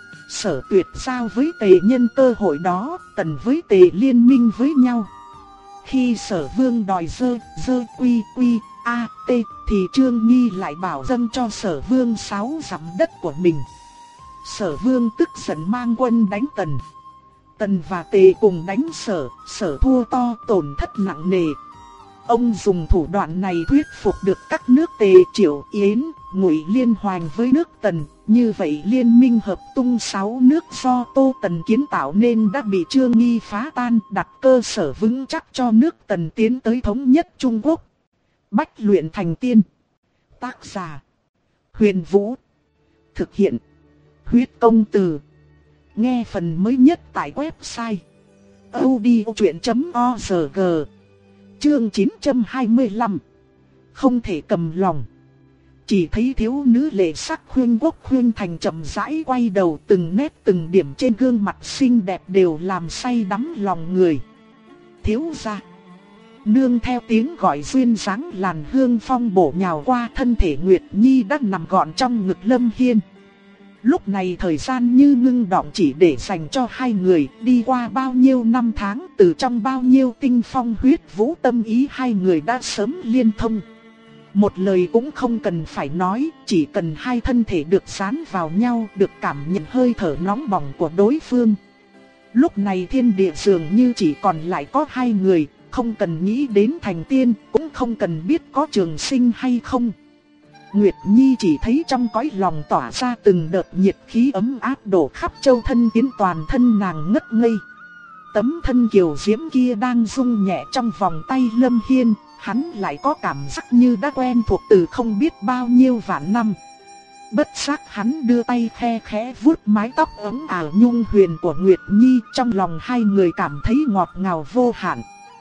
Sở tuyệt giao với Tề, nhân cơ hội đó Tần với Tề liên minh với nhau. Khi Sở Vương đòi dơ quy quy a t thì Trương Nghi lại bảo dâng cho Sở Vương 6 dặm đất của mình. Sở Vương tức giận mang quân đánh Tần. Tần và Tề cùng đánh Sở, Sở thua to, tổn thất nặng nề. Ông dùng thủ đoạn này thuyết phục được các nước Tề, Triệu, Yến, Ngụy liên hoàn với nước Tần. Như vậy liên minh hợp tung 6 nước do Tô Tần kiến tạo nên đã bị Trương Nghi phá tan, đặt cơ sở vững chắc cho nước Tần tiến tới thống nhất Trung Quốc. Bách luyện thành tiên. Tác giả: Huyền Vũ. Thực hiện: Huyết Công Từ. Nghe phần mới nhất tại website audiochuyen.org. Chương 925. Không thể cầm lòng. Chỉ thấy thiếu nữ lệ sắc Khuyên Quốc Khuyên Thành chậm rãi quay đầu, từng nét từng điểm trên gương mặt xinh đẹp đều làm say đắm lòng người. Thiếu gia. Nương theo tiếng gọi duyên dáng, làn hương phong bổ nhào qua thân thể Nguyệt Nhi đã nằm gọn trong ngực Lâm Hiên. Lúc này thời gian như ngưng đọng chỉ để dành cho hai người, đi qua bao nhiêu năm tháng, từ trong bao nhiêu tinh phong huyết vũ tâm ý hai người đã sớm liên thông. Một lời cũng không cần phải nói, chỉ cần hai thân thể được dán vào nhau, được cảm nhận hơi thở nóng bỏng của đối phương. Lúc này thiên địa dường như chỉ còn lại có hai người, không cần nghĩ đến thành tiên, cũng không cần biết có trường sinh hay không. Nguyệt Nhi chỉ thấy trong cõi lòng tỏa ra từng đợt nhiệt khí ấm áp đổ khắp châu thân, khiến toàn thân nàng ngất ngây. Tấm thân kiều diễm kia đang rung nhẹ trong vòng tay Lâm Hiên, hắn lại có cảm giác như đã quen thuộc từ không biết bao nhiêu vạn năm. Bất giác hắn đưa tay khe khẽ vuốt mái tóc ấm ảo nhung huyền của Nguyệt Nhi, trong lòng hai người cảm thấy ngọt ngào vô hạn.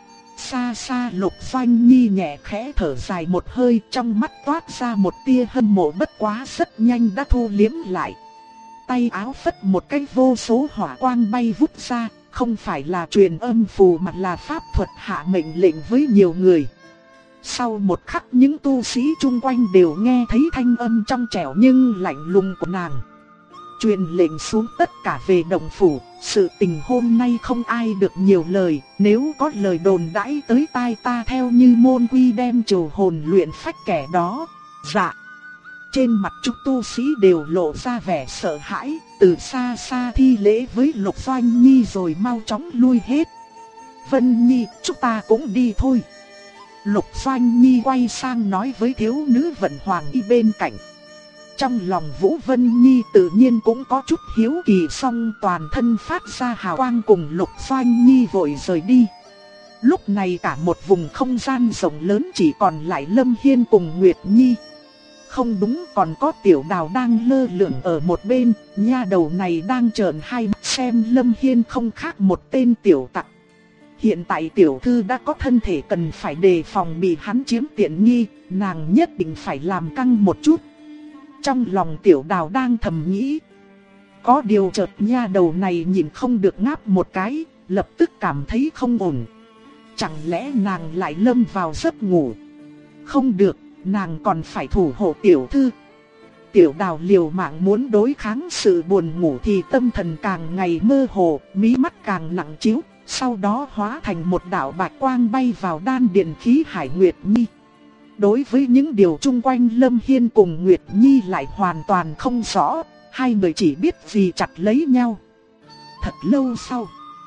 Xa xa Lục Doanh Nhi nhẹ khẽ thở dài một hơi, trong mắt toát ra một tia hâm mộ, bất quá rất nhanh đã thu liếm lại. Tay áo phất một cái, vô số hỏa quang bay vút ra, không phải là truyền âm phù mà là pháp thuật hạ mệnh lệnh với nhiều người. Sau một khắc những tu sĩ chung quanh đều nghe thấy thanh âm trong trẻo nhưng lạnh lùng của nàng. Truyền lệnh xuống tất cả về động phủ, sự tình hôm nay không ai được nhiều lời, nếu có lời đồn đãi tới tai ta theo như môn quy đem trừ hồn luyện phách kẻ đó. Dạ. Trên mặt chúng tu sĩ đều lộ ra vẻ sợ hãi, từ xa xa thi lễ với Lục Doanh Nhi rồi mau chóng lui hết. Vân Nhi, chúng ta cũng đi thôi. Lục Doanh Nhi quay sang nói với thiếu nữ Vận Hoàng Y bên cạnh. Trong lòng Vũ Vân Nhi tự nhiên cũng có chút hiếu kỳ, song toàn thân phát ra hào quang cùng Lục Doanh Nhi vội rời đi. Lúc này cả một vùng không gian rộng lớn chỉ còn lại Lâm Hiên cùng Nguyệt Nhi. Không đúng, còn có Tiểu Đào đang lơ lửng ở một bên, nha đầu này đang trợn hai mắt xem Lâm Hiên không khác một tên tiểu tặc. Hiện tại tiểu thư đã có thân thể cần phải đề phòng bị hắn chiếm tiện nghi, nàng nhất định phải làm căng một chút. Trong lòng Tiểu Đào đang thầm nghĩ. Có điều chợt nha đầu này nhìn không được ngáp một cái, lập tức cảm thấy không ổn. Chẳng lẽ nàng lại lâm vào giấc ngủ? Không được, nàng còn phải thủ hộ tiểu thư. Tiểu Đào liều mạng muốn đối kháng sự buồn ngủ thì tâm thần càng ngày mơ hồ, mí mắt càng nặng trĩu, sau đó hóa thành một đạo bạch quang bay vào đan điền khí hải Nguyệt Nhi. Đối với những điều chung quanh Lâm Hiên cùng Nguyệt Nhi lại hoàn toàn không rõ, hai người chỉ biết vì chặt lấy nhau. Thật lâu sau,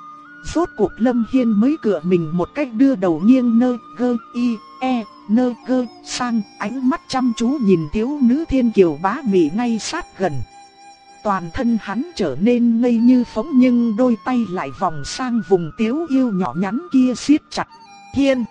rốt cuộc Lâm Hiên mới cựa mình một cách đưa đầu nghiêng nơ gơ y e nơ gơ sang, ánh mắt chăm chú nhìn thiếu nữ thiên kiều bá mị ngay sát gần. Toàn thân hắn trở nên ngây như phóng nhưng đôi tay lại vòng sang vùng tiếu yêu nhỏ nhắn kia siết chặt. Hiên!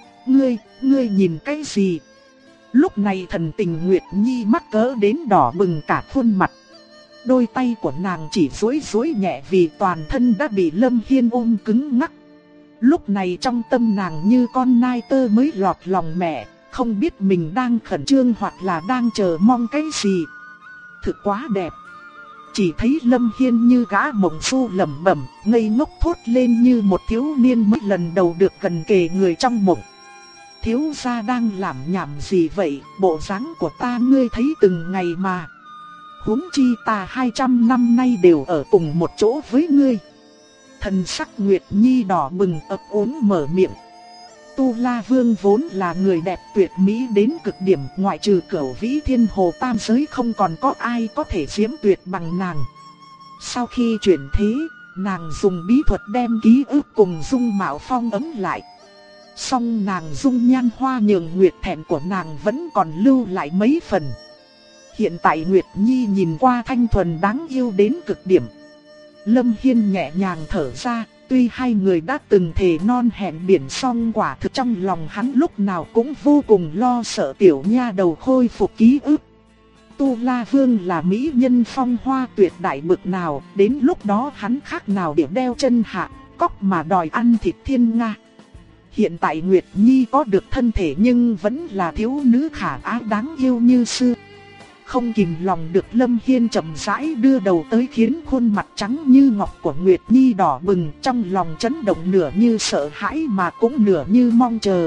Ngươi nhìn cái gì? Lúc này thần tình Nguyệt Nhi mắc cỡ đến đỏ bừng cả khuôn mặt. Đôi tay của nàng chỉ duỗi nhẹ vì toàn thân đã bị Lâm Hiên ôm cứng ngắc. Lúc này trong tâm nàng như con nai tơ mới lọt lòng mẹ, không biết mình đang khẩn trương hoặc là đang chờ mong cái gì. Thực quá đẹp. Chỉ thấy Lâm Hiên như gã mộng du lẩm bẩm, ngây ngốc thốt lên như một thiếu niên mới lần đầu được gần kề người trong mộng. Thiếu gia đang làm nhảm gì vậy, bộ dáng của ta ngươi thấy từng ngày mà. Huống chi ta 200 năm nay đều ở cùng một chỗ với ngươi. Thần sắc Nguyệt Nhi đỏ bừng ấp úng mở miệng. Tu La Vương vốn là người đẹp tuyệt mỹ đến cực điểm, ngoại trừ Cửu Vĩ Thiên Hồ tam giới không còn có ai có thể chiếm tuyệt bằng nàng. Sau khi chuyển thế, nàng dùng bí thuật đem ký ức cùng dung mạo phong ấn lại. Song nàng dung nhan hoa nhường nguyệt thẹn của nàng vẫn còn lưu lại mấy phần. Hiện tại Nguyệt Nhi nhìn qua thanh thuần đáng yêu đến cực điểm. Lâm Hiên nhẹ nhàng thở ra, tuy hai người đã từng thề non hẹn biển song quả thực trong lòng hắn lúc nào cũng vô cùng lo sợ tiểu nha đầu khôi phục ký ức. Tu La Vương là mỹ nhân phong hoa tuyệt đại bực nào, đến lúc đó hắn khác nào để đeo chân hạ, cóc mà đòi ăn thịt thiên nga. Hiện tại Nguyệt Nhi có được thân thể nhưng vẫn là thiếu nữ khả ái đáng yêu như xưa. Không kìm lòng được Lâm Hiên chậm rãi đưa đầu tới khiến khuôn mặt trắng như ngọc của Nguyệt Nhi đỏ bừng, trong lòng chấn động nửa như sợ hãi mà cũng nửa như mong chờ.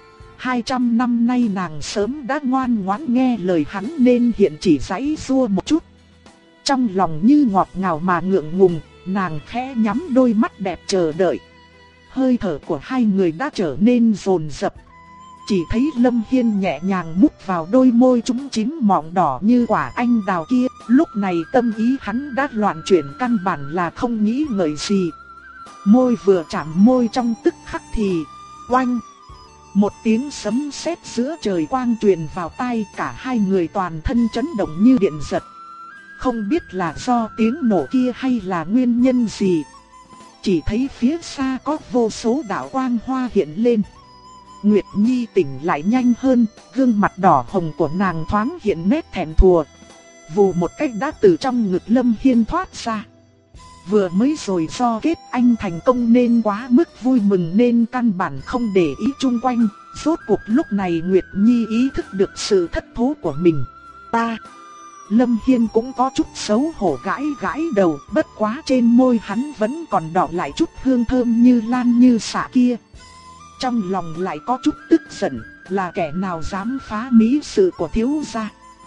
200 năm nay nàng sớm đã ngoan ngoãn nghe lời hắn nên hiện chỉ giãy giụa một chút. Trong lòng như ngọt ngào mà ngượng ngùng, nàng khẽ nhắm đôi mắt đẹp chờ đợi. Hơi thở của hai người đã trở nên dồn dập. Chỉ thấy Lâm Hiên nhẹ nhàng mút vào đôi môi trúng chín mọng đỏ như quả anh đào kia. Lúc này tâm ý hắn đã loạn chuyển, căn bản là không nghĩ ngợi gì. Môi vừa chạm môi trong tức khắc thì oanh, một tiếng sấm sét giữa trời quang truyền vào tai, cả hai người toàn thân chấn động như điện giật. Không biết là do tiếng nổ kia hay là nguyên nhân gì, chỉ thấy phía xa có vô số đạo quang hoa hiện lên. Nguyệt Nhi tỉnh lại nhanh hơn, gương mặt đỏ hồng của nàng thoáng hiện nét thẹn thùa. Vù một cách đã từ trong ngực Lâm Hiên thoát ra. Vừa mới rồi do kết anh thành công nên quá mức vui mừng nên căn bản không để ý chung quanh. Rốt cuộc lúc này Nguyệt Nhi ý thức được sự thất thố của mình. Lâm Hiên cũng có chút xấu hổ gãi gãi đầu, bất quá trên môi hắn vẫn còn đọng lại chút hương thơm như lan như xạ kia. Trong lòng lại có chút tức giận, là kẻ nào dám phá mỹ sự của thiếu gia.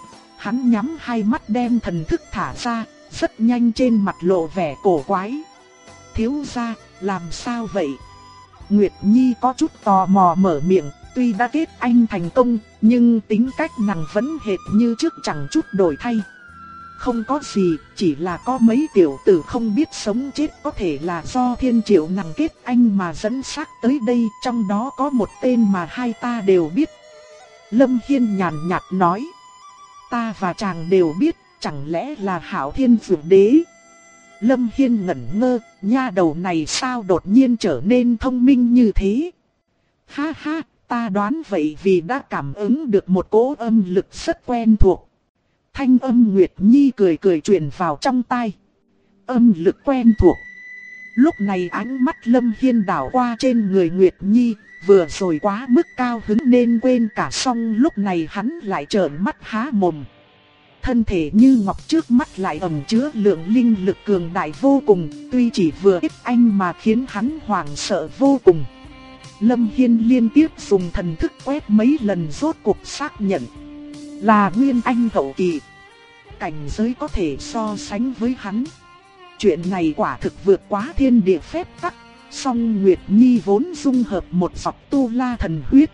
Hắn nhắm hai mắt đem thần thức thả ra, rất nhanh trên mặt lộ vẻ cổ quái. Thiếu gia, làm sao vậy? Nguyệt Nhi có chút tò mò mở miệng, tuy đã kết anh thành công, nhưng tính cách nàng vẫn hệt như trước chẳng chút đổi thay. Không có gì, chỉ là có mấy tiểu tử không biết sống chết, có thể là do thiên triệu nàng kết anh mà dẫn xác tới đây, trong đó có một tên mà hai ta đều biết. Lâm Hiên nhàn nhạt nói, ta và chàng đều biết, chẳng lẽ là Hạo Thiên Dược Đế? Lâm Hiên ngẩn ngơ, nha đầu này sao đột nhiên trở nên thông minh như thế? Ha ha, ta đoán vậy vì đã cảm ứng được một cỗ âm lực rất quen thuộc. Thanh âm Nguyệt Nhi cười cười truyền vào trong tai. Âm lực quen thuộc. Lúc này ánh mắt Lâm Hiên đảo qua trên người Nguyệt Nhi, vừa rồi quá mức cao hứng nên quên cả, xong lúc này hắn lại trợn mắt há mồm. Thân thể như ngọc trước mắt lại ẩn chứa lượng linh lực cường đại vô cùng, tuy chỉ vừa ít anh mà khiến hắn hoảng sợ vô cùng. Lâm Hiên liên tiếp dùng thần thức quét mấy lần rốt cuộc xác nhận là Nguyên Anh hậu kỳ. Cảnh giới có thể so sánh với hắn. Chuyện này quả thực vượt quá thiên địa phép tắc. Song Nguyệt Nhi vốn dung hợp một giọt Tu La thần huyết,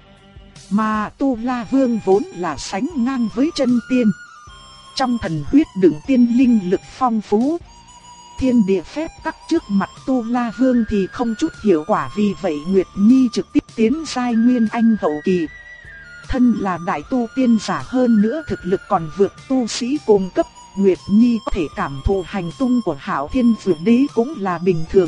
mà Tu La Vương vốn là sánh ngang với chân tiên. Trong thần huyết đựng tiên linh lực phong phú. Thiên địa phép tắc trước mặt Tu La Vương thì không chút hiệu quả, vì vậy Nguyệt Nhi trực tiếp tiến giai Nguyên Anh hậu kỳ. Thân là đại tu tiên giả, hơn nữa thực lực còn vượt tu sĩ cùng cấp, Nguyệt Nhi có thể cảm thụ hành tung của Hạo Thiên Dược Đế cũng là bình thường.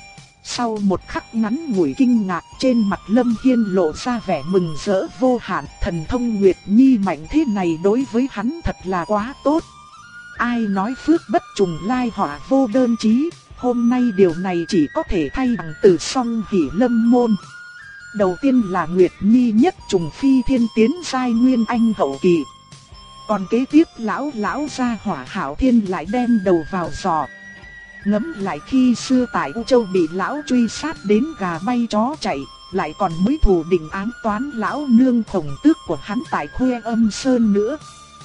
Sau một khắc ngắn ngủi kinh ngạc, trên mặt Lâm Hiên lộ ra vẻ mừng rỡ vô hạn. Thần thông Nguyệt Nhi mạnh thế này đối với hắn thật là quá tốt. Ai nói phước bất trùng lai họa vô đơn chí, hôm nay điều này chỉ có thể thay bằng từ song hỷ lâm môn. Đầu tiên là Nguyệt Nhi nhất trùng phi thiên tiến giai Nguyên Anh hậu kỳ. Còn kế tiếp lão gia hỏa Hạo Thiên lại đem đầu vào giò. Ngẫm lại khi xưa tại U Châu bị lão truy sát đến gà bay chó chạy, lại còn mới thù định ám toán lão nương Khổng Tước của hắn tại Khuê Âm Sơn nữa.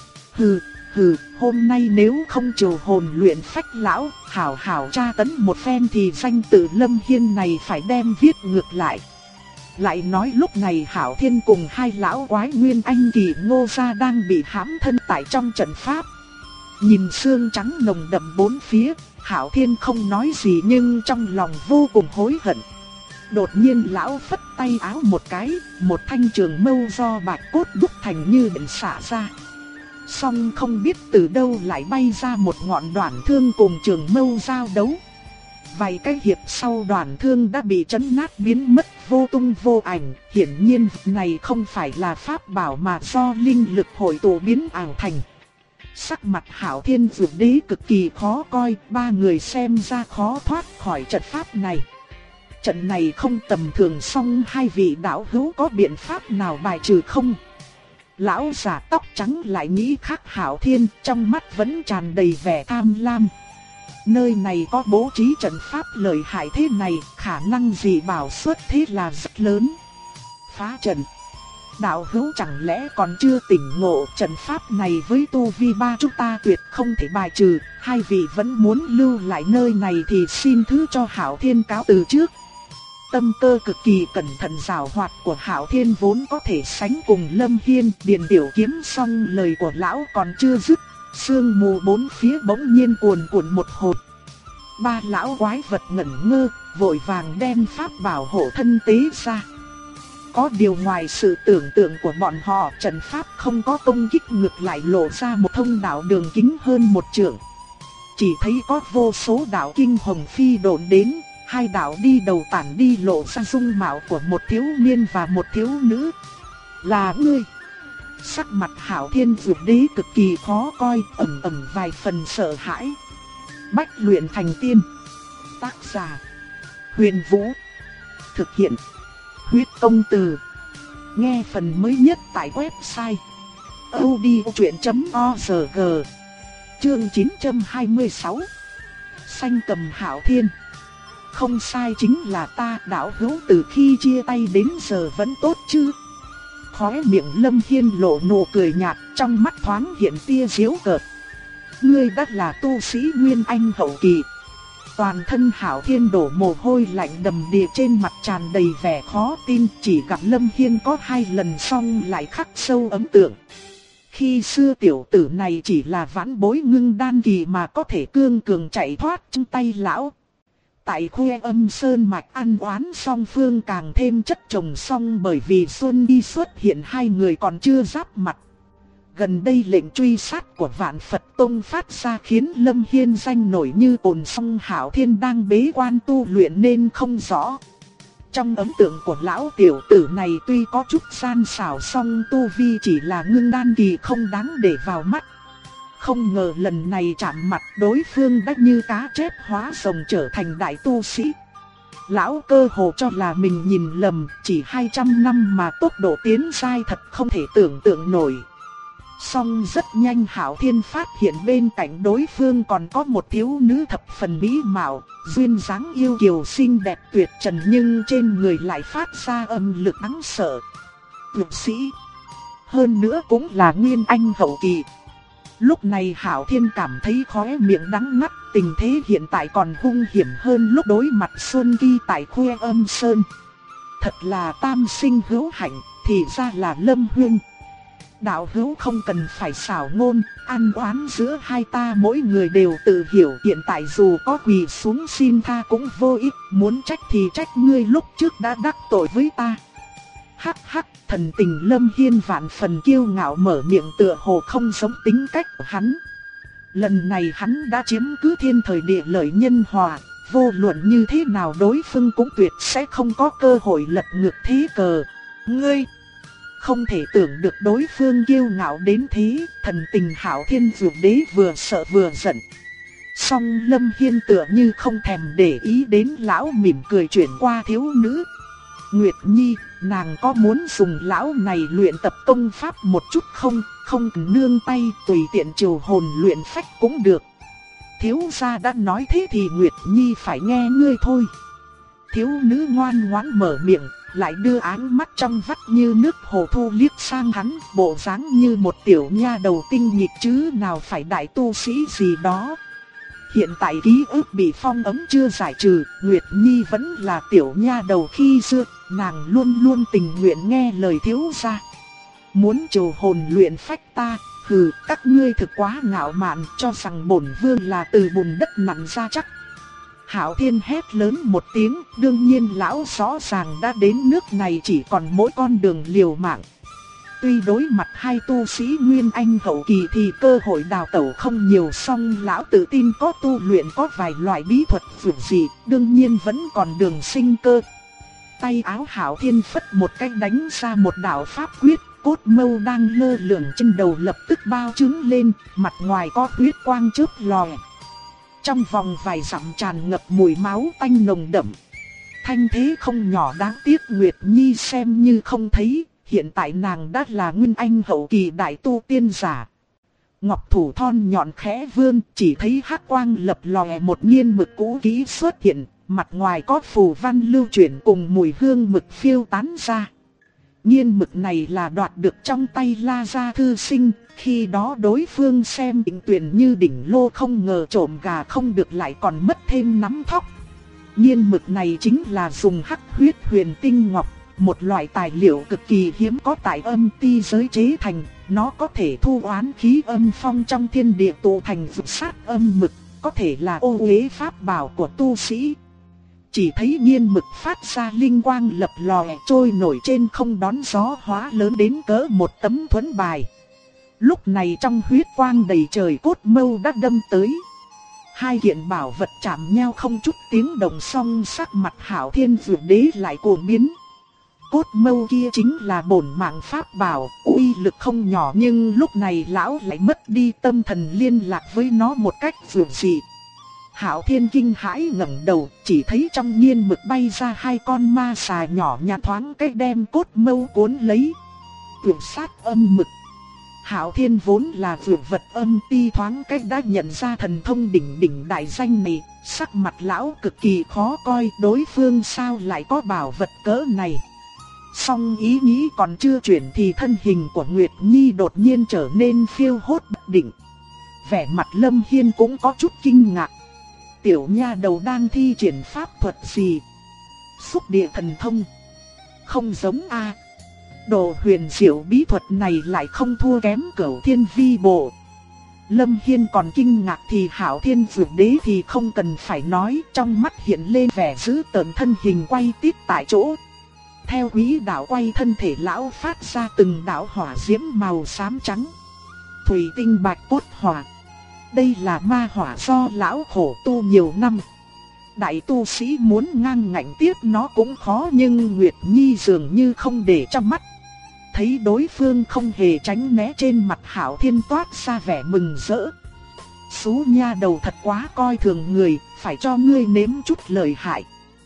Hừ, hôm nay nếu không triều hồn luyện phách lão, hảo hảo tra tấn một phen thì danh tự Lâm Hiên này phải đem viết ngược lại. Lại nói lúc này Hạo Thiên cùng hai lão quái Nguyên Anh kỳ Ngô gia đang bị hãm thân tại trong trận pháp. Nhìn xương trắng nồng đậm bốn phía, Hạo Thiên không nói gì nhưng trong lòng vô cùng hối hận. Đột nhiên lão phất tay áo một cái, một thanh trường mâu do bạch cốt đúc thành như điện xả ra. Song không biết từ đâu lại bay ra một ngọn đoạn thương cùng trường mâu giao đấu. Vài cái hiệp sau đoạn thương đã bị chấn nát biến mất vô tung vô ảnh. Hiển nhiên này không phải là pháp bảo mà do linh lực hội tụ biến ảo thành. Sắc mặt Hạo Thiên Dược Đế cực kỳ khó coi, ba người xem ra khó thoát khỏi trận pháp này. Trận này không tầm thường, song hai vị đạo hữu có biện pháp nào bài trừ không? Lão già tóc trắng lại nghĩ khác Hạo Thiên, trong mắt vẫn tràn đầy vẻ tham lam. Nơi này có bố trí trận pháp lợi hại thế này, khả năng dị bảo xuất thế là rất lớn. Phá trận. Đạo hữu chẳng lẽ còn chưa tỉnh ngộ, trận pháp này với tu vi ba chúng ta tuyệt không thể bài trừ. Hai vị vẫn muốn lưu lại nơi này thì xin thứ cho Hạo Thiên cáo từ trước. Tâm cơ cực kỳ cẩn thận giảo hoạt của Hạo Thiên vốn có thể sánh cùng Lâm Hiên. Điền Tiểu Kiếm xong lời của lão còn chưa dứt, sương mù bốn phía bỗng nhiên cuồn cuộn một hồi. Ba lão quái vật ngẩn ngơ, vội vàng đem pháp bảo hộ thân tế ra. Có điều ngoài sự tưởng tượng của bọn họ, trận pháp không có công kích, ngược lại lộ ra một thông đạo đường kính hơn một trượng. Chỉ thấy có vô số đạo kinh hồng phi độn đến, hai đạo đi đầu tản đi lộ ra dung mạo của một thiếu niên và một thiếu nữ. Là ngươi? Sắc mặt Hạo Thiên Dược Đế cực kỳ khó coi, ẩn ẩn vài phần sợ hãi. Bách luyện thành tiên. Tác giả: Huyền Vũ. Thực hiện: Huyết Công Từ. Nghe phần mới nhất tại website audiochuyện.org. Chương 926. Sanh cầm Hạo Thiên. Không sai, chính là ta. Đạo hữu từ khi chia tay đến giờ vẫn tốt chứ? Khóe miệng Lâm Hiên lộ nụ cười nhạt, trong mắt thoáng hiện tia giễu cợt. Ngươi đã là tu sĩ Nguyên Anh hậu kỳ. Toàn thân Hạo Thiên đổ mồ hôi lạnh đầm đìa, trên mặt tràn đầy vẻ khó tin. Chỉ gặp Lâm Hiên có hai lần xong lại khắc sâu ấn tượng. Khi xưa tiểu tử này chỉ là vãn bối ngưng đan kỳ mà có thể cương cường chạy thoát trong tay lão. Tại Khuê Âm Sơn mạch ăn oán song phương càng thêm chất chồng song, bởi vì Xuân đi xuất hiện hai người còn chưa giáp mặt. Gần đây lệnh truy sát của Vạn Phật Tông phát ra khiến Lâm Hiên danh nổi như cồn, song Hạo Thiên đang bế quan tu luyện nên không rõ. Trong ấn tượng của lão tiểu tử này tuy có chút gian xảo, song tu vi chỉ là ngưng đan kỳ, không đáng để vào mắt. Không ngờ lần này chạm mặt đối phương đã như cá chép hóa rồng trở thành đại tu sĩ. Lão cơ hồ cho là mình nhìn lầm, chỉ 200 năm mà tốc độ tiến giai thật không thể tưởng tượng nổi. Song rất nhanh Hạo Thiên phát hiện bên cạnh đối phương còn có một thiếu nữ thập phần mỹ mạo, duyên dáng yêu kiều xinh đẹp tuyệt trần, nhưng trên người lại phát ra âm lực đáng sợ. Tuyệt sĩ, hơn nữa cũng là Nguyên Anh hậu kỳ. Lúc này Hạo Thiên cảm thấy khóe miệng đắng ngắt, tình thế hiện tại còn hung hiểm hơn lúc đối mặt Xuân Kỳ tại Khuê Âm Sơn. Thật là tam sinh hữu hạnh, thì ra là Lâm Huyên. Đạo hữu không cần phải xảo ngôn, ăn oán giữa hai ta mỗi người đều tự hiểu. Hiện tại dù có quỳ xuống xin tha cũng vô ích, muốn trách thì trách ngươi lúc trước đã đắc tội với ta. Hắc hắc, thần tình Lâm Hiên vạn phần kiêu ngạo mở miệng, tựa hồ không giống tính cách của hắn. Lần này hắn đã chiếm cứ thiên thời địa lợi nhân hòa, vô luận như thế nào đối phương cũng tuyệt sẽ không có cơ hội lật ngược thế cờ. Ngươi không thể tưởng được đối phương kiêu ngạo đến thế, thần tình Hạo Thiên Dược Đế vừa sợ vừa giận. Song Lâm Hiên tựa như không thèm để ý đến lão, mỉm cười chuyển qua thiếu nữ. Nguyệt Nhi, nàng có muốn dùng lão này luyện tập công pháp một chút không? Không cần nương tay, tùy tiện triều hồn luyện phách cũng được. Thiếu gia đã nói thế thì Nguyệt Nhi phải nghe ngươi thôi. Thiếu nữ ngoan ngoãn mở miệng, lại đưa ánh mắt trong vắt như nước hồ thu liếc sang hắn, bộ dáng như một tiểu nha đầu tinh nghịch chứ nào phải đại tu sĩ gì đó. Hiện tại ký ức bị phong ấm chưa giải trừ, Nguyệt Nhi vẫn là tiểu nha đầu khi xưa, nàng luôn luôn tình nguyện nghe lời thiếu gia. Muốn trừ hồn luyện phách ta, hừ, các ngươi thực quá ngạo mạn, cho rằng bổn vương là từ bùn đất nặn ra chắc. Hạo Thiên hét lớn một tiếng, đương nhiên lão rõ ràng đã đến nước này chỉ còn mỗi con đường liều mạng. Tuy đối mặt hai tu sĩ Nguyên Anh hậu kỳ thì cơ hội đào tẩu không nhiều, song lão tự tin có tu luyện có vài loại bí thuật vượt dị, đương nhiên vẫn còn đường sinh cơ. Tay áo Hạo Thiên phất một cái đánh ra một đạo pháp quyết, cốt mâu đang lơ lửng trên đầu lập tức bao trướng lên, mặt ngoài có huyết quang chớp lòe. Trong vòng vài dặm tràn ngập mùi máu tanh nồng đậm. Thanh thế không nhỏ, đáng tiếc Nguyệt Nhi xem như không thấy, hiện tại nàng đã là Nguyên Anh hậu kỳ đại tu tiên giả. Ngọc thủ thon nhọn khẽ vươn, chỉ thấy hắc quang lập lòe, một nghiên mực cũ kỹ xuất hiện, mặt ngoài có phù văn lưu chuyển cùng mùi hương mực phiêu tán ra. Nghiên mực này là đoạt được trong tay La Gia thư sinh, khi đó đối phương xem Định Tuyền như đỉnh lô, không ngờ trộm gà không được lại còn mất thêm nắm thóc. Nghiên mực này chính là dùng hắc huyết huyền tinh ngọc, một loại tài liệu cực kỳ hiếm có tại âm ti giới chế thành, nó có thể thu oán khí âm phong trong thiên địa tụ thành vực sát âm mực, có thể là ô uế pháp bảo của tu sĩ. Chỉ thấy nghiên mực phát ra linh quang lập lòe trôi nổi trên không, đón gió hóa lớn đến cỡ một tấm thuẫn bài. Lúc này trong huyết quang đầy trời, cốt mâu đã đâm tới. Hai kiện bảo vật chạm nhau không chút tiếng động, song sắc mặt Hạo Thiên Dược Đế lại cuồng biến. Cốt mâu kia chính là bổn mạng pháp bảo, uy lực không nhỏ, nhưng lúc này lão lại mất đi tâm thần liên lạc với nó một cách dường dị. Hạo Thiên kinh hãi ngẩng đầu, chỉ thấy trong nghiên mực bay ra hai con ma xà nhỏ nhặt, thoáng cái đem cốt mâu cuốn lấy. Tuyệt sát âm mực. Hạo Thiên vốn là dược vật âm ti, thoáng cách đã nhận ra thần thông đỉnh đỉnh đại danh này, sắc mặt lão cực kỳ khó coi, đối phương sao lại có bảo vật cỡ này. Song ý nghĩ còn chưa chuyển thì thân hình của Nguyệt Nhi đột nhiên trở nên phiêu hốt bất định. Vẻ mặt Lâm Hiên cũng có chút kinh ngạc. Tiểu nha đầu đang thi triển pháp thuật gì? Xúc địa thần thông. Không giống a. Đồ huyền diệu bí thuật này lại không thua kém Cửu Thiên Vi Bộ. Lâm Hiên còn kinh ngạc thì Hạo Thiên Dược Đế thì không cần phải nói, trong mắt hiện lên vẻ dữ tợn, thân hình quay tít tại chỗ. Theo quỹ đạo quay, thân thể lão phát ra từng đạo hỏa diễm màu xám trắng. Thủy tinh bạch cốt hỏa. Đây là ma hỏa do lão khổ tu nhiều năm. Đại tu sĩ muốn ngang ngạnh tiếp nó cũng khó, nhưng Nguyệt Nhi dường như không để trong mắt. Thấy đối phương không hề tránh né, trên mặt Hạo Thiên toát ra vẻ mừng rỡ. Xú nha đầu thật quá coi thường người, phải cho ngươi nếm chút lợi hại.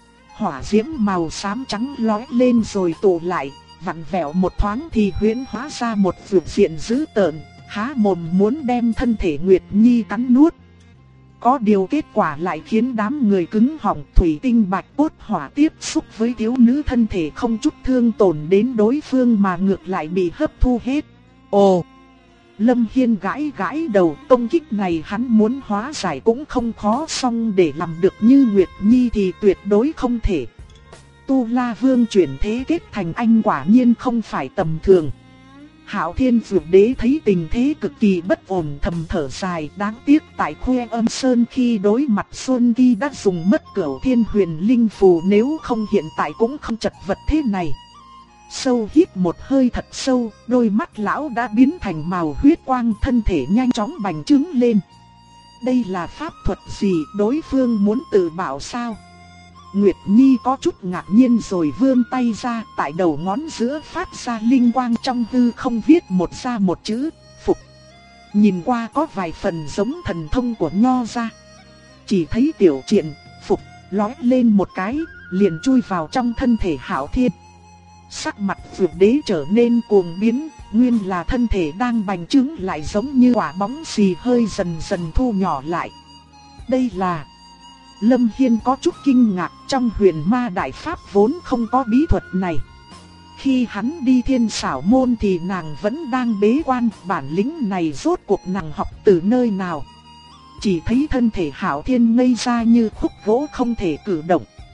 Hỏa diễm màu xám trắng lóe lên rồi tụ lại, vặn vẹo một thoáng thì huyễn hóa ra một vượt diện dữ tợn, há mồm muốn đem thân thể Nguyệt Nhi cắn nuốt. Có điều kết quả lại khiến đám người cứng họng, thủy tinh bạch cốt hỏa tiếp xúc với thiếu nữ thân thể không chút thương tổn đến đối phương mà ngược lại bị hấp thu hết. Ồ! Lâm Hiên gãi gãi đầu, công kích này hắn muốn hóa giải cũng không khó, song để làm được như Nguyệt Nhi thì tuyệt đối không thể. Tu La Vương chuyển thế kết thành anh quả nhiên không phải tầm thường. Hạo Thiên Dược Đế thấy tình thế cực kỳ bất ổn, thầm thở dài, đáng tiếc tại Khuê Âm Sơn khi đối mặt Xuân Kỳ đã dùng mất Cửu Thiên Huyền Linh Phù, nếu không hiện tại cũng không chật vật thế này. Sâu hít một hơi thật sâu, đôi mắt lão đã biến thành màu huyết quang, thân thể nhanh chóng bành trướng lên. Đây là pháp thuật gì, đối phương muốn tự bảo sao? Nguyệt Nhi có chút ngạc nhiên rồi vươn tay ra, tại đầu ngón giữa phát ra linh quang, trong hư không viết một ra một chữ, phục. Nhìn qua có vài phần giống thần thông của Nho gia. Chỉ thấy tiểu triện, phục, lói lên một cái, liền chui vào trong thân thể Hạo Thiên. Sắc mặt Dược Đế trở nên cuồng biến, nguyên là thân thể đang bành trướng lại giống như quả bóng xì hơi dần dần thu nhỏ lại. Đây là... Lâm Hiên có chút kinh ngạc, trong Huyền Ma Đại Pháp vốn không có bí thuật này. Khi hắn đi Thiên Xảo Môn thì nàng vẫn đang bế quan, bản lĩnh này rốt cuộc nàng học từ nơi nào. Chỉ thấy thân thể Hạo Thiên ngây ra như khúc gỗ không thể cử động.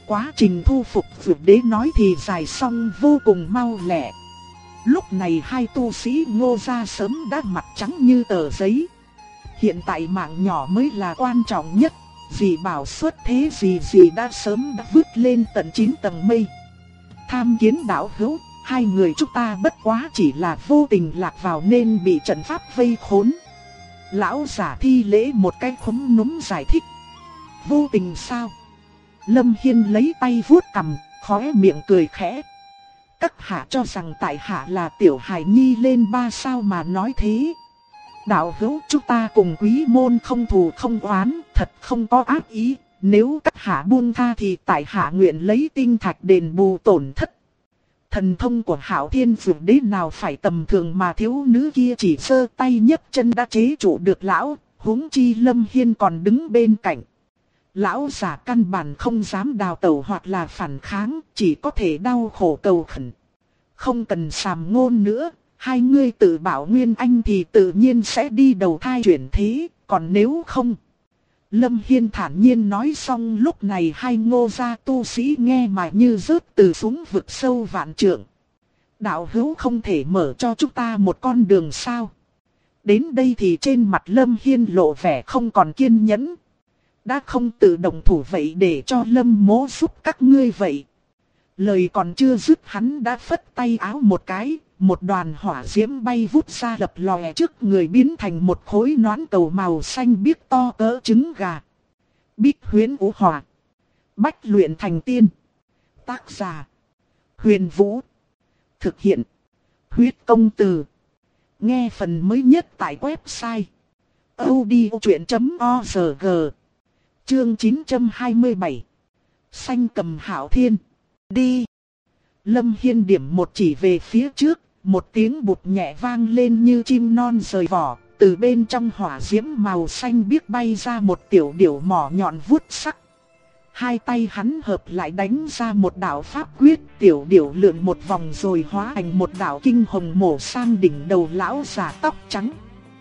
quá trình thu phục Dược Đế nói thì dài song vô cùng mau lẹ. Lúc này hai tu sĩ Ngô gia sớm đã mặt trắng như tờ giấy. Hiện tại mạng nhỏ mới là quan trọng nhất, gì bảo xuất thế gì đã sớm đã vứt lên tận 9 tầng mây. Tham Kiến đạo hữu, hai người chúng ta bất quá chỉ là vô tình lạc vào nên bị trận pháp vây khốn. Lão giả thi lễ một cái khúm núm giải thích. Vô tình sao? Lâm Hiên lấy tay vuốt cằm, khóe miệng cười khẽ. Các hạ cho rằng tại hạ là tiểu hài nhi lên 3 sao mà nói thế. Đạo hữu, chúng ta cùng Quý môn không thù không oán, thật không có ác ý. Nếu các hạ buông tha thì tại hạ nguyện lấy tinh thạch đền bù tổn thất. Thần thông của Hạo Thiên Dược Đế nào phải tầm thường mà thiếu nữ kia chỉ giơ tay nhấc chân đã chế trụ được lão, huống chi Lâm Hiên còn đứng bên cạnh. Lão giả căn bản không dám đào tẩu hoặc là phản kháng, chỉ có thể đau khổ cầu khẩn. Không cần sàm ngôn nữa, hai ngươi tự bảo Nguyên Anh thì tự nhiên sẽ đi đầu thai chuyển thế, còn nếu không... Lâm Hiên thản nhiên nói xong, lúc này hai Ngô gia tu sĩ nghe mà như rớt từ xuống vực sâu vạn trượng. Đạo hữu không thể mở cho chúng ta một con đường sao? Đến đây thì trên mặt Lâm Hiên lộ vẻ không còn kiên nhẫn. Đã không tự động thủ vậy để cho Lâm mỗ giúp các ngươi vậy. Lời còn chưa dứt hắn đã phất tay áo một cái, một đoàn hỏa diễm bay vút ra lập lòe trước người biến thành một khối nón cầu màu xanh biếc to cỡ trứng gà. Bích Huyễn Vũ Hỏa. Bách luyện thành tiên. Tác giả: Huyền Vũ. Thực hiện: Huyết Công Từ. Nghe phần mới nhất tại website audiochuyện.org. Chương 927. Xanh cầm Hạo Thiên. Đi. Lâm Hiên điểm một chỉ về phía trước, một tiếng bụt nhẹ vang lên như chim non rời vỏ, từ bên trong hỏa diễm màu xanh biếc bay ra một tiểu điểu mỏ nhọn vuốt sắc. Hai tay hắn hợp lại đánh ra một đạo pháp quyết, tiểu điểu lượn một vòng rồi hóa thành một đạo kinh hồng mổ sang đỉnh đầu lão già tóc trắng.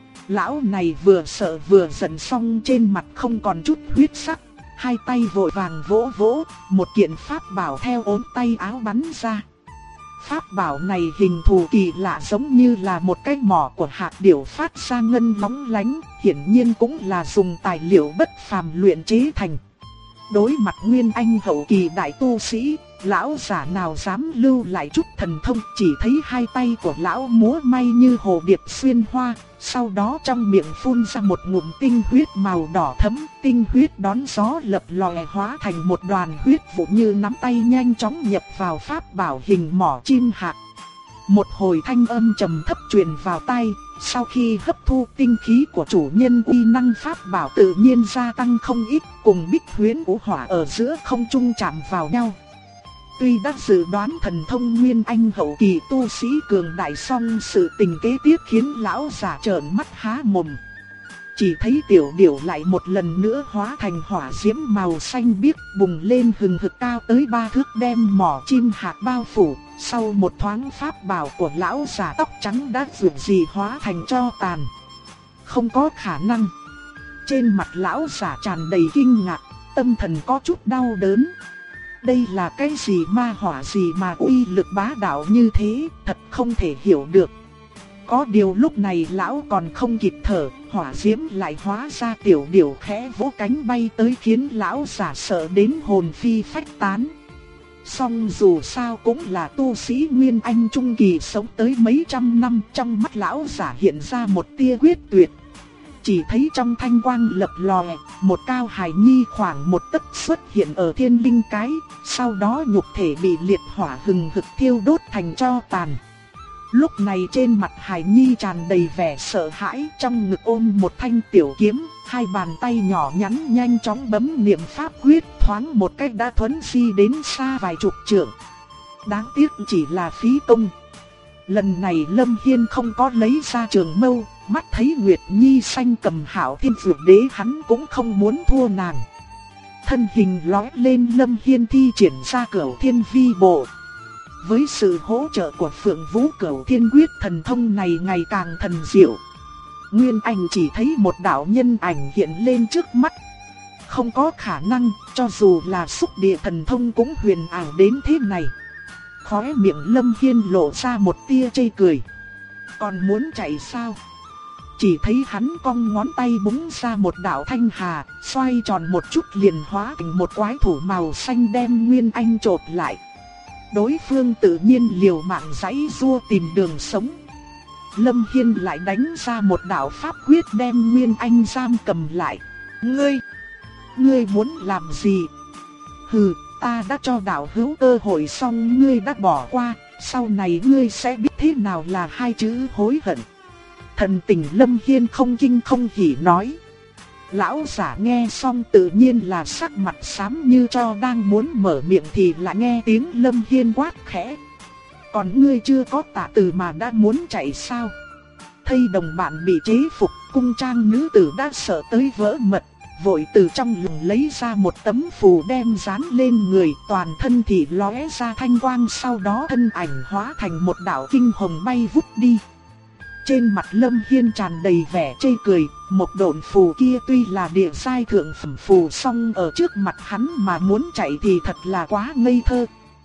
Lão này vừa sợ vừa giận, xong trên mặt không còn chút huyết sắc, hai tay vội vàng vỗ vỗ, một kiện pháp bảo theo ống tay áo bắn ra. Pháp bảo này hình thù kỳ lạ, giống như là một cái mỏ của hạt điểu phát ra ngân lóng lánh, hiển nhiên cũng là dùng tài liệu bất phàm luyện chế thành. Đối mặt Nguyên Anh hậu kỳ đại tu sĩ, lão giả nào dám lưu lại chút thần thông, chỉ thấy hai tay của lão múa may như hồ điệp xuyên hoa, sau đó trong miệng phun ra một ngụm tinh huyết màu đỏ thẫm, tinh huyết đón gió lập lòe hóa thành một đoàn huyết vụ như nắm tay nhanh chóng nhập vào pháp bảo hình mỏ chim hạc. Một hồi thanh âm trầm thấp truyền vào tai, sau khi hấp thu tinh khí của chủ nhân, uy năng pháp bảo tự nhiên gia tăng không ít, cùng Bích Huyễn Vũ Hỏa ở giữa không trung chạm vào nhau. Tuy đã dự đoán thần thông Nguyên Anh hậu kỳ tu sĩ cường đại, song sự tình kế tiếp khiến lão già trợn mắt há mồm. Chỉ thấy tiểu điểu lại một lần nữa hóa thành hỏa diễm màu xanh biếc bùng lên hừng hực cao tới 3 thước, đem mỏ chim hạc bao phủ. Sau một thoáng pháp bảo của lão già tóc trắng đã dường gì hóa thành tro tàn. Không có khả năng. Trên mặt lão già tràn đầy kinh ngạc, tâm thần có chút đau đớn. Đây là cái gì ma hỏa gì mà uy lực bá đạo như thế, thật không thể hiểu được. Có điều lúc này lão còn không kịp thở, hỏa diễm lại hóa ra tiểu điểu khẽ vỗ cánh bay tới, khiến lão giả sợ đến hồn phi phách tán. Song dù sao cũng là tu sĩ Nguyên Anh trung kỳ sống tới mấy trăm năm, trong mắt lão giả hiện ra một tia quyết tuyệt. Chỉ thấy trong thanh quang lập lòe, một cao hài nhi khoảng một tấc xuất hiện ở thiên linh cái, sau đó nhục thể bị liệt hỏa hừng hực thiêu đốt thành tro tàn. Lúc này trên mặt hài nhi tràn đầy vẻ sợ hãi, trong ngực ôm một thanh tiểu kiếm, hai bàn tay nhỏ nhắn nhanh chóng bấm niệm pháp quyết, thoáng một cách đã thuấn di đến xa vài chục trượng. Đáng tiếc chỉ là phí công. Lần này Lâm Hiên không có lấy ra trường mâu, mắt thấy Nguyệt Nhi xanh cầm Hạo Thiên Dược Đế, hắn cũng không muốn thua nàng. Thân hình lói lên, Lâm Hiên thi triển ra Cửu Thiên Vi Bộ. Với sự hỗ trợ của Phượng Vũ Cửu Thiên Quyết, thần thông này ngày càng thần diệu. Nguyên Anh chỉ thấy một đạo nhân ảnh hiện lên trước mắt. không có khả năng, cho dù là xúc địa thần thông cũng huyền ảo đến thế này. Khóe miệng Lâm Hiên lộ ra một tia chê cười. Còn muốn chạy sao? Chỉ thấy hắn cong ngón tay búng ra một đạo thanh hà, xoay tròn một chút liền hóa thành một quái thủ màu xanh đem Nguyên Anh chộp lại. Đối phương tự nhiên liều mạng giãy giụa tìm đường sống. Lâm Hiên lại đánh ra một đạo pháp quyết đem Nguyên Anh giam cầm lại. Ngươi muốn làm gì? Hừ, ta đã cho đạo hữu cơ hội xong ngươi đã bỏ qua, sau này ngươi sẽ biết thế nào là hai chữ hối hận. Thần tình Lâm Hiên không kinh không hỉ nói. Lão giả nghe xong tự nhiên là sắc mặt xám như cho, đang muốn mở miệng thì lại nghe tiếng Lâm Hiên quát khẽ. Còn ngươi chưa có tạ từ mà đã muốn chạy sao? Thấy đồng bạn bị chế phục, cung trang nữ tử đã sợ tới vỡ mật, vội từ trong lồng lấy ra một tấm phù đem dán lên người, toàn thân thì lóe ra thanh quang, sau đó thân ảnh hóa thành một đạo kinh hồng bay vút đi. Trên mặt Lâm Hiên tràn đầy vẻ chê cười, một độn phù kia tuy là địa giai thượng phẩm phù, song ở trước mặt hắn mà muốn chạy thì thật là quá ngây thơ.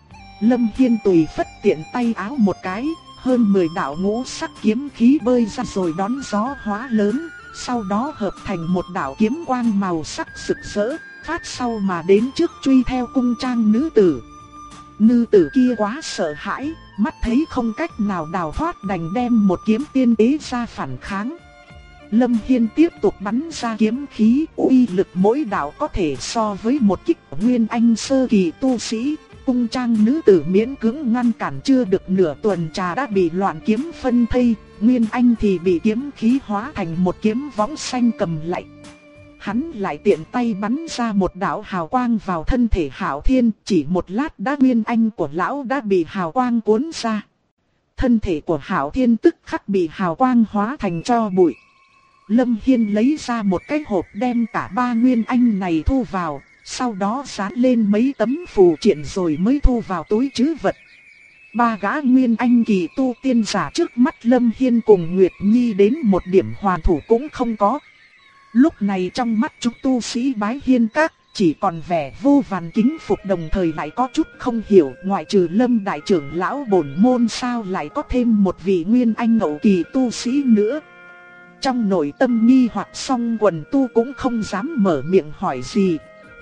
Lâm Hiên tùy phất tiện tay áo một cái, hơn 10 đạo ngũ sắc kiếm khí bơi ra rồi đón gió hóa lớn, sau đó hợp thành một đạo kiếm quang màu sắc rực rỡ, phát sau mà đến trước truy theo cung trang nữ tử. Nữ tử kia quá sợ hãi, mắt thấy không cách nào đào thoát đành đem một kiếm tiên tế ra phản kháng. Lâm Hiên tiếp tục bắn ra kiếm khí, uy lực mỗi đạo có thể so với một kích của Nguyên Anh sơ kỳ tu sĩ. Cung trang nữ tử miễn cưỡng ngăn cản chưa được nửa tuần trà đã bị loạn kiếm phân thây, Nguyên Anh thì bị kiếm khí hóa thành một kiếm võng xanh cầm lại. Hắn lại tiện tay bắn ra một đạo hào quang vào thân thể Hạo Thiên, chỉ một lát đã Nguyên Anh của lão đã bị hào quang cuốn ra. Thân thể của Hạo Thiên tức khắc bị hào quang hóa thành tro bụi. Lâm Hiên lấy ra một cái hộp đem cả ba Nguyên Anh này thu vào, sau đó dán lên mấy tấm phù triện rồi mới thu vào túi trữ vật. Ba gã Nguyên Anh kỳ tu tiên giả trước mắt Lâm Hiên cùng Nguyệt Nhi đến một điểm hoàn thủ cũng không có. Lúc này trong mắt chúng tu sĩ Bái Hiên Các chỉ còn vẻ vô vàn kính phục, đồng thời lại có chút không hiểu, ngoại trừ Lâm đại trưởng lão bổn môn sao lại có thêm một vị Nguyên Anh hậu kỳ tu sĩ nữa. Trong nội tâm nghi hoặc song quần tu cũng không dám mở miệng hỏi gì.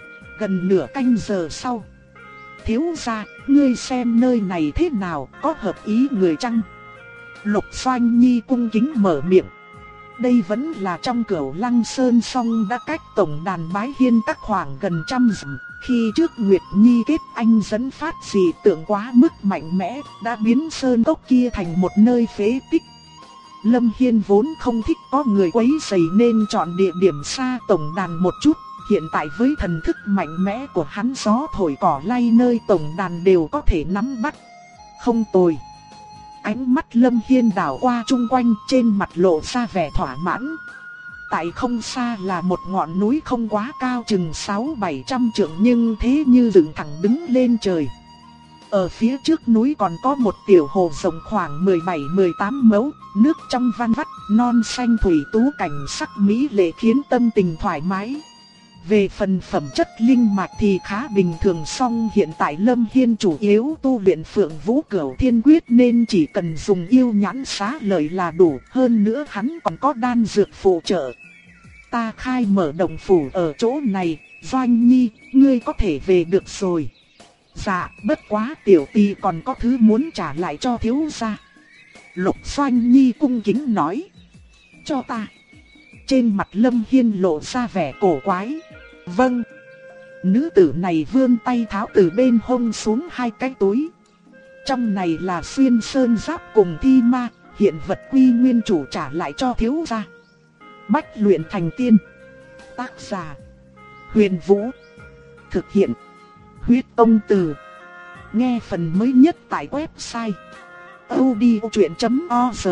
Gần nửa canh giờ sau, thiếu gia, ngươi xem nơi này thế nào, có hợp ý người chăng? Lục Doanh Nhi cung kính mở miệng. Đây vẫn là trong Cửu Lăng Sơn, song đã cách tổng đàn Bái Hiên Các khoảng gần trăm dặm. Khi trước Nguyệt Nhi kết anh dẫn phát dị tượng quá mức mạnh mẽ, đã biến sơn cốc kia thành một nơi phế tích. Lâm Hiên vốn không thích có người quấy rầy nên chọn địa điểm xa tổng đàn một chút. Hiện tại với thần thức mạnh mẽ của hắn, gió thổi cỏ lay nơi tổng đàn đều có thể nắm bắt. Không tồi. Ánh mắt Lâm Hiên đảo qua chung quanh, trên mặt lộ ra vẻ thỏa mãn. Tại không xa là một ngọn núi không quá cao, chừng 600-700 trượng nhưng thế như dựng thẳng đứng lên trời. Ở phía trước núi còn có một tiểu hồ rộng khoảng 17-18 mẫu, nước trong van vắt, non xanh thủy tú, cảnh sắc mỹ lệ khiến tâm tình thoải mái. Về phần phẩm chất linh mạch thì khá bình thường, song hiện tại Lâm Hiên chủ yếu tu luyện Phượng Vũ Cửu Thiên Quyết nên chỉ cần dùng yêu nhãn xá lợi là đủ, hơn nữa hắn còn có đan dược phụ trợ. Ta khai mở động phủ ở chỗ này, Doanh Nhi, ngươi có thể về được rồi. Dạ, bất quá tiểu tỷ còn có thứ muốn trả lại cho thiếu gia. Lục Doanh Nhi cung kính nói. Cho ta. Trên mặt Lâm Hiên lộ ra vẻ cổ quái. Vâng. Nữ tử này vươn tay tháo từ bên hông xuống hai cái túi. Trong này là xuyên sơn giáp cùng thi ma, hiện vật quy nguyên chủ trả lại cho thiếu gia. Bách luyện thành tiên. Tác giả Huyền Vũ. Thực hiện Huyết Tông Từ. Nghe phần mới nhất tại website audiochuyện.org.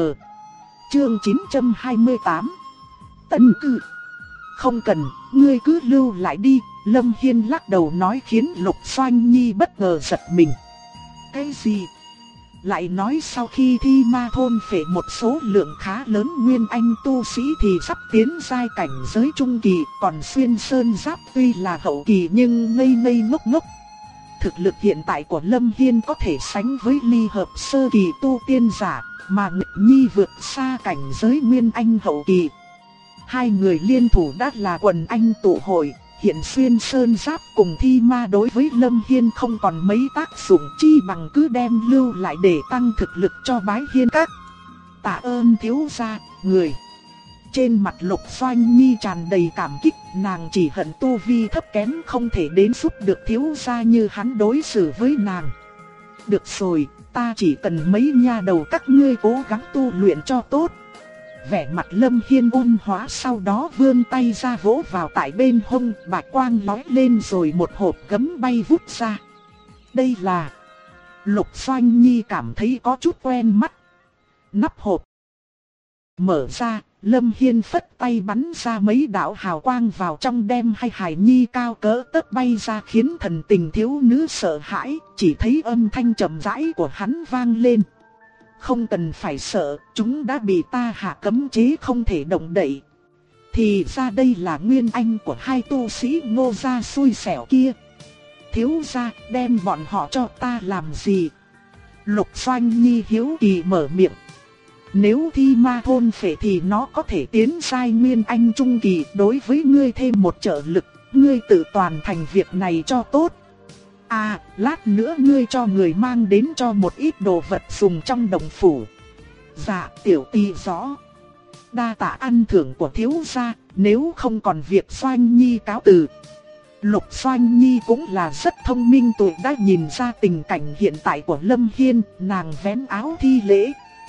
Chương 928. Tân cư. Không cần, ngươi cứ lưu lại đi. Lâm Hiên lắc đầu nói khiến Lục Doanh Nhi bất ngờ giật mình. Cái gì? lại nói sau khi Thi Ma thôn phệ một số lượng khá lớn nguyên anh tu sĩ thì sắp tiến giai cảnh giới trung kỳ, còn Xuyên Sơn Giáp tuy là hậu kỳ nhưng ngây ngây ngốc ngốc. Thực lực hiện tại của Lâm Hiên có thể sánh với ly hợp sơ kỳ tu tiên giả, mà Nghịch Nhi vượt xa cảnh giới nguyên anh hậu kỳ. Hai người liên thủ đã là quần anh tụ hội, hiện Xuyên Sơn Giáp cùng Thi Ma đối với Lâm Hiên không còn mấy tác dụng, chi bằng cứ đem lưu lại để tăng thực lực cho Bái Hiên Các. Tạ ơn thiếu gia, người. Trên mặt Lục Doanh Nhi tràn đầy cảm kích, nàng chỉ hận tu vi thấp kém không thể đến giúp được thiếu gia như hắn đối xử với nàng. Được rồi, ta chỉ cần mấy nha đầu các ngươi cố gắng tu luyện cho tốt. Vẻ mặt Lâm Hiên ôn hóa, sau đó vươn tay ra vỗ vào tại bên hông, bạch quang lóe lên rồi một hộp gấm bay vút ra. Đây là... Lục Doanh Nhi cảm thấy có chút quen mắt. Nắp hộp mở ra, Lâm Hiên phất tay bắn ra mấy đạo hào quang vào trong, đem hai hài nhi cao cỡ tấc bay ra khiến thần tình thiếu nữ sợ hãi, chỉ thấy âm thanh trầm rãi của hắn vang lên. Không cần phải sợ, chúng đã bị ta hạ cấm chế không thể động đậy. Thì ra đây là nguyên anh của hai tu sĩ Ngô gia xui xẻo kia. Thiếu gia, đem bọn họ cho ta làm gì? Lục Doanh Nhi hiếu kỳ mở miệng. Nếu Thi Ma thôn phệ thì nó có thể tiến giai nguyên anh trung kỳ, đối với ngươi thêm một trợ lực, ngươi tự toàn thành việc này cho tốt. À, lát nữa ngươi cho người mang đến cho một ít đồ vật dùng trong đồng phủ. Dạ, tiểu tỷ rõ. Đa tạ ăn thưởng của thiếu gia, nếu không còn việc Doanh Nhi cáo từ. Lục Doanh Nhi cũng là rất thông minh, tuổi đã nhìn ra tình cảnh hiện tại của Lâm Hiên, nàng vén áo thi lễ.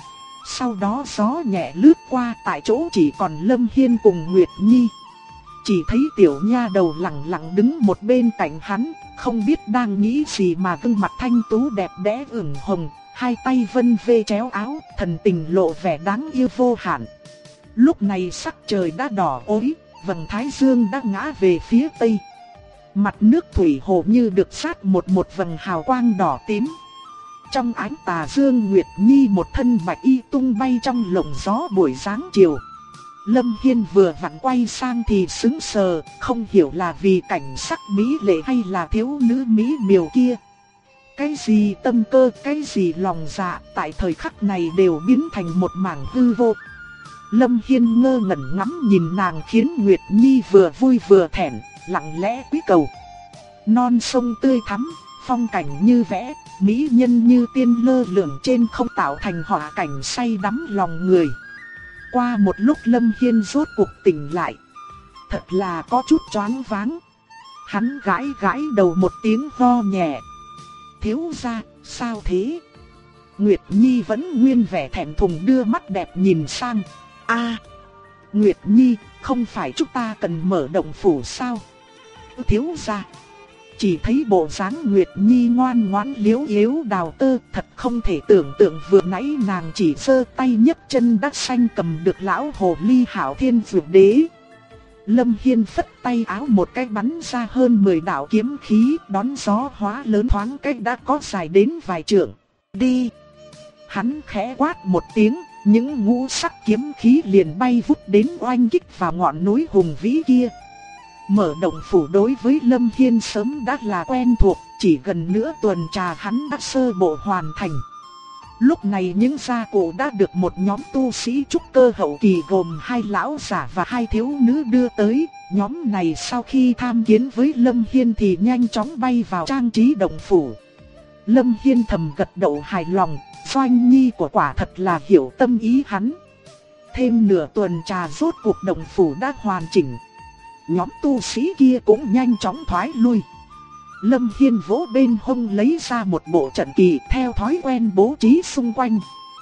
Sau đó gió nhẹ lướt qua, tại chỗ chỉ còn Lâm Hiên cùng Nguyệt Nhi. Chỉ thấy tiểu nha đầu lặng lặng đứng một bên cạnh hắn, không biết đang nghĩ gì mà gương mặt thanh tú đẹp đẽ ửng hồng, hai tay vân vê chéo áo, thần tình lộ vẻ đáng yêu vô hạn. Lúc này sắc trời đã đỏ ối, vầng thái dương đã ngã về phía tây. Mặt nước thủy hồ như được sát một vầng hào quang đỏ tím. Trong ánh tà dương, Nguyệt Nhi một thân bạch y tung bay trong lồng gió buổi sáng chiều. Lâm Hiên vừa vặn quay sang thì sững sờ, không hiểu là vì cảnh sắc mỹ lệ hay là thiếu nữ mỹ miều kia. Cái gì tâm cơ, cái gì lòng dạ, tại thời khắc này đều biến thành một mảng hư vô. Lâm Hiên ngơ ngẩn ngắm nhìn nàng khiến Nguyệt Nhi vừa vui vừa thẹn, lặng lẽ cúi cầu. Non sông tươi thắm, phong cảnh như vẽ, mỹ nhân như tiên lơ lửng trên không tạo thành họa cảnh say đắm lòng người. Qua một lúc Lâm Hiên rốt cuộc tỉnh lại. Thật là có chút choáng váng. Hắn gãi gãi đầu một tiếng ho nhẹ. Thiếu gia, sao thế? Nguyệt Nhi vẫn nguyên vẻ thẹn thùng đưa mắt đẹp nhìn sang. A, Nguyệt Nhi, không phải chúng ta cần mở động phủ sao? Thiếu gia. Chỉ thấy bộ dáng Nguyệt Nhi ngoan ngoãn liếu yếu đào tơ, thật không thể tưởng tượng vừa nãy nàng chỉ giơ tay nhấc chân đã xanh cầm được lão hồ ly Hạo Thiên Dược Đế. Lâm Hiên phất tay áo một cái bắn ra hơn 10 đạo kiếm khí, đón gió hóa lớn thoáng cách đã có dài đến vài trượng. Đi! Hắn khẽ quát một tiếng, những ngũ sắc kiếm khí liền bay vút đến oanh kích vào ngọn núi hùng vĩ kia. Mở động phủ đối với Lâm Hiên sớm đã là quen thuộc, chỉ gần nửa tuần trà hắn đã sơ bộ hoàn thành. Lúc này những gia cụ đã được một nhóm tu sĩ trúc cơ hậu kỳ gồm 2 lão giả và 2 thiếu nữ đưa tới. Nhóm này sau khi tham kiến với Lâm Hiên thì nhanh chóng bay vào trang trí động phủ. Lâm Hiên thầm gật đầu hài lòng, Doanh Nhi của quả thật là hiểu tâm ý hắn. Thêm nửa tuần trà rốt cuộc động phủ đã hoàn chỉnh. Nhóm tu sĩ kia cũng nhanh chóng thoái lui. Lâm Hiên vỗ bên hông lấy ra một bộ trận kỳ theo thói quen bố trí xung quanh.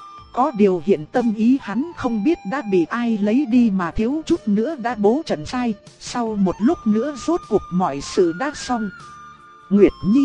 Có điều hiện tâm ý hắn không biết đã bị ai lấy đi mà thiếu chút nữa đã bố trận sai. Sau một lúc nữa rốt cuộc mọi sự đã xong. Nguyệt Nhi.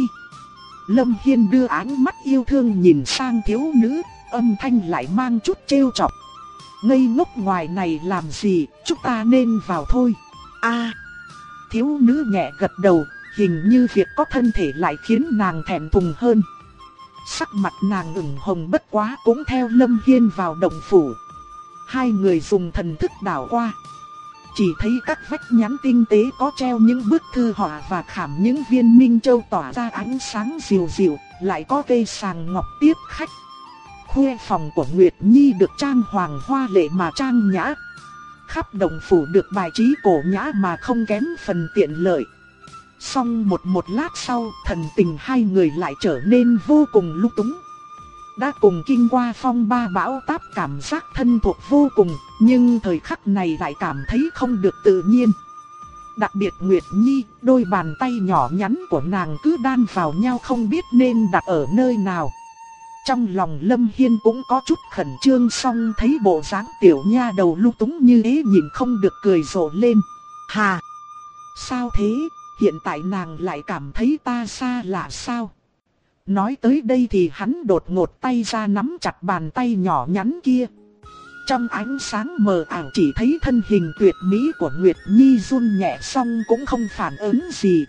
Lâm Hiên đưa ánh mắt yêu thương nhìn sang thiếu nữ, âm thanh lại mang chút trêu chọc. Ngây ngốc ngoài này làm gì, chúng ta nên vào thôi. A, thiếu nữ nhẹ gật đầu, hình như việc có thân thể lại khiến nàng thẹn thùng hơn. Sắc mặt nàng ửng hồng bất quá cũng theo Lâm Hiên vào động phủ. Hai người dùng thần thức đảo qua. Chỉ thấy các vách nhắn tinh tế có treo những bức thư họa và khảm những viên minh châu tỏa ra ánh sáng dịu dịu, lại có cây sàng ngọc tiếp khách. Khuê phòng của Nguyệt Nhi được trang hoàng hoa lệ mà trang nhã. Khắp động phủ được bài trí cổ nhã mà không kém phần tiện lợi. Xong một lát sau, thần tình hai người lại trở nên vô cùng lung túng. Đã cùng kinh qua phong ba bão táp, cảm giác thân thuộc vô cùng, nhưng thời khắc này lại cảm thấy không được tự nhiên. Đặc biệt Nguyệt Nhi, đôi bàn tay nhỏ nhắn của nàng cứ đan vào nhau không biết nên đặt ở nơi nào. Trong lòng Lâm Hiên cũng có chút khẩn trương, song thấy bộ dáng tiểu nha đầu lung túng như thế nhìn không được cười rộ lên. Hà! Sao thế? Hiện tại nàng lại cảm thấy ta xa lạ sao? Nói tới đây thì hắn đột ngột tay ra nắm chặt bàn tay nhỏ nhắn kia. Trong ánh sáng mờ ảo chỉ thấy thân hình tuyệt mỹ của Nguyệt Nhi run nhẹ, song cũng không phản ứng gì.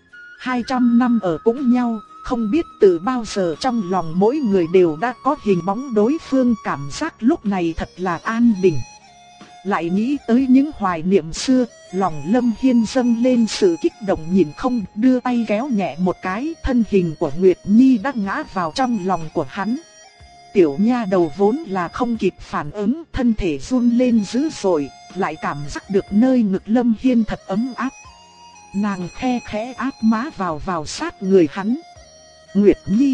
200 năm ở cùng nhau, không biết từ bao giờ trong lòng mỗi người đều đã có hình bóng đối phương, cảm giác lúc này thật là an bình. Lại nghĩ tới những hoài niệm xưa, lòng Lâm Hiên dâng lên sự kích động, nhìn không đưa tay kéo nhẹ một cái, thân hình của Nguyệt Nhi đã ngã vào trong lòng của hắn. Tiểu nha đầu vốn là không kịp phản ứng, thân thể run lên dữ dội, lại cảm giác được nơi ngực Lâm Hiên thật ấm áp. Nàng khe khẽ áp má vào sát người hắn. Nguyệt Nhi,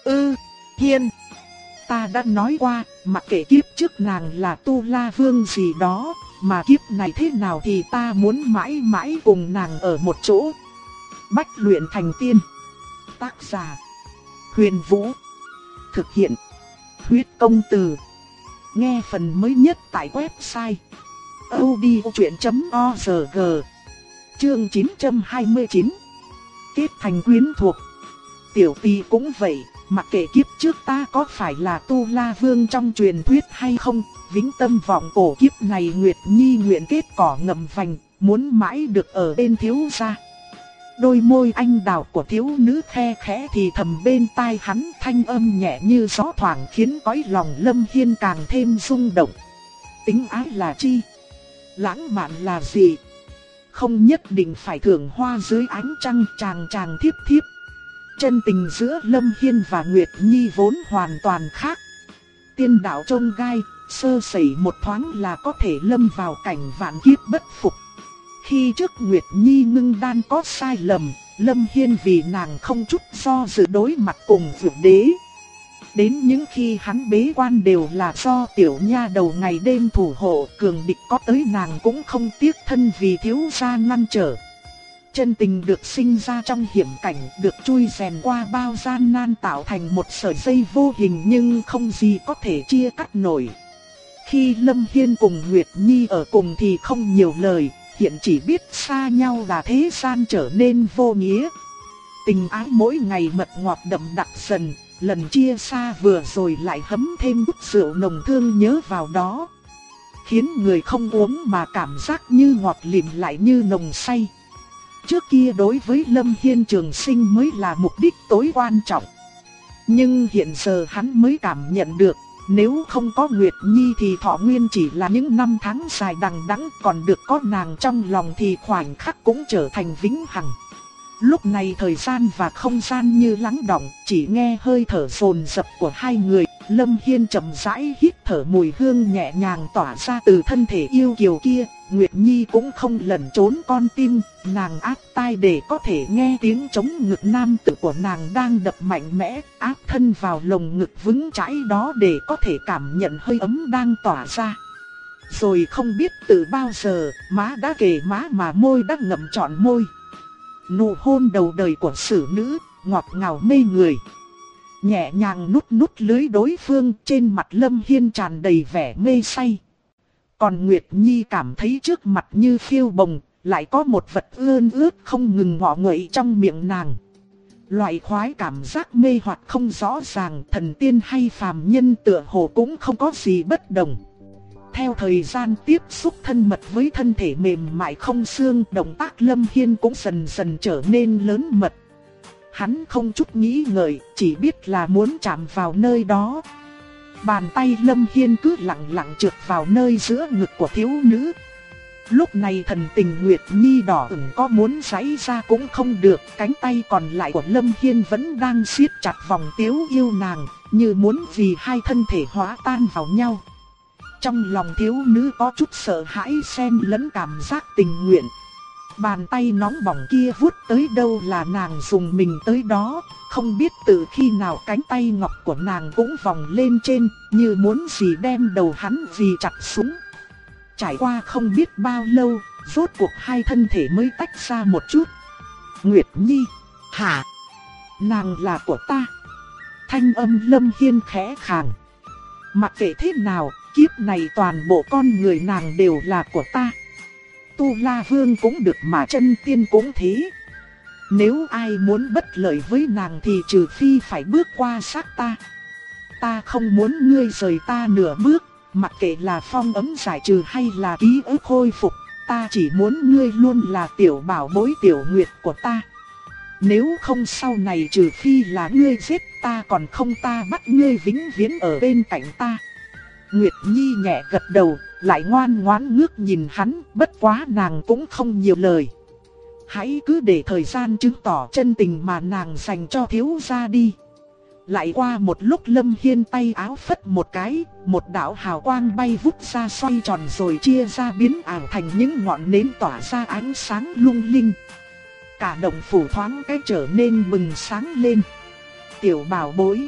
Hiên, ta đã nói qua, mặc kệ kiếp trước nàng là Tu La Vương gì đó, mà kiếp này thế nào thì ta muốn mãi mãi cùng nàng ở một chỗ. Bách luyện thành tiên. Tác giả: Huyền Vũ. Thực hiện: Huyết Công Từ. Nghe phần mới nhất tại website audiochuyện.org. Chương 929. Kết thành quyến thuộc. Tiểu Tỳ cũng vậy, mặc kệ kiếp trước ta có phải là Tu La Vương trong truyền thuyết hay không, vĩnh tâm vọng cổ kiếp này Nguyệt Nhi nguyện kết cỏ ngậm vành, muốn mãi được ở bên thiếu gia. Đôi môi anh đào của thiếu nữ khe khẽ thì thầm bên tai hắn, thanh âm nhẹ như gió thoảng khiến cõi lòng Lâm Hiên càng thêm rung động. Tính ái là chi? Lãng mạn là gì? Không nhất định phải thưởng hoa dưới ánh trăng, chàng chàng thiếp thiếp. Chân tình giữa Lâm Hiên và Nguyệt Nhi vốn hoàn toàn khác. Tiên đạo chông gai, sơ sẩy một thoáng là có thể lâm vào cảnh vạn kiếp bất phục. Khi trước Nguyệt Nhi ngưng đan có sai lầm, Lâm Hiên vì nàng không chút do dự đối mặt cùng Dược Đế. Đến những khi hắn bế quan đều là do tiểu nha đầu ngày đêm thủ hộ, cường địch có tới nàng cũng không tiếc thân vì thiếu gia ngăn trở. Chân tình được sinh ra trong hiểm cảnh, được chui rèn qua bao gian nan tạo thành một sợi dây vô hình nhưng không gì có thể chia cắt nổi. Khi Lâm Hiên cùng Nguyệt Nhi ở cùng thì không nhiều lời, hiện chỉ biết xa nhau là thế gian trở nên vô nghĩa. Tình ái mỗi ngày mật ngọt đậm đặc dần, lần chia xa vừa rồi lại hấm thêm chút rượu nồng thương nhớ vào đó. Khiến người không uống mà cảm giác như ngọt lịm lại như nồng say. Trước kia đối với Lâm Hiên trường sinh mới là mục đích tối quan trọng. Nhưng hiện giờ hắn mới cảm nhận được, nếu không có Nguyệt Nhi thì thọ nguyên chỉ là những năm tháng dài đằng đẵng, còn được có nàng trong lòng thì khoảnh khắc cũng trở thành vĩnh hằng. Lúc này thời gian và không gian như lắng đọng, chỉ nghe hơi thở dồn dập của hai người. Lâm Hiên chậm rãi hít thở mùi hương nhẹ nhàng tỏa ra từ thân thể yêu kiều kia. Nguyệt Nhi cũng không lẩn trốn con tim, nàng áp tai để có thể nghe tiếng trống ngực nam tử của nàng đang đập mạnh mẽ, áp thân vào lồng ngực vững chãi đó để có thể cảm nhận hơi ấm đang tỏa ra. Rồi không biết từ bao giờ, má đã kề má mà môi đã ngậm trọn môi. Nụ hôn đầu đời của xử nữ, ngọt ngào mê người. Nhẹ nhàng nút lưới đối phương, trên mặt Lâm Hiên tràn đầy vẻ mê say. Còn Nguyệt Nhi cảm thấy trước mặt như phiêu bồng, lại có một vật ươn ướt không ngừng ngọ nguậy trong miệng nàng. Loại khoái cảm giác mê hoặc không rõ ràng, thần tiên hay phàm nhân tựa hồ cũng không có gì bất đồng. Theo thời gian tiếp xúc thân mật với thân thể mềm mại không xương, động tác Lâm Hiên cũng dần dần trở nên lớn mật. Hắn không chút nghĩ ngợi, chỉ biết là muốn chạm vào nơi đó. Bàn tay Lâm Hiên cứ lặng lặng trượt vào nơi giữa ngực của thiếu nữ. Lúc này thần tình Nguyệt Nhi đỏ ửng, có muốn giãy ra cũng không được. Cánh tay còn lại của Lâm Hiên vẫn đang siết chặt vòng Tiếu Yêu nàng, như muốn vì hai thân thể hóa tan vào nhau. Trong lòng thiếu nữ có chút sợ hãi xen lẫn cảm giác tình nguyện. Bàn tay nóng bỏng kia vuốt tới đâu là nàng dùng mình tới đó. Không biết từ khi nào cánh tay ngọc của nàng cũng vòng lên trên, như muốn gì đem đầu hắn vì chặt xuống. Trải qua không biết bao lâu, rốt cuộc hai thân thể mới tách ra một chút. Nguyệt Nhi, hả? Nàng là của ta. Thanh âm Lâm Hiên khẽ khàng. Mặc kệ thế nào, kiếp này toàn bộ con người nàng đều là của ta. Tu La Vương cũng được mà chân tiên cũng thế. Nếu ai muốn bất lợi với nàng thì trừ phi phải bước qua xác ta. Ta không muốn ngươi rời ta nửa bước, mặc kệ là phong ấm giải trừ hay là ký ức khôi phục. Ta chỉ muốn ngươi luôn là tiểu bảo bối tiểu nguyệt của ta. Nếu không sau này trừ phi là ngươi giết ta, còn không ta bắt ngươi vĩnh viễn ở bên cạnh ta. Nguyệt Nhi nhẹ gật đầu, lại ngoan ngoãn ngước nhìn hắn, bất quá nàng cũng không nhiều lời. Hãy cứ để thời gian chứng tỏ chân tình mà nàng dành cho thiếu gia đi. Lại qua một lúc Lâm Hiên tay áo phất một cái, một đạo hào quang bay vút ra xoay tròn rồi chia ra biến ảo thành những ngọn nến tỏa ra ánh sáng lung linh. Cả động phủ thoáng cái trở nên bừng sáng lên. Tiểu bảo bối,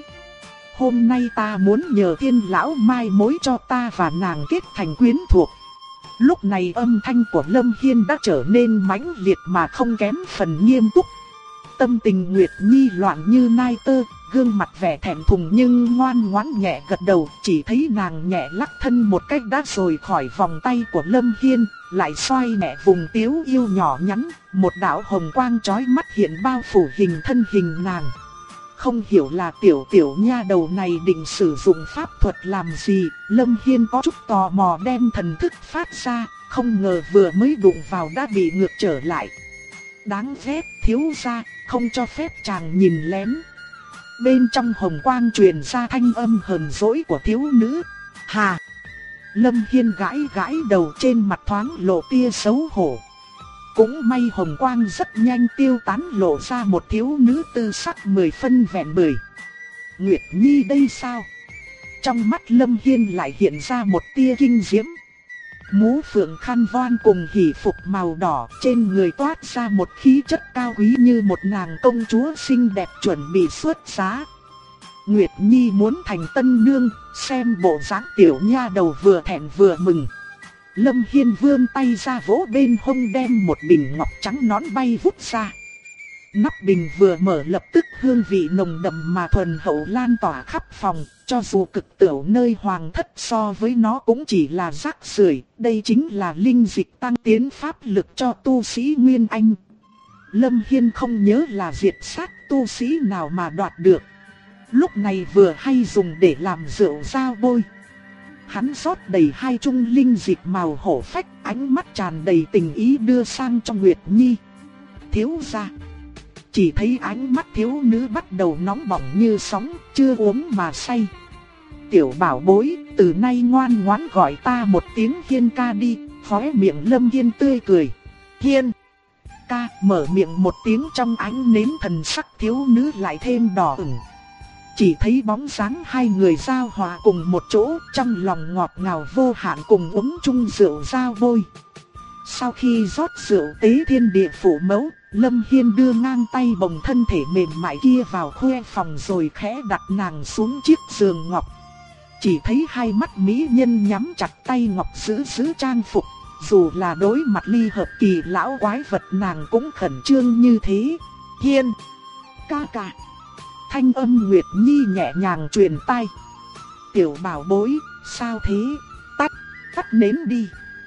hôm nay ta muốn nhờ Thiên lão mai mối cho ta và nàng kết thành quyến thuộc. Lúc này âm thanh của Lâm Hiên đã trở nên mãnh liệt mà không kém phần nghiêm túc. Tâm tình Nguyệt Nhi loạn như nai tơ, gương mặt vẻ thẹn thùng nhưng ngoan ngoãn nhẹ gật đầu. Chỉ thấy nàng nhẹ lắc thân một cách đã rồi khỏi vòng tay của Lâm Hiên, lại xoay nhẹ vùng Tiếu Yêu nhỏ nhắn. Một đạo hồng quang chói mắt hiện bao phủ hình thân hình nàng. Không hiểu là tiểu nha đầu này định sử dụng pháp thuật làm gì, Lâm Hiên có chút tò mò đem thần thức phát ra, không ngờ vừa mới đụng vào đã bị ngược trở lại. Đáng ghét, thiếu gia, không cho phép chàng nhìn lén. Bên trong hồng quang truyền ra thanh âm hờn dỗi của thiếu nữ. Hà! Lâm Hiên gãi gãi đầu, trên mặt thoáng lộ tia xấu hổ. Cũng may hồng quang rất nhanh tiêu tán, lộ ra một thiếu nữ tư sắc 10 phân vẹn bười. Nguyệt Nhi đây sao? Trong mắt Lâm Hiên lại hiện ra một tia kinh diễm. Mũ phượng khăn voan cùng hỷ phục màu đỏ, trên người toát ra một khí chất cao quý như một nàng công chúa xinh đẹp chuẩn bị xuất giá. Nguyệt Nhi muốn thành tân nương, xem bộ dáng tiểu nha đầu vừa thẹn vừa mừng. Lâm Hiên vươn tay ra vỗ bên hông, đem một bình ngọc trắng nõn bay vút ra. Nắp bình vừa mở lập tức hương vị nồng đậm mà thuần hậu lan tỏa khắp phòng, cho dù cực tửu nơi hoàng thất so với nó cũng chỉ là rác rưởi. Đây chính là linh dịch tăng tiến pháp lực cho tu sĩ Nguyên Anh. Lâm Hiên không nhớ là diệt sát tu sĩ nào mà đoạt được. Lúc này vừa hay dùng để làm rượu dao bôi. Hắn rót đầy 2 chung linh dịch màu hổ phách, ánh mắt tràn đầy tình ý đưa sang cho Nguyệt Nhi. Thiếu gia. Chỉ thấy ánh mắt thiếu nữ bắt đầu nóng bỏng như sóng, chưa uống mà say. Tiểu bảo bối, từ nay ngoan ngoãn gọi ta một tiếng Hiên ca đi. Khóe miệng Lâm Hiên tươi cười. Hiên ca, mở miệng một tiếng, trong ánh nến thần sắc thiếu nữ lại thêm đỏ ửng. Chỉ thấy bóng dáng hai người giao hòa cùng một chỗ, trong lòng ngọt ngào vô hạn cùng uống chung rượu dao bôi. Sau khi rót rượu tế thiên địa phủ mẫu, Lâm Hiên đưa ngang tay bồng thân thể mềm mại kia vào khuê phòng rồi khẽ đặt nàng xuống chiếc giường ngọc. Chỉ thấy hai mắt mỹ nhân nhắm chặt tay ngọc giữ trang phục, dù là đối mặt ly hợp kỳ lão quái vật nàng cũng khẩn trương như thế. Hiên ca ca. Thanh âm Nguyệt Nhi nhẹ nhàng truyền tai. Tiểu bảo bối, sao thế? Tắt nến đi.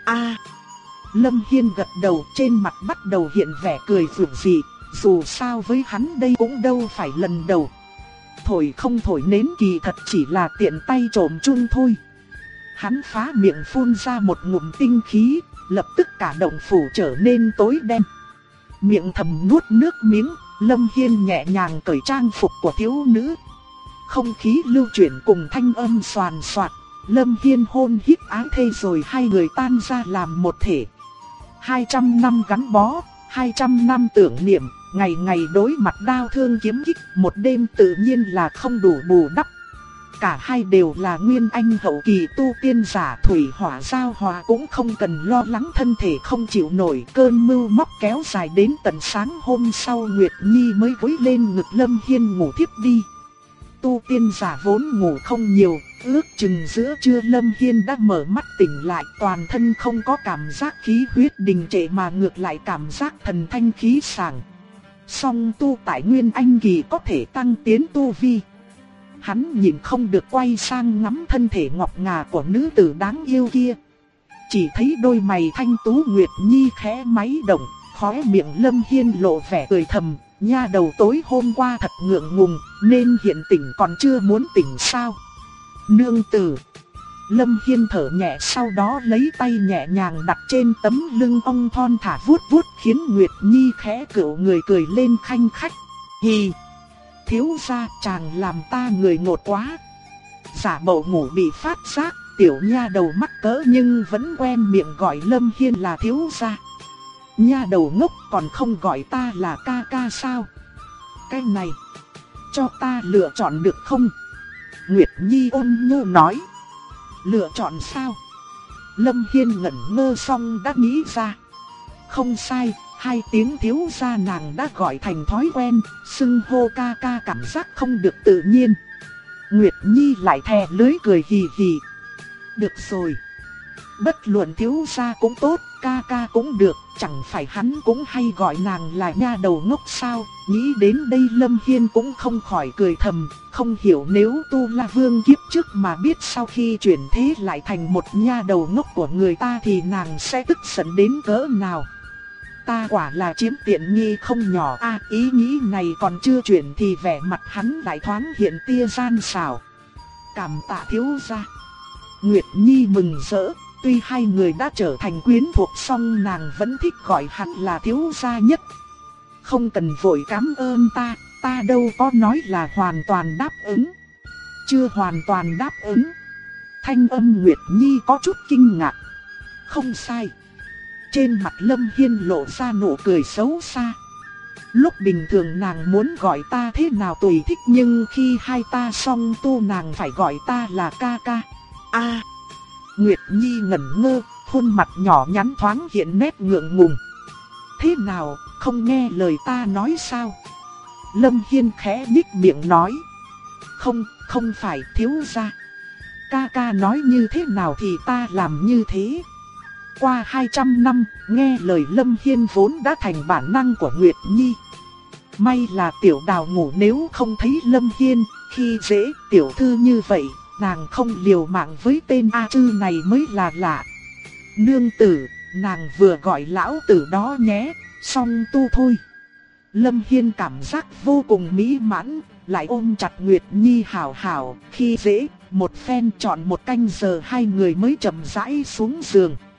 Lâm Hiên gật đầu, trên mặt bắt đầu hiện vẻ cười rực rỡ. Dù sao với hắn đây cũng đâu phải lần đầu. Thổi không thổi nến kỳ thật chỉ là tiện tay trộm chung thôi. Hắn phá miệng phun ra một ngụm tinh khí, lập tức cả động phủ trở nên tối đen. Miệng thầm nuốt nước miếng, Lâm Hiên nhẹ nhàng cởi trang phục của thiếu nữ. Không khí lưu chuyển cùng thanh âm xoàn xoạt. Lâm Hiên hôn hít ái thê rồi hai người tan ra làm một thể. 200 năm gắn bó, 200 năm tưởng niệm, ngày ngày đối mặt đao thương kiếm kích, một đêm tự nhiên là không đủ bù đắp. Cả hai đều là nguyên anh hậu kỳ tu tiên giả, thủy hỏa giao hòa cũng không cần lo lắng thân thể không chịu nổi. Cơn mưu móc kéo dài đến tận sáng hôm sau, Nguyệt Nhi mới gối lên ngực Lâm Hiên ngủ thiếp đi. Tu tiên giả vốn ngủ không nhiều, ước chừng giữa trưa Lâm Hiên đã mở mắt tỉnh lại, toàn thân không có cảm giác khí huyết đình trệ mà ngược lại cảm giác thần thanh khí sảng. Song tu tại nguyên anh kỳ có thể tăng tiến tu vi. Hắn nhìn không được quay sang ngắm thân thể ngọc ngà của nữ tử đáng yêu kia. Chỉ thấy đôi mày thanh tú Nguyệt Nhi khẽ máy động, khóe miệng Lâm Hiên lộ vẻ cười thầm. Nha đầu tối hôm qua thật ngượng ngùng, nên hiện tỉnh còn chưa muốn tỉnh sao? Nương tử. Lâm Hiên thở nhẹ, sau đó lấy tay nhẹ nhàng đặt trên tấm lưng ông thon thả vuốt vuốt, khiến Nguyệt Nhi khẽ cựu người cười lên khanh khách. Hì, thiếu gia chàng làm ta người ngột quá. Giả bộ ngủ bị phát giác, tiểu nha đầu mắc cỡ nhưng vẫn quen miệng gọi Lâm Hiên là thiếu gia. Nha đầu ngốc, còn không gọi ta là ca ca sao? Cái này, cho ta lựa chọn được không? Nguyệt Nhi ôn nhu nói. Lựa chọn sao? Lâm Hiên ngẩn ngơ xong đã nghĩ ra. Không sai, hai tiếng thiếu gia nàng đã gọi thành thói quen, xưng hô ca ca cảm giác không được tự nhiên. Nguyệt Nhi lại thè lưỡi cười hì hì. Được rồi, bất luận thiếu gia cũng tốt, ca ca cũng được, chẳng phải hắn cũng hay gọi nàng là nha đầu ngốc sao? Nghĩ đến đây Lâm Hiên cũng không khỏi cười thầm, không hiểu nếu Tu La Vương kiếp trước mà biết sau khi chuyển thế lại thành một nha đầu ngốc của người ta thì nàng sẽ tức giận đến cỡ nào. Ta quả là chiếm tiện nghi không nhỏ a. Ý nghĩ này còn chưa chuyển thì vẻ mặt hắn lại thoáng hiện tia gian xảo. Cảm tạ thiếu gia. Nguyệt Nhi mừng rỡ. Tuy hai người đã trở thành quyến thuộc song nàng vẫn thích gọi hắn là thiếu gia nhất. Không cần vội cảm ơn ta đâu có nói là hoàn toàn đáp ứng. Chưa hoàn toàn đáp ứng. Thanh âm Nguyệt Nhi có chút kinh ngạc. Không sai. Trên mặt Lâm Hiên lộ ra nụ cười xấu xa. Lúc bình thường nàng muốn gọi ta thế nào tùy thích, nhưng khi hai ta song tu nàng phải gọi ta là ca ca. A. Nguyệt Nhi ngẩn ngơ, khuôn mặt nhỏ nhắn thoáng hiện nét ngượng ngùng. Thế nào, không nghe lời ta nói sao? Lâm Hiên khẽ nhích miệng nói. Không phải thiếu gia. Ca ca nói như thế nào thì ta làm như thế. Qua 200 năm, nghe lời Lâm Hiên vốn đã thành bản năng của Nguyệt Nhi. May là tiểu đào ngủ, nếu không thấy Lâm Hiên khi dễ tiểu thư như vậy, nàng không liều mạng với tên A Trư này mới là lạ. Nương tử, nàng vừa gọi lão tử đó nhé, xong tu thôi. Lâm Hiên cảm giác vô cùng mỹ mãn, lại ôm chặt Nguyệt Nhi hảo hảo, khi dễ, một phen chọn một canh giờ hai người mới chậm rãi xuống giường.